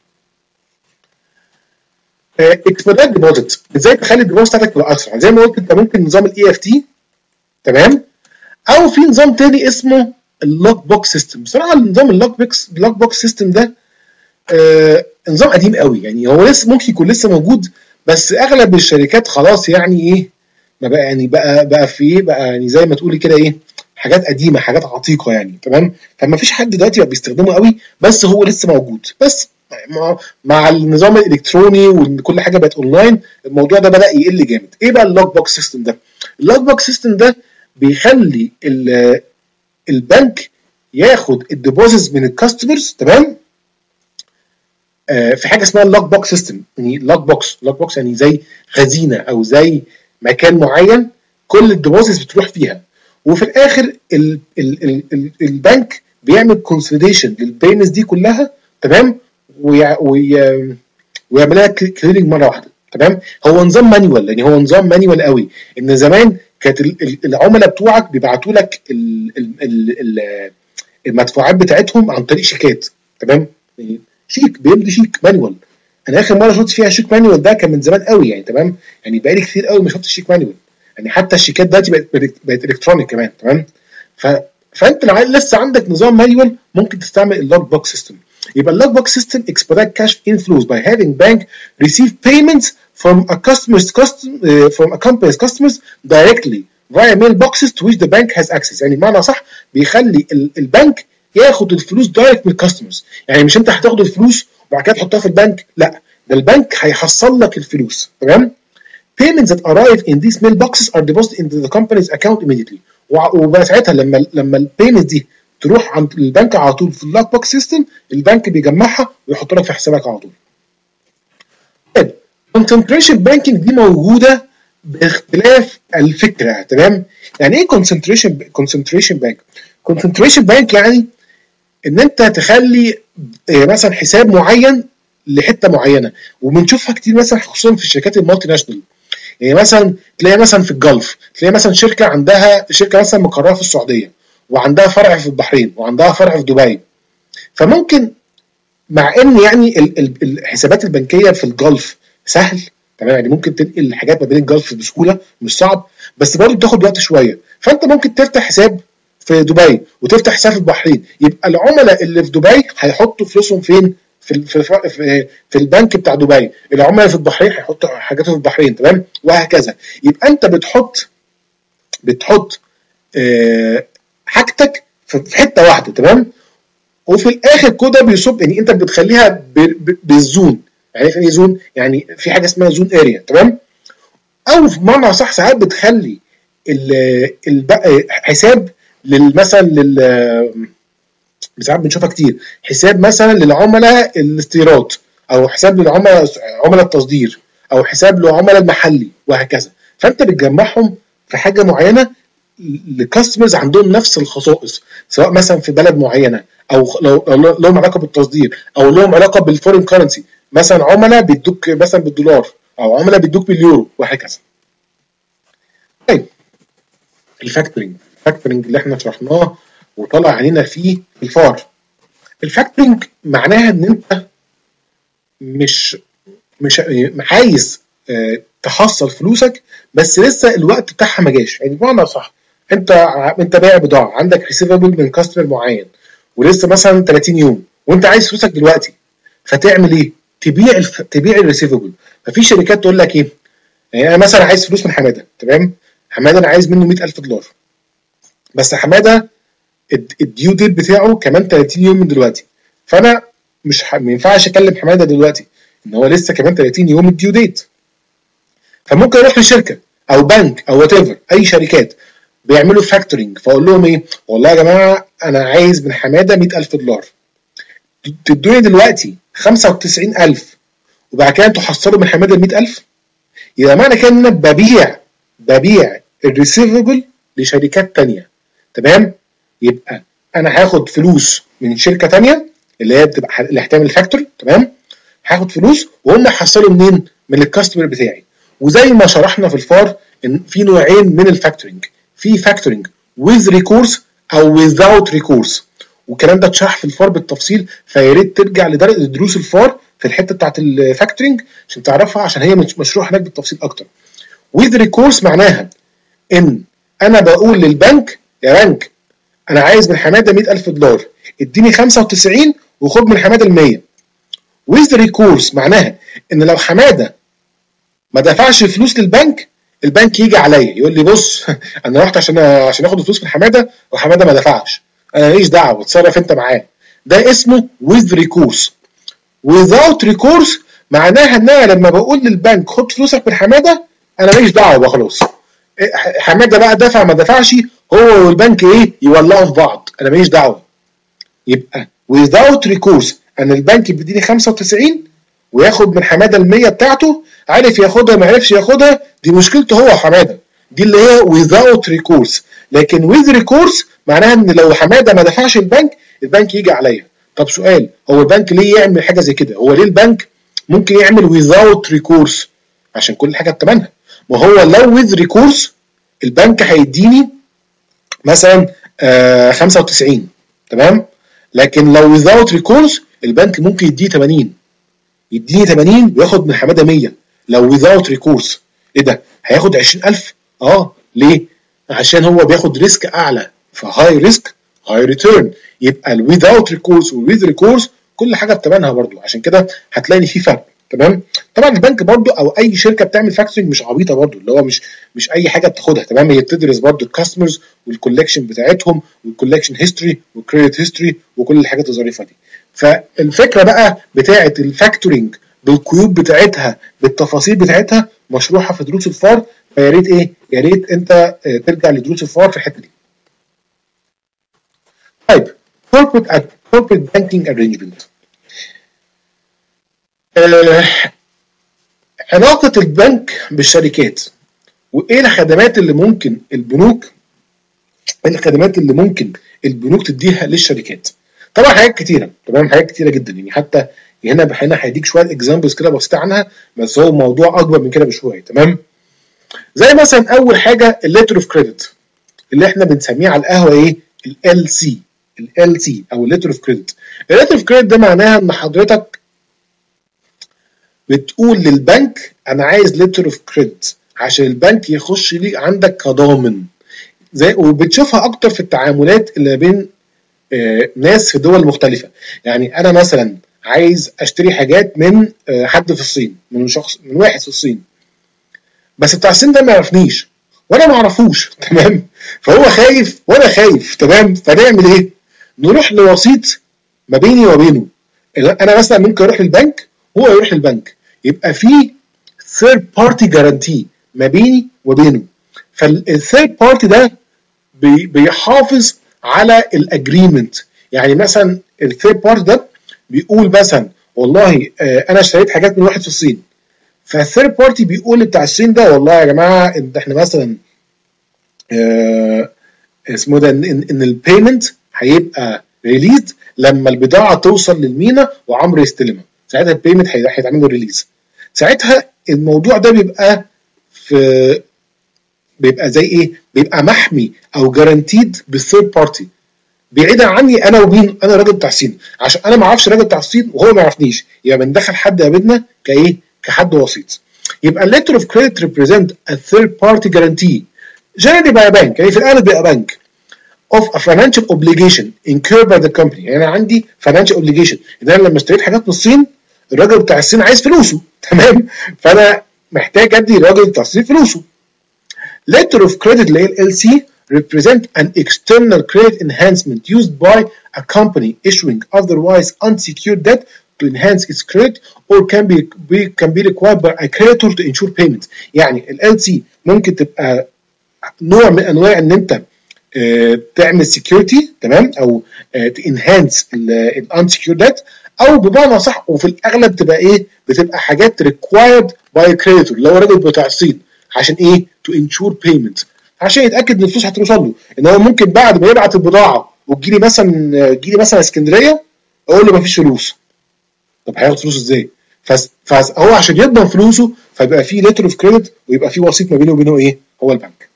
اكسبيدايت ديبوزيت، ازاي تخلي الديبوزيت بتاعتك تبقى اسرع؟ زي ما قلت انت ممكن نظام الاي اف تي، تمام، او في نظام تاني اسمه اللوك بوكس سيستم. بصراحه النظام اللوك بوكس اللوك بوكس سيستم ده آه نظام قديم قوي، يعني هو لسه ممكن يكون لسه موجود، بس اغلب الشركات خلاص يعني ايه ما بقى يعني بقى بقى في ايه بقى يعني زي ما تقولي كده ايه حاجات قديمه، حاجات عتيقه يعني. تمام. فما فيش حد دلوقتي بقى بيستخدمه قوي، بس هو لسه موجود. بس مع النظام الالكتروني وكل حاجه بقت اونلاين الموضوع ده بدا يقل جامد. ايه بقى اللوك بوكس سيستم ده؟ اللوك بوكس سيستم ده بيخلي البنك ياخد الديبوزيتس من الكاستمرز، تمام، آه في حاجه اسمها اللوك بوكس سيستم. يعني لوك بوكس لوك بوكس يعني زي خزينه او زي مكان معين كل الديبوزيتس بتروح فيها، وفي الاخر ال ال ال ال البنك بيعمل كونسوليديشن للبيمنتس دي كلها تمام، ويع- وي- ويعملها كليرنج مره واحده. تمام، هو نظام مانيوال، يعني هو نظام مانيوال قوي. ان زمان كانت ال- ال- العملاء بتوعك بيبعتوا لك ال- ال- ال- ال- المدفوعات بتاعتهم عن طريق شيكات. تمام، يعني شيك بيمضي شيك مانيوال. انا اخر مره شفت فيها شيك مانيوال ده كان من زمان قوي يعني. تمام، يعني بقالي كتير قوي ما شفتش شيك مانيوال. يعني حتى الشيكات دلوقتي بقت بقت الكترونيك كمان. تمام، ف فانت لو لسه عندك نظام مانيوال ممكن تستعمل اللوج بوك سيستم. يبقى اللوج بوك سيستم expedite cash inflows by having bank receive payments from a customer's custom uh, from a company's customers directly via mailboxes to which the bank has access. يعني بمعنى صح بيخلي ال- البنك ياخد الفلوس دايركت من الكاستمرز. يعني مش انت هتاخد الفلوس وبعد كده تحطها في البنك، لا، ده البنك هيحصل لك الفلوس. تمام، payments that arrive in these mailboxes are deposited into the company's account immediately. وع- وبقى ساعتها لما لما البيمنتس دي تروح عند البنك على طول في اللوك بوك سيستم، البنك بيجمعها ويحط لك في حسابك على طول. طيب، concentration banking دي موجوده باختلاف الفكره. تمام، يعني ايه concentration concentration bank؟ concentration bank يعني ان انت تخلي آه، مثلا حساب معين لحته معينه، وبنشوفها كتير مثلا خصوصا في الشركات المالتي ناشونال. يعني مثلا تلاقي مثلا في الجلف، تلاقي مثلا شركه عندها شركه مثلا مقرها في السعوديه، وعندها فرع في البحرين، وعندها فرع في دبي. فممكن مع ان يعني ال- ال- الحسابات البنكيه في الجلف سهل، تمام، يعني ممكن تنقل الحاجات ما بين الجلف بسهوله، مش صعب، بس برضه بتاخد وقت شويه. فانت ممكن تفتح حساب في دبي وتفتح حساب في البحرين، يبقى العملاء اللي في دبي هيحطوا فلوسهم فين؟ في ال- في الف- في, في البنك بتاع دبي. العملاء في البحرين هيحطوا حاجاتهم في البحرين. تمام، وهكذا. يبقى انت بتحط بتحط آه، حاجتك في في حته واحده. تمام، وفي الاخر كده بيصب، يعني انت بتخليها ب- ب- بالزون. يعني ايه زون؟ يعني في حاجه اسمها زون اريا. تمام، او بمعنى صح ساعات بتخلي ال- الب- حساب لل- مثلا لل ساعات بنشوفها كتير، حساب مثلا للعملاء الاستيراد، او حساب للعملاء عملاء التصدير، او حساب للعملاء المحلي، وهكذا. فانت بتجمعهم في حاجه معينه لكاستمرز عندهم نفس الخصائص، سواء مثلا في بلد معينه، او لو لو لهم علاقه بالتصدير، او لهم علاقه بالفورين كرنسي. مثلا عملاء بيدوك مثلا بالدولار، او عملاء بيدوك باليورو، وهكذا. طيب، الفاكتورنج الفاكتورنج اللي احنا شرحناه وطلع علينا فيه الفار. الفاكتورنج معناها ان انت مش مش عايز آه، تحصل فلوسك، بس لسه الوقت بتاعها ما جاش. يعني بمعنى صح، انت ع- انت بايع بضاعه، عندك ريسيفبل من كاستمر معين، ولسه مثلا ثلاثين يوم، وانت عايز فلوسك دلوقتي. فتعمل ايه؟ تبيع الف... تبيع الريسيفبل. ففي شركات تقول لك ايه؟ يعني انا مثلا عايز فلوس من حماده. تمام، حماده انا عايز منه مئة ألف دولار، بس حماده الد- الديو ديت بتاعه كمان ثلاثين يوم من دلوقتي. فانا مش ح... ما ينفعش اكلم حماده دلوقتي، ان هو لسه كمان ثلاثين يوم الديو ديت. فممكن اروح لشركه او بنك او وات ايفر، اي شركات بيعملوا فاكتورنج، فاقول لهم ايه؟ والله يا جماعه انا عايز من حماده مئة ألف دولار، تدوني دلوقتي خمسة وتسعين ألف، وبعد كده انتوا حصلوا من حماده ال مئة ألف. يبقى معنى كده ان انا ببيع ببيع الريسيفبل لشركات تانية. تمام، يبقى انا هاخد فلوس من شركه تانية اللي هي بتبقى اللي هتعمل فاكتور. تمام، هاخد فلوس وهم يحصلوا منين؟ من الكاستمر بتاعي. وزي ما شرحنا في الفار ان في نوعين من الفاكتورنج، في فاكتورنج with recourse او without recourse، والكلام ده اتشرح في الفار بالتفصيل، فيا ريت ترجع لدروس الفار في الحته بتاعت الفاكتورنج عشان تعرفها، عشان هي مشروع هناك بالتفصيل اكتر. with recourse معناها ان انا بقول للبنك يا بنك انا عايز من حماده مئة ألف دولار، اديني خمسة وتسعين وخد من حماده ال مية. with recourse معناها ان لو حماده ما دفعش فلوس للبنك، البنك يجي عليا يقول لي بص انا رحت عشان عشان اخد فلوس من حماده وحماده ما دفعش، انا ماليش دعوه، اتصرف انت معاه. ده اسمه with recourse. without recourse معناها ان انا لما بقول للبنك خد فلوسك من حماده، انا ماليش دعوه بقى خلاص. حماده بقى دفع ما دفعش، هو والبنك ايه يولعوا في بعض، انا ماليش دعوه. يبقى without recourse ان البنك بيديني خمسة وتسعين وياخد من حماده ال مية بتاعته، عارف ياخدها ما عرفش ياخدها، دي مشكلته هو حماده، دي اللي هي without recourse. لكن with recourse معناها ان لو حماده ما دفعش البنك، البنك يجي عليا. طب سؤال، هو البنك ليه يعمل حاجه زي كده؟ هو ليه البنك ممكن يعمل without recourse؟ عشان كل حاجه بتمنها. ما هو لو with recourse البنك هيديني مثلا آه خمسة وتسعين، تمام؟ لكن لو without recourse البنك ممكن يديه ثمانين، يديني ثمانين وياخد من حماده مية. لو without recourse ايه ده؟ هياخد عشرين ألف. اه ليه؟ عشان هو بياخد ريسك اعلى، فهاي ريسك هاي ريتيرن. يبقى ال without recourse وال with recourse كل حاجه بتمنها برضو، عشان كده هتلاقي ان في فرق. تمام؟ طبعا البنك برضو او اي شركه بتعمل فاكتورنج مش عبيطه برضو، اللي هو مش مش اي حاجه بتاخدها. تمام؟ هي بتدرس برضو الكاستمرز والكولكشن بتاعتهم والكولكشن هيستوري والكريدت هيستوري وكل الحاجات الظريفه دي. فالفكره بقى بتاعه الفاكتورنج بالقيود بتاعتها بالتفاصيل بتاعتها مشروحه في دروس الفار، فيا ريت ايه؟ يا ريت انت ترجع لدروس الفار في الحته دي. طيب corporate corporate banking arrangement. آه علاقه البنك بالشركات، وايه الخدمات اللي ممكن البنوك ايه الخدمات اللي ممكن البنوك تديها للشركات؟ طبعا حاجات كتيره، تمام؟ حاجات كتيره جدا، يعني حتى هنا هنا هيديك شويه اكزامبلز كده بسيطه عنها، بس هو الموضوع اكبر من كده بشويه. تمام؟ زي مثلا اول حاجه الليتر اوف كريدت اللي احنا بنسميه على القهوه ايه؟ ال سي ال سي او الليتر اوف كريدت. الليتر اوف كريدت ده معناها ان حضرتك بتقول للبنك انا عايز ليتر اوف كريدت عشان البنك يخش لي عندك كضامن. زي وبتشوفها اكتر في التعاملات اللي بين آه ناس في دول مختلفه. يعني انا مثلا عايز اشتري حاجات من آه حد في الصين، من شخص من واحد في الصين، بس بتاع الصين ده ما يعرفنيش وانا ما اعرفوش. تمام؟ فهو خايف وانا خايف. تمام؟ فنعمل ايه؟ نروح لوسيط ما بيني وبينه. انا مثلا ممكن اروح للبنك هو يروح للبنك، يبقى في third party guarantee ما بيني وبينه. فالثيرد بارتي ده بي بيحافظ على الاجريمنت. يعني مثلا الثيرد بارتي ده بيقول مثلا والله آه انا اشتريت حاجات من واحد في الصين، فالثيرد بارتي بيقول بتاع الصين ده والله يا جماعه ان احنا مثلا آه اسمه ده ان, إن البيمنت هيبقى ريليز لما البضاعه توصل للمينا وعمرو يستلمها، ساعتها البيمنت هيتعمل له ريليز. ساعتها الموضوع ده بيبقى في بيبقى زي ايه؟ بيبقى محمي او جارانتيد بالثيرد بارتي، بعيدا عني انا ومين؟ انا راجل بتاع الصين، عشان انا ما اعرفش الراجل بتاع الصين وهو ما يعرفنيش، يبقى بندخل حد قابلنا كايه؟ كحد وسيط. يبقى letter of credit represent a third party guarantee generally by a bank، يعني في الغالب بيبقى بنك of a financial obligation incurred by the company. يعني انا عندي financial obligation، اذا انا لما اشتريت حاجات من الصين الراجل بتاع الصين عايز فلوسه. تمام؟ فانا محتاج ادي الراجل بتاع الصين فلوسه. letter of credit اللي هي ال سي represent an external credit enhancement used by a company issuing otherwise unsecured debt to enhance its credit or can be, be can be required by a creditor to ensure payment. يعني ال ال سي ممكن تبقى نوع من انواع ان انت اه تعمل security، تمام؟ او اه enhance ال unsecured debt، او بمعنى صح وفي الاغلب تبقى ايه؟ بتبقى حاجات required by a creditor اللي هو الراجل بتاع الصين. عشان ايه؟ to ensure payment، عشان يتاكد ان الفلوس هتوصل له. ان هو ممكن بعد ما يبعت البضاعه وتجيلي مثلا تجيلي مثلا اسكندريه اقول له مفيش فلوس. طب هياخد فلوسه ازاي؟ فهو عشان يضمن فلوسه فيبقى في ليتر اوف كريدت ويبقى في وسيط ما بينه وبينه ايه؟ هو البنك.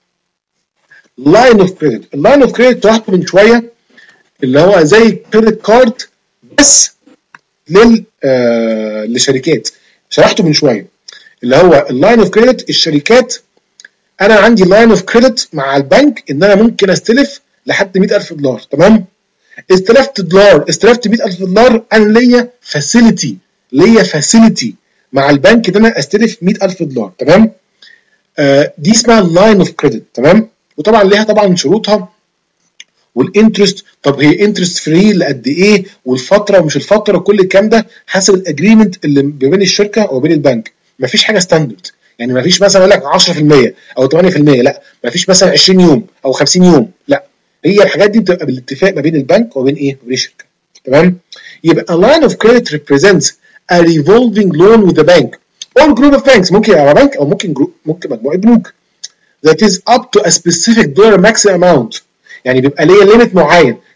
لاين اوف كريدت، اللاين اوف كريدت شرحته من شويه اللي هو زي كريدت كارد بس لل آه للشركات، شرحته من شويه اللي هو اللاين اوف كريدت. الشركات انا عندي لاين اوف كريدت مع البنك ان انا ممكن استلف لحد مئة ألف دولار. تمام؟ استلفت دولار استلفت مئة ألف دولار، انا ليا فاسيلتي ليا فاسيلتي مع البنك ان انا استلف مئة ألف دولار. تمام؟ آه دي اسمها لاين اوف كريدت. تمام؟ وطبعا ليها طبعا شروطها والانترست. طب هي انترست فري لقد ايه؟ والفتره ومش الفتره، كل الكلام ده حسب الاجريمنت اللي بين الشركه وبين البنك. مفيش حاجه ستاندرد، يعني مفيش مثلا يقول لك عشرة في المية او ثمانية في المية، لا مفيش مثلا عشرين يوم او خمسين يوم، لا هي الحاجات دي بتبقى بالاتفاق ما بين البنك وبين ايه؟ وبين الشركه. تمام؟ يبقى a line of credit represents a revolving loan with the bank or group of banks، ممكن يبقى بنك او ممكن جروب، ممكن مجموعه بنوك that is up to a specific dollar maximum amount، يعني بيبقى ليا ليميت معين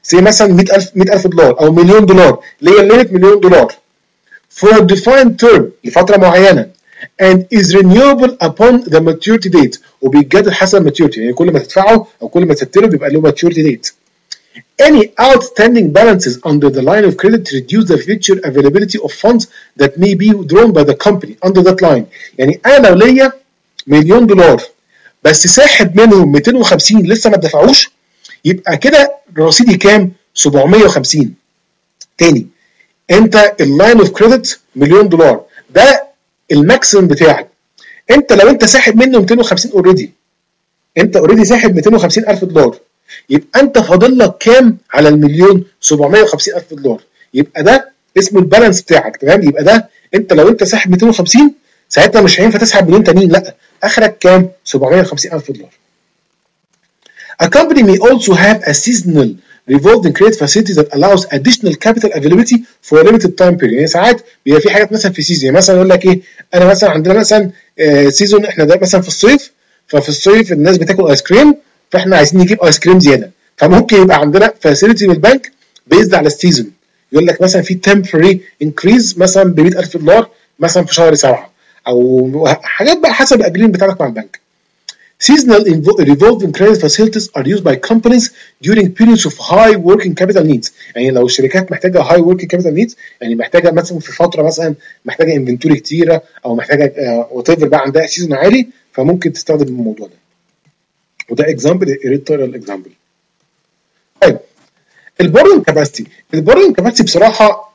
زي مثلا مئة ألف دولار او مليون دولار اللي هي الليمت مليون دولار for a defined term لفتره معينه and is renewable upon the maturity date وبيتجدد حسب maturity يعني كل ما تدفعه او كل ما تسدله بيبقى له maturity date. Any outstanding balances under the line of credit reduce the future availability of funds that may be drawn by the company under that line. يعني انا لو ليا مليون دولار بس ساحب منهم مئتين وخمسين لسه ما اتدفعوش يبقى كده رصيدي كام؟ سبعمية وخمسين. تاني انت اللاين اوف كريدت مليون دولار ده الماكسيمم بتاعك. انت لو انت ساحب منه مئتين وخمسين اوريدي انت اوريدي ساحب مئتين وخمسين الف دولار يبقى انت فاضل لك كام على المليون؟ سبعمية وخمسين الف دولار. يبقى ده اسمه البالانس بتاعك. تمام؟ يبقى ده انت لو انت ساحب مئتين وخمسين ساعتها مش هينفع تسحب مليون تانيين، لا اخرك كام؟ سبعمية وخمسين الف دولار. A company may also have a seasonal revolving credit facility that allows additional capital availability for a limited time period. يعني ساعات بيبقى في حاجات مثلا في سيزون، يعني مثلا يقول لك ايه، انا مثلا عندنا مثلا سيزون احنا ده مثلا في الصيف، ففي الصيف الناس بتاكل ايس كريم فاحنا عايزين نجيب ايس كريم زياده، فممكن يبقى عندنا فاسيلتي من البنك بيزد على السيزون، يقول لك مثلا في temporary increase مثلا ب مئة ألف دولار مثلا في شهر سبعه او حاجات بقى حسب الاجريمنت بتاعك مع البنك. Seasonal revolving credit facilities are used by companies during periods of high working capital needs. يعني لو الشركات محتاجه high working capital needs يعني محتاجه مثلا في فتره مثلا محتاجه انفنتوري كتيره او محتاجه وات ايفر بقى عندها سيزون عالي فممكن تستخدم الموضوع ده. وده اكزامبل ريتيرال اكزامبل. طيب البورينج كاباسيتي، البورينج كاباسيتي بصراحه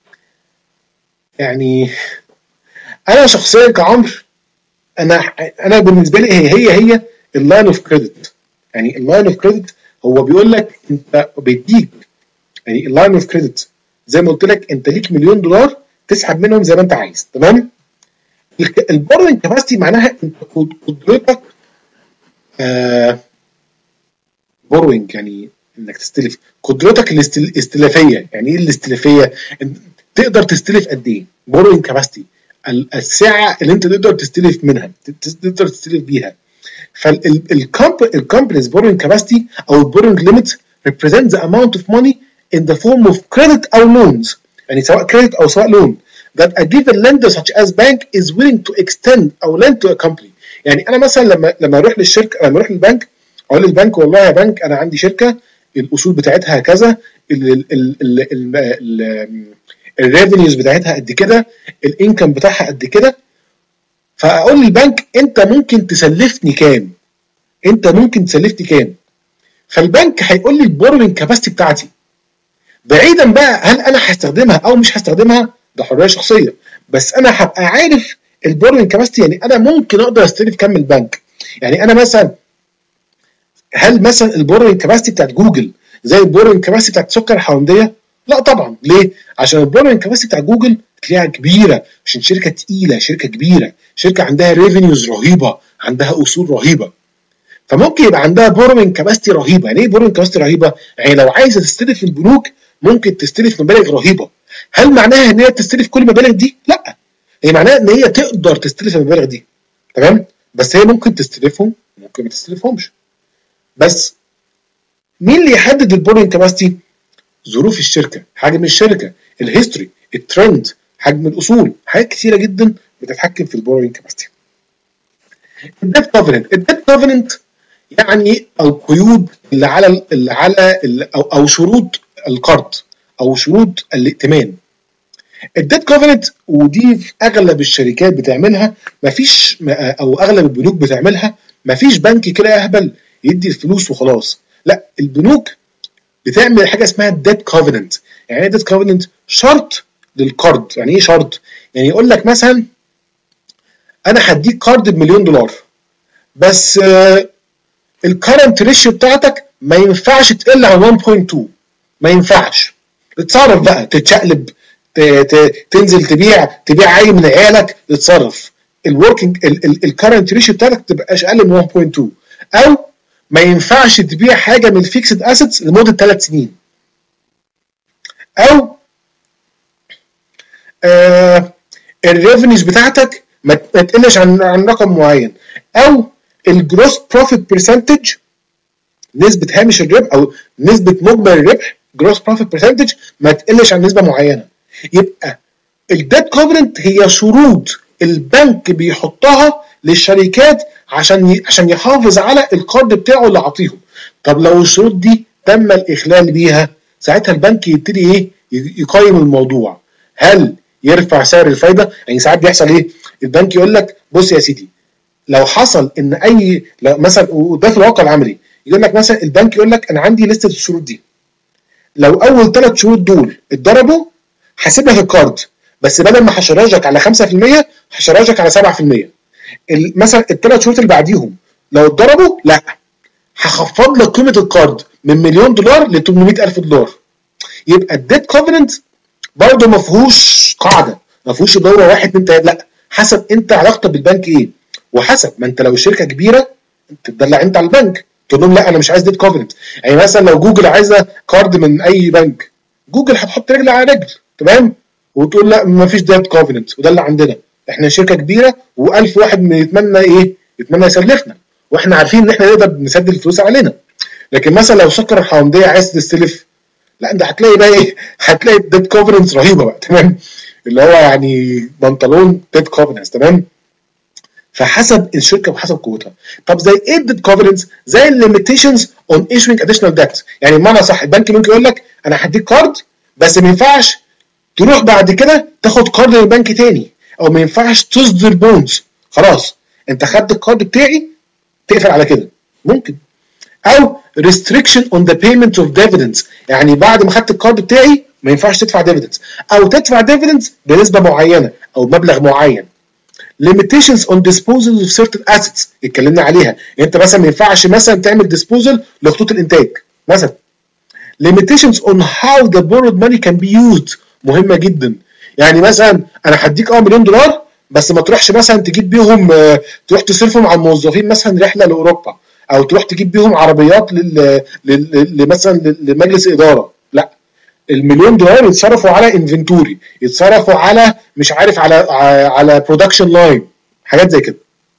يعني انا شخصيا كعمرو انا انا بالنسبه لي هي هي هي اللاين اوف كريدت. يعني اللاين اوف كريدت هو بيقول لك انت بيديك يعني اللاين اوف كريدت زي ما قلت لك انت ليك مليون دولار تسحب منهم زي ما انت عايز. تمام؟ البورينج كاباسيتي معناها انت قدرتك آه بورينج يعني انك تستلف، قدرتك الاستلافيه. يعني ايه الاستلافيه؟ تقدر تستلف قد ايه؟ بورينج كاباسيتي السعه اللي انت تقدر تستلف منها تقدر تستلف بيها. فالكومبانيز بورينج كاباسيتي او البورينج ليميت represents the amount of money in the form of credit او loans، يعني سواء كريدت او سواء لون that a given lender such as bank is willing to extend او lend to a company. يعني انا مثلا لما لما اروح للشركه لما اروح للبنك اقول للبنك والله يا بنك انا عندي شركه الاصول بتاعتها كذا، الريفينيوز بتاعتها قد كده، الانكم بتاعها قد كده، فاقول للبنك انت ممكن تسلفني كام؟ انت ممكن تسلفني كام؟ فالبنك هيقول لي البورينج كاباسيتي بتاعتي. بعيدا بقى هل انا هستخدمها او مش هستخدمها ده حريه شخصيه، بس انا هبقى عارف البورينج كاباسيتي. يعني انا ممكن اقدر استلف كام من البنك. يعني انا مثلا هل مثلا البورينج كاباسيتي بتاعت جوجل زي البورينج كاباسيتي بتاعت سكر الحونديه؟ لا طبعا. ليه؟ عشان البورينج كاباسيتي بتاع جوجل تلاقيها كبيره، عشان شركه تقيله، شركه كبيره، شركه عندها ريفينيوز رهيبه، عندها اصول رهيبه، فممكن يبقى عندها بورينج كاباسيتي رهيبه. يعني ايه بورينج كاباسيتي رهيبه؟ يعني لو عايزه تستلف البنوك ممكن تستلف مبالغ رهيبه. هل معناها ان هي تستلف كل المبالغ دي؟ لا، هي معناها ان هي تقدر تستلف المبالغ دي. تمام؟ بس هي ممكن تستلفهم ممكن ما تستلفهمش. بس مين اللي يحدد البورينج كاباسيتي؟ ظروف الشركه، حجم الشركه، الهيستوري، الترند، حجم الاصول، حاجات كثيره جدا بتتحكم في البورينج كاباسيتي. الديت كوفننت، الديت كوفننت يعني القيود اللي على اللي على اللي أو, او شروط القرض او شروط الائتمان. الديت كوفننت ودي في اغلب الشركات بتعملها، مفيش او اغلب البنوك بتعملها، مفيش بنك كده يهبل يدي الفلوس وخلاص. لا، البنوك بتعمل حاجه اسمها الديت كوفننت. يعني ايه الديت كوفننت؟ شرط للقرض. يعني ايه شرط؟ يعني يقول لك مثلا انا هديك قرض بمليون دولار بس آه الكرنت ريشيو بتاعتك ما ينفعش تقل عن واحد فاصلة اتنين، ما ينفعش. تتصرف بقى، تتشقلب، تنزل تبيع تبيع عيل من عيالك، تتصرف. الوركينج الكرنت ريشيو بتاعتك تبقاش اقل من واحد فاصلة اتنين، او ما ينفعش تبيع حاجه من الفيكسد اسيتس لمده ثلاث سنين، او آه الريفينيوز بتاعتك ما تقلش عن عن رقم معين، او الجروس بروفيت برسنتج نسبه هامش الربح او نسبه مجمل الربح جروس بروفيت برسنتج ما تقلش عن نسبه معينه. يبقى الديت كوفرنت هي شروط البنك بيحطها للشركات عشان عشان يحافظ على القرض بتاعه اللي عطيهم. طب لو الشروط دي تم الاخلال بيها، ساعتها البنك يبتدي ايه؟ يقيم الموضوع. هل يرفع سعر الفايده؟ يعني ساعات بيحصل ايه؟ البنك يقول لك بص يا سيدي، لو حصل ان اي لو مثلا، وده في الواقع العملي، يقول لك مثلا البنك يقول لك انا عندي لسته الشروط دي، لو اول ثلاث شروط دول اتضربوا هسيب لك الكارد، بس بدل ما هشرجك على خمسة في المية هشرجك على سبعة في المية. مثلا الثلاث شروط اللي بعديهم لو اتضربوا لا، هخفض لك قيمه الكارد من مليون دولار ل ثمانمائة ألف دولار. يبقى الديت كوفرنت برضه ما فيهوش قاعده، ما فيهوش اللي هو واحد اتنين تلاته، لا، حسب انت علاقتك بالبنك ايه، وحسب ما انت لو الشركه كبيره تدلع انت على البنك تقول لهم لا انا مش عايز ديت كوفرنت. يعني مثلا لو جوجل عايزه كارد من اي بنك، جوجل هتحط رجل على رجل، تمام، وتقول لا ما فيش ديت كوفرنت، وده اللي عندنا، احنا شركه كبيره و1000 واحد يتمنى ايه؟ يتمنى يسلفنا، واحنا عارفين ان احنا نقدر نسدد الفلوس علينا. لكن مثلا لو سكر الحومديه عايز تستلف، لا انت هتلاقي بقى ايه؟ هتلاقي ديت كوفرنس رهيبه بقى، تمام، اللي هو يعني بنطلون ديت كوفرنس، تمام. فحسب الشركه وحسب قوتها. طب زي ايه الديت كوفرنس؟ زي الليميتيشنز اون ايشوينج اديشنال ديت. يعني بمعنى صح، البنك ممكن يقول لك انا هديك كارد بس ما ينفعش تروح بعد كده تاخد كارد من البنك تاني، او ما ينفعش تصدر بونز، خلاص انت خدت الكارد بتاعي تقفل على كده، ممكن. او restriction on the payment of dividends، يعني بعد ما خدت الكارد بتاعي ما ينفعش تدفع dividends، او تدفع dividends بنسبه معينه او مبلغ معين. limitations on disposal of certain assets اتكلمنا عليها، يعني انت مثلا ما ينفعش مثلا تعمل disposal لخطوط الانتاج مثلا. limitations on how the borrowed money can be used مهمه جدا، يعني مثلا انا هديك اه مليون دولار بس ما تروحش مثلا تجيب بيهم، تروح تصرفهم على الموظفين مثلا رحله لاوروبا، او تروح تجيب بيهم عربيات لل... لل... مثلا لمجلس اداره، لا، المليون دولار يتصرفوا على انفنتوري، يتصرفوا على مش عارف على على برودكشن لاين، حاجات زي كده.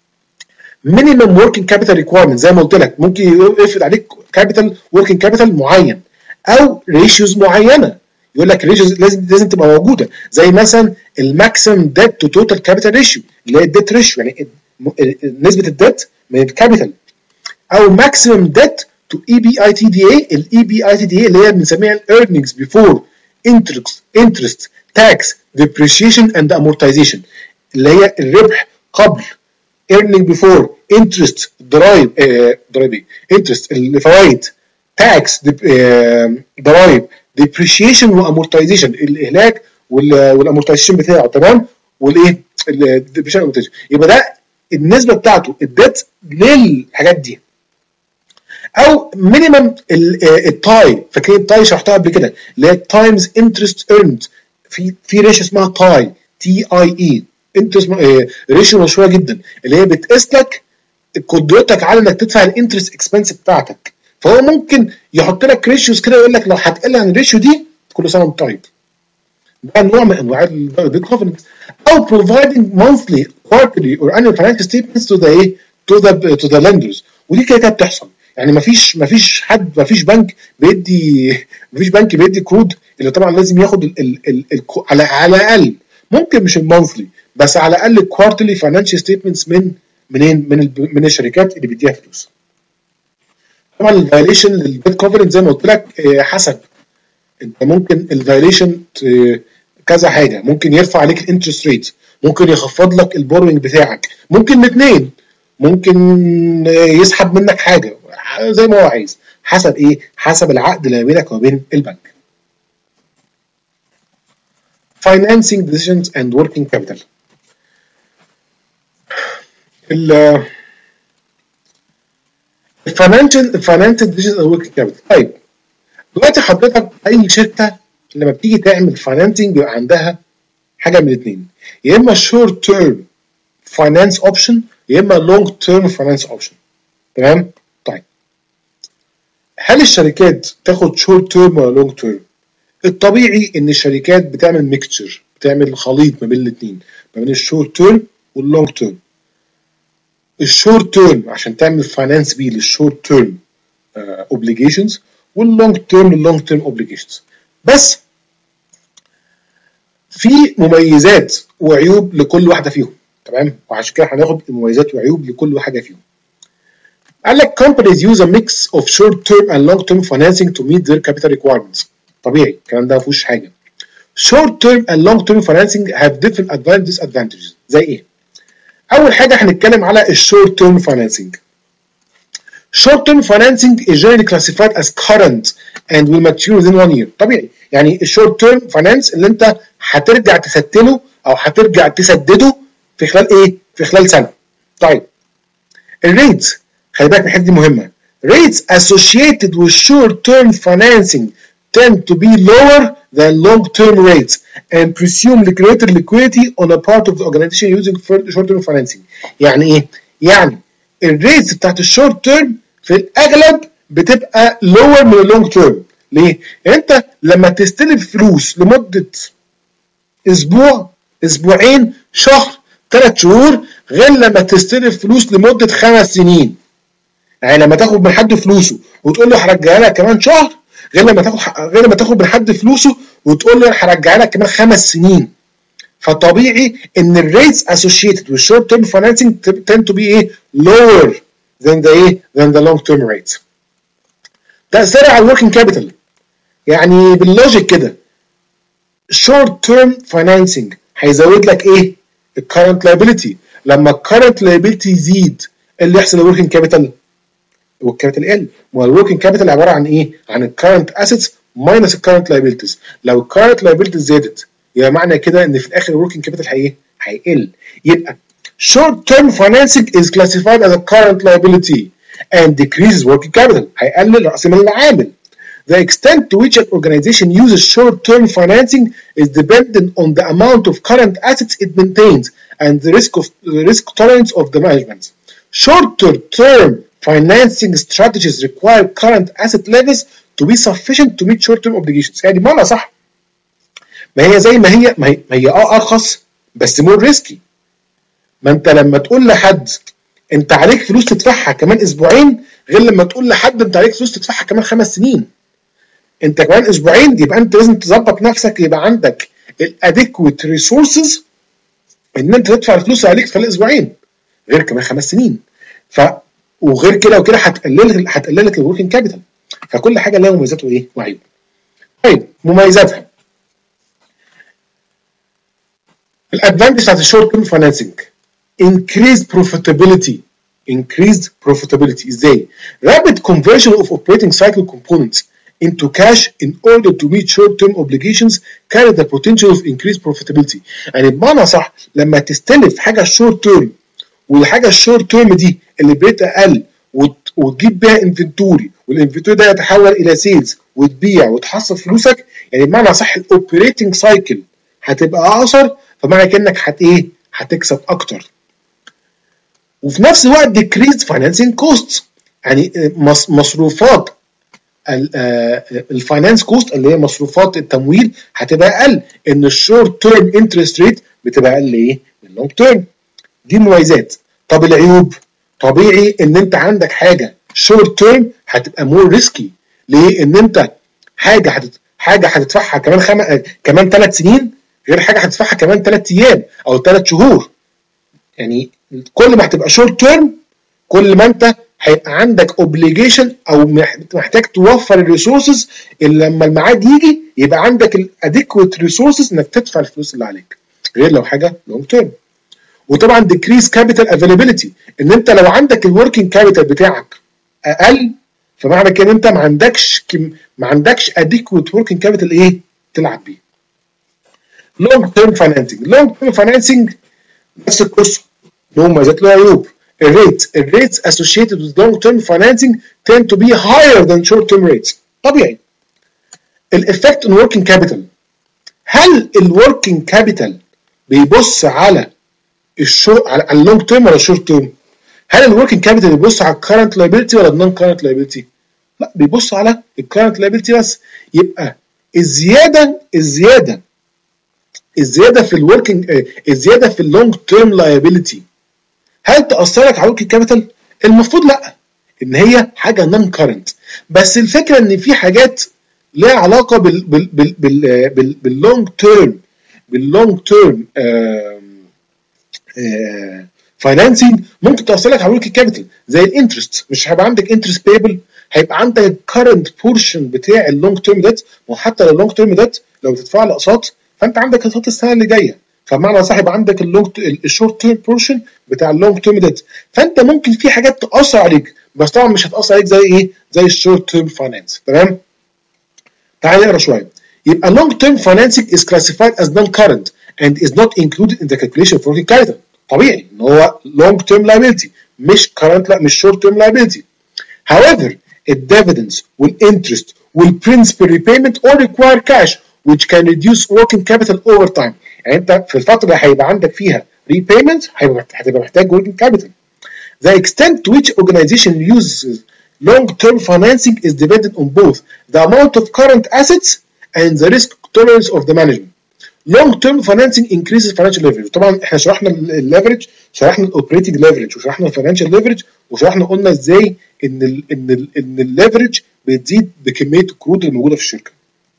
مينيمم وركينج كابيتال ريكويرمنت زي ما قلت لك، ممكن يفرض عليك كابيتال وركينج كابيتال معين، او ريشيوز معينه، يقول لك ريشيوز لازم لازم تبقى موجوده، زي مثلا الماكسيمم ديت تو توتال كابيتال ريشيو اللي هي الديت ريشيو، يعني نسبه الديت من الكابيتال، او ماكسيمم ديت تو اي بي اي تي دي اي. الاي بي اي تي دي اي اللي هي بنسميها الايرنينجز بيفور انترست انترست تاكس ديبريشيشن اند امورتايزيشن، اللي هي الربح قبل earning before interest ضرايب ضرايب interest الفوائد tax ضرايب depreciation وamortization الاهلاك والامورتايزيشن بتاعه، تمام، والايه الديبريشن والامورتايزيشن. يبقى ده النسبه بتاعته الديت للحاجات دي. او مينيمم التاي، فاكرين التاي شرحتها قبل كده، اللي هي تايمز انترست ايرند، في في ريش اسمها تاي تي اي اي، انترست ريشيو مشهوره جدا، اللي هي بتقيس لك قدرتك على انك تدفع الانترست اكسبنس بتاعتك. فهو ممكن يحط لك ريشيوز كده، يقول لك لو هتقل عن الريشيو دي كل سنه وانت طيب. ده نوع من انواع الديت كوفرنت. او providing monthly quarterly or annual financial statements to the to the to the lenders، ودي كده كده بتحصل، يعني مفيش مفيش حد مفيش بنك بيدي مفيش بنك بيدي كود، اللي طبعا لازم ياخد ال ال ال ال على على الاقل، ممكن مش المونثلي بس على الاقل الكوارترلي فاينانشال ستيتمنتس من منين من من الشركات اللي بيديها فلوس. طبعا الفايليشن للديت كوفرنت زي ما قلت لك حسب، انت ممكن الفايليشن كذا حاجه، ممكن يرفع عليك الانترست ريت، ممكن يخفض لك البوروينج بتاعك، ممكن الاثنين، ممكن يسحب منك حاجه زي ما هو عايز، حسب ايه؟ حسب العقد اللي بينك وبين البنك. financing decisions and working capital. ال financial financial decisions and working capital. طيب دلوقتي حضرتك اي شركه لما بتيجي تعمل فاينانسنج بيبقى عندها حاجه من الاثنين، يا اما شورت تيرم فاينانس اوبشن يا اما لونج تيرم فاينانس اوبشن، تمام؟ طيب هل الشركات تاخد شورت تيرم ولا لونج تيرم؟ الطبيعي ان الشركات بتعمل ميكستشر، بتعمل خليط ما بين الاثنين، ما بين الشورت تيرم واللونج تيرم. الشورت تيرم عشان تعمل فاينانس بيه للشورت تيرم اوبليجيشنز واللونج تيرم للونج تيرم اوبليجيشنز. بس في مميزات وعيوب لكل واحده فيهم، تمام؟ وعشان كده هناخد المميزات وعيوب لكل حاجه فيهم. قال لك companies use a mix of short term and long term financing to meet their capital requirements. طبيعي الكلام ده ما فيهوش حاجه. short term and long term financing have different advantages disadvantages. زي ايه؟ اول حاجه هنتكلم على الشورت تيرم financing. short term financing is generally classified as current and will mature within one year. طبيعي يعني الشورت تيرم فاينانس اللي انت هترجع تستله او هترجع تسدده في خلال ايه؟ في خلال سنه. طيب الريتس، خلي بالك من الحته دي مهمه. rates associated with short term financing tend to be lower than long term rates and presume greater liquidity on a part of the organization using short term financing. يعني ايه؟ يعني الريتس بتاعت الشورت تيرم في الاغلب بتبقى lower من اللونج تيرم. ليه؟ يعني انت لما تستلف فلوس لمده اسبوع، اسبوعين، شهر، ثلاث شهور، غير لما تستلف فلوس لمده خمس سنين. يعني لما تاخد من حد فلوسه وتقول له هرجعها لك كمان شهر، غير لما تاخد غير لما تاخد من حد فلوسه وتقول له هرجعها لك كمان خمس سنين. فطبيعي ان الريتس associated with short term financing tend to be ايه؟ lower than the ايه؟ than the long term rates. تأثيرها على الوركينج كابيتال، يعني باللوجيك كده short term financing هيزود لك ايه؟ الكرنت liability. لما الكرنت liability يزيد اللي يحصل للوركينج كابيتال؟ والكابيتال ال. ما الوركينج كابيتال عباره عن ايه؟ عن الكرنت اسيتس ماينس الكرنت liabilities. لو الكرنت liabilities زادت يبقى معنى كده ان في الاخر الوركينج كابيتال هي هيقل. يبقى short term financing is classified as a current liability and decreases working capital. هيقلل راس مال العامل. The extent to which an organization uses short-term financing is dependent on the amount of current assets it maintains and the risk of the risk tolerance of the management. Shorter-term financing strategies require current asset levels to be sufficient to meet short-term obligations. يعني بمعنى صح، ما هي زي ما هي ما هي, ما هي اه ارخص بس مور ريسكي. ما انت لما تقول لحد انت عليك فلوس تدفعها كمان اسبوعين، غير لما تقول لحد انت عليك فلوس تدفعها كمان خمس سنين. انت كمان اسبوعين يبقى انت لازم تظبط نفسك، يبقى عندك الاديكويت ريسورسز ان انت تدفع الفلوس اللي عليك خلال اسبوعين، غير كمان خمس سنين. ف وغير كده وكده هتقلل هتقلل لك الوركينج كابيتال. فكل حاجه لها مميزات وايه؟ وعيوب. طيب مميزاتها، الادفانتج بتاعت الشورت تيرم فاينانسنج increased profitability. increased profitability ازاي؟ rapid conversion of operating cycle components into cash in order to meet short-term obligations carry the potential of increased profitability. يعني بمعنى صح لما تستلف حاجه شورت تيرم والحاجه الشورت تيرم دي اللي بريتها اقل وتجيب بيها انفنتوري والانفنتوري ده يتحول الى سيلز وتبيع وتحصل فلوسك، يعني بمعنى صح الاوبريتنج سايكل هتبقى اقصر، فمعنى كانك هت ايه؟ هتكسب اكتر. وفي نفس الوقت decreased financing costs، يعني مصروفات الفاينانس كوست اللي هي مصروفات التمويل هتبقى اقل، ان الشورت تيرم انترست ريت بتبقى اقل ايه؟ من اللونج تيرم. دي مميزات. طب العيوب، طبيعي ان انت عندك حاجه شورت تيرم هتبقى مور ريسكي. ليه؟ ان انت حاجه هتت... حاجه هتدفعها كمان خم... كمان ثلاث سنين، غير حاجه هتدفعها كمان ثلاث ايام او ثلاث شهور. يعني كل ما هتبقى شورت تيرم كل ما انت هيبقى عندك اوبليجيشن او محتاج توفر الريسورسز اللي لما الميعاد يجي يبقى عندك الاديكويت ريسورسز انك تدفع الفلوس اللي عليك، غير لو حاجه لونج تيرم. وطبعا ديكريز كابيتال افيلابيلتي، ان انت لو عندك الوركينج كابيتال بتاعك اقل فمعنى كده انت ما عندكش ما عندكش اديكويت وركينج كابيتال ايه تلعب بيه. لونج تيرم فاينانسنج، لونج تيرم فاينانسنج نفس القصه، له مميزات له عيوب. الريت الريتس associated with long term financing tend to be higher than short term rates. طبيعي. الافكت on working capital، هل الوركينج كابيتال بيبص على الشو على اللونج تيرم ولا الشورت تيرم؟ هل الوركينج كابيتال بيبص على الكرنت لايبيلتي ولا النون كرنت لايبيلتي؟ لا، بيبص على الكرنت لايبيلتي بس. يبقى الزياده الزياده الزياده في الوركينج الزياده في اللونج تيرم لايبيلتي هل تاثرك على الوركينج كابيتال؟ المفروض لا. ان هي حاجه نون كارنت. بس الفكره ان في حاجات ليها علاقه بال بال بال بال بال باللونج تيرم باللونج تيرم فاينانسنج ممكن توصل لك على وركينج كابيتال زي الانترست. مش هيبقى عندك انترست بيبل، هيبقى عندك الكرنت بورشن بتاع اللونج تيرم ديت. وحتى لو اللونج تيرم ديت لو بتدفع له اقساط فانت عندك اقساط السنه اللي جايه، فمعنى صح يبقى عندك اللونج الشورت تيرم بورشن بتاع اللونج تيرم ديت. فانت ممكن في حاجات تاثر عليك، بس طبعا مش هتاثر عليك زي ايه؟ زي الشورت تيرم فاينانس. تمام؟ تعال نقرا شويه. يبقى long term financing is classified as non-current and is not included in the calculation for working capital. طبيعي ان هو long term liability مش current، لا مش short term liability. However, الdividends والinterest والprincipal repayment all require cash which can reduce working capital over time. يعني انت في الفتره اللي هيبقى عندك فيها repayment هتبقى محتاج working capital. The extent to which organization uses long-term financing is dependent on both the amount of current assets and the risk tolerance of the management. Long-term financing increases financial leverage. طبعا احنا شرحنا الليفرج، شرحنا الاوبريتنج ليفرج، وشرحنا الفاينانشال ليفرج، وشرحنا قلنا ازاي ان ال ان ال ان الليفرج بتزيد بكميه القروض اللي موجوده في الشركه.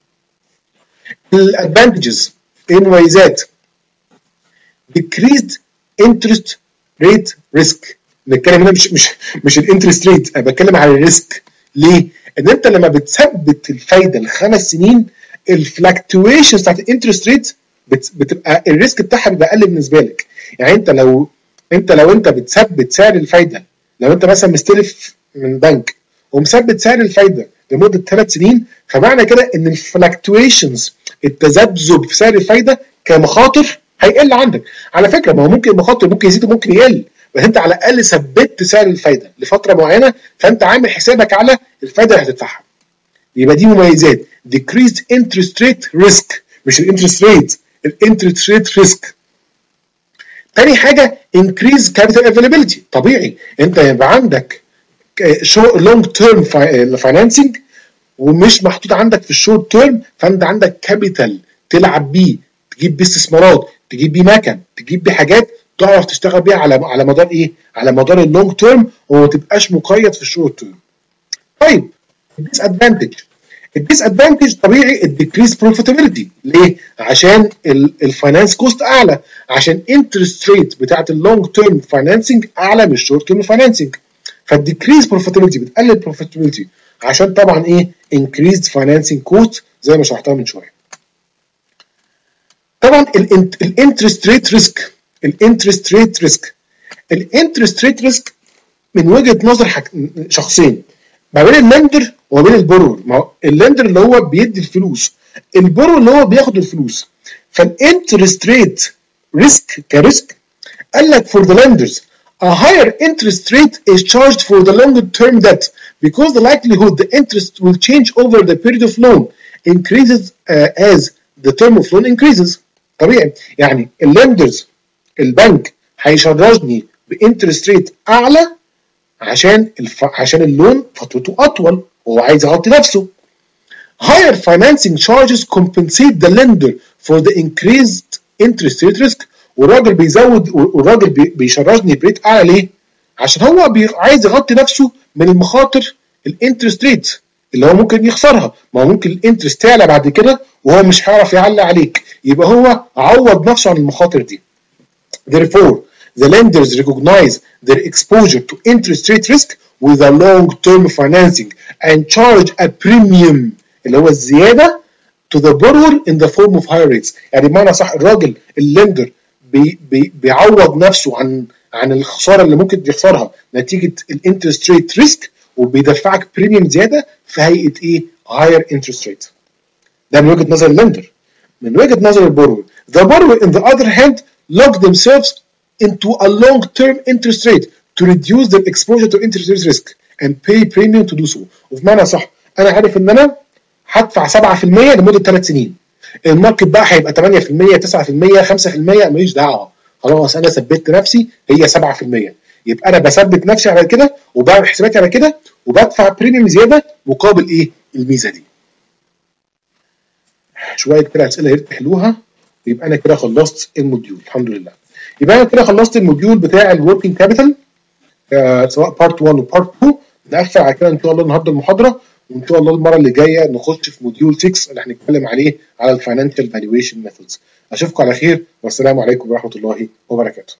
الادفانتجز، ايه المميزات؟ decreased interest rate risk. بنتكلم هنا مش مش مش الانترست ريت، انا بتكلم على الريسك. ليه؟ ان انت لما بتثبت الفايده لخمس سنين الفلكتويشن بتاعت الانترست ريت بتبقى الريسك بتاعها بيبقى اقل بالنسبه لك. يعني انت لو انت لو انت بتثبت سعر الفايده، لو انت مثلا مستلف من بنك ومثبت سعر الفايده لمده ثلاث سنين، فمعنى كده ان الفلكتويشنز التذبذب في سعر الفايده كمخاطر هيقل عندك. على فكره ما هو ممكن المخاطر ممكن يزيد وممكن يقل، بس انت على الاقل ثبت سعر الفايده لفتره معينه، فانت عامل حسابك على الفايده اللي هتدفعها. يبقى دي مميزات. decreased interest rate risk، مش الانترست ريت، الانترست ريت ريسك. تاني حاجه increase capital availability. طبيعي انت يبقى عندك long term financing ومش محطوط عندك في الشورت تيرم، فانت عندك كابيتال تلعب بيه، تجيب بيه استثمارات، تجيب بيه مكن، تجيب بيه حاجات تعرف تشتغل بيها على على مدار ايه؟ على مدار اللونج تيرم، وما تبقاش مقيد في الشورت تيرم. طيب الديس ادفانتج، الديس ادفانتج طبيعي الديكريس بروفيتابيلتي. ليه؟ عشان الفاينانس كوست اعلى، عشان انترست ريت بتاعت اللونج تيرم فاينانسنج اعلى من الشورت تيرم فاينانسنج، فالديكريس بروفيتابيلتي بتقلل بروفيتابيلتي عشان طبعا ايه؟ انكريزد فاينانسنج كوست زي ما شرحتها من شويه. طبعا الانترست ريت ريسك، الانترست ريت ريسك الانترست ريت ريسك من وجهه نظر شخصين ما بين اللندر وما بين البورور. ما هو اللندر اللي هو بيدي الفلوس، البورور اللي هو بياخد الفلوس. فالانترست ريت ريسك كريسك قال لك for the lenders a higher interest rate is charged for the longer term debt because the likelihood the interest will change over the period of loan increases uh, as the term of loan increases. طبيعي يعني اللندرز البنك هيشرجني بانترست ريت اعلى عشان الف... عشان اللون فترته اطول وهو عايز يغطي نفسه. Higher financing charges compensate the lender for the increased interest rate risk. والراجل بيزود والراجل بي... بيشرجني بريت اعلى ليه؟ عشان هو بي... عايز يغطي نفسه من المخاطر الانترست ريت اللي هو ممكن يخسرها. ما هو ممكن الانترست تعلى بعد كده وهو مش هيعرف يعلى عليك، يبقى هو عوض نفسه عن المخاطر دي. Therefore, the lenders recognize their exposure to interest rate risk with a long-term financing and charge a premium اللي هو الزيادة to the borrower in the form of higher rates. يعني بمعنى صح الراجل اللندر بي بي بيعوض نفسه عن عن الخسارة اللي ممكن يخسرها نتيجة الانترست ريت ريسك، وبيدفعك بريميوم زيادة في هيئة ايه؟ higher interest rate. ده من وجهة نظر اللندر. من وجهة نظر البورور the borrower in the other hand lock themselves into a long-term interest rate to reduce their exposure to interest rate risk and pay premium to do so. وبمعنى صح انا عارف ان انا هدفع سبعة في المية لمده ثلاث سنين، الماركت بقى هيبقى ثمانية في المية تسعة في المية خمسة في المية ماليش دعوه، خلاص انا ثبت نفسي هي سبعة في المية، يبقى انا بثبت نفسي على كده وبعمل حساباتي على كده وبدفع بريميوم زياده مقابل ايه؟ الميزه دي. شويه كده اسئله يا ريت تحلوها، يبقى انا كده خلصت الموديول الحمد لله. يبقى انا كده خلصت الموديول بتاع الوركينج كابيتال آه سواء بارت واحد وبارت اتنين. نقفل على كده ان شاء الله النهارده المحاضره، وان شاء الله المره اللي جايه نخش في موديول ستة اللي هنتكلم عليه على الفاينانشال فالويشن ميثودز. اشوفكم على خير، والسلام عليكم ورحمه الله وبركاته.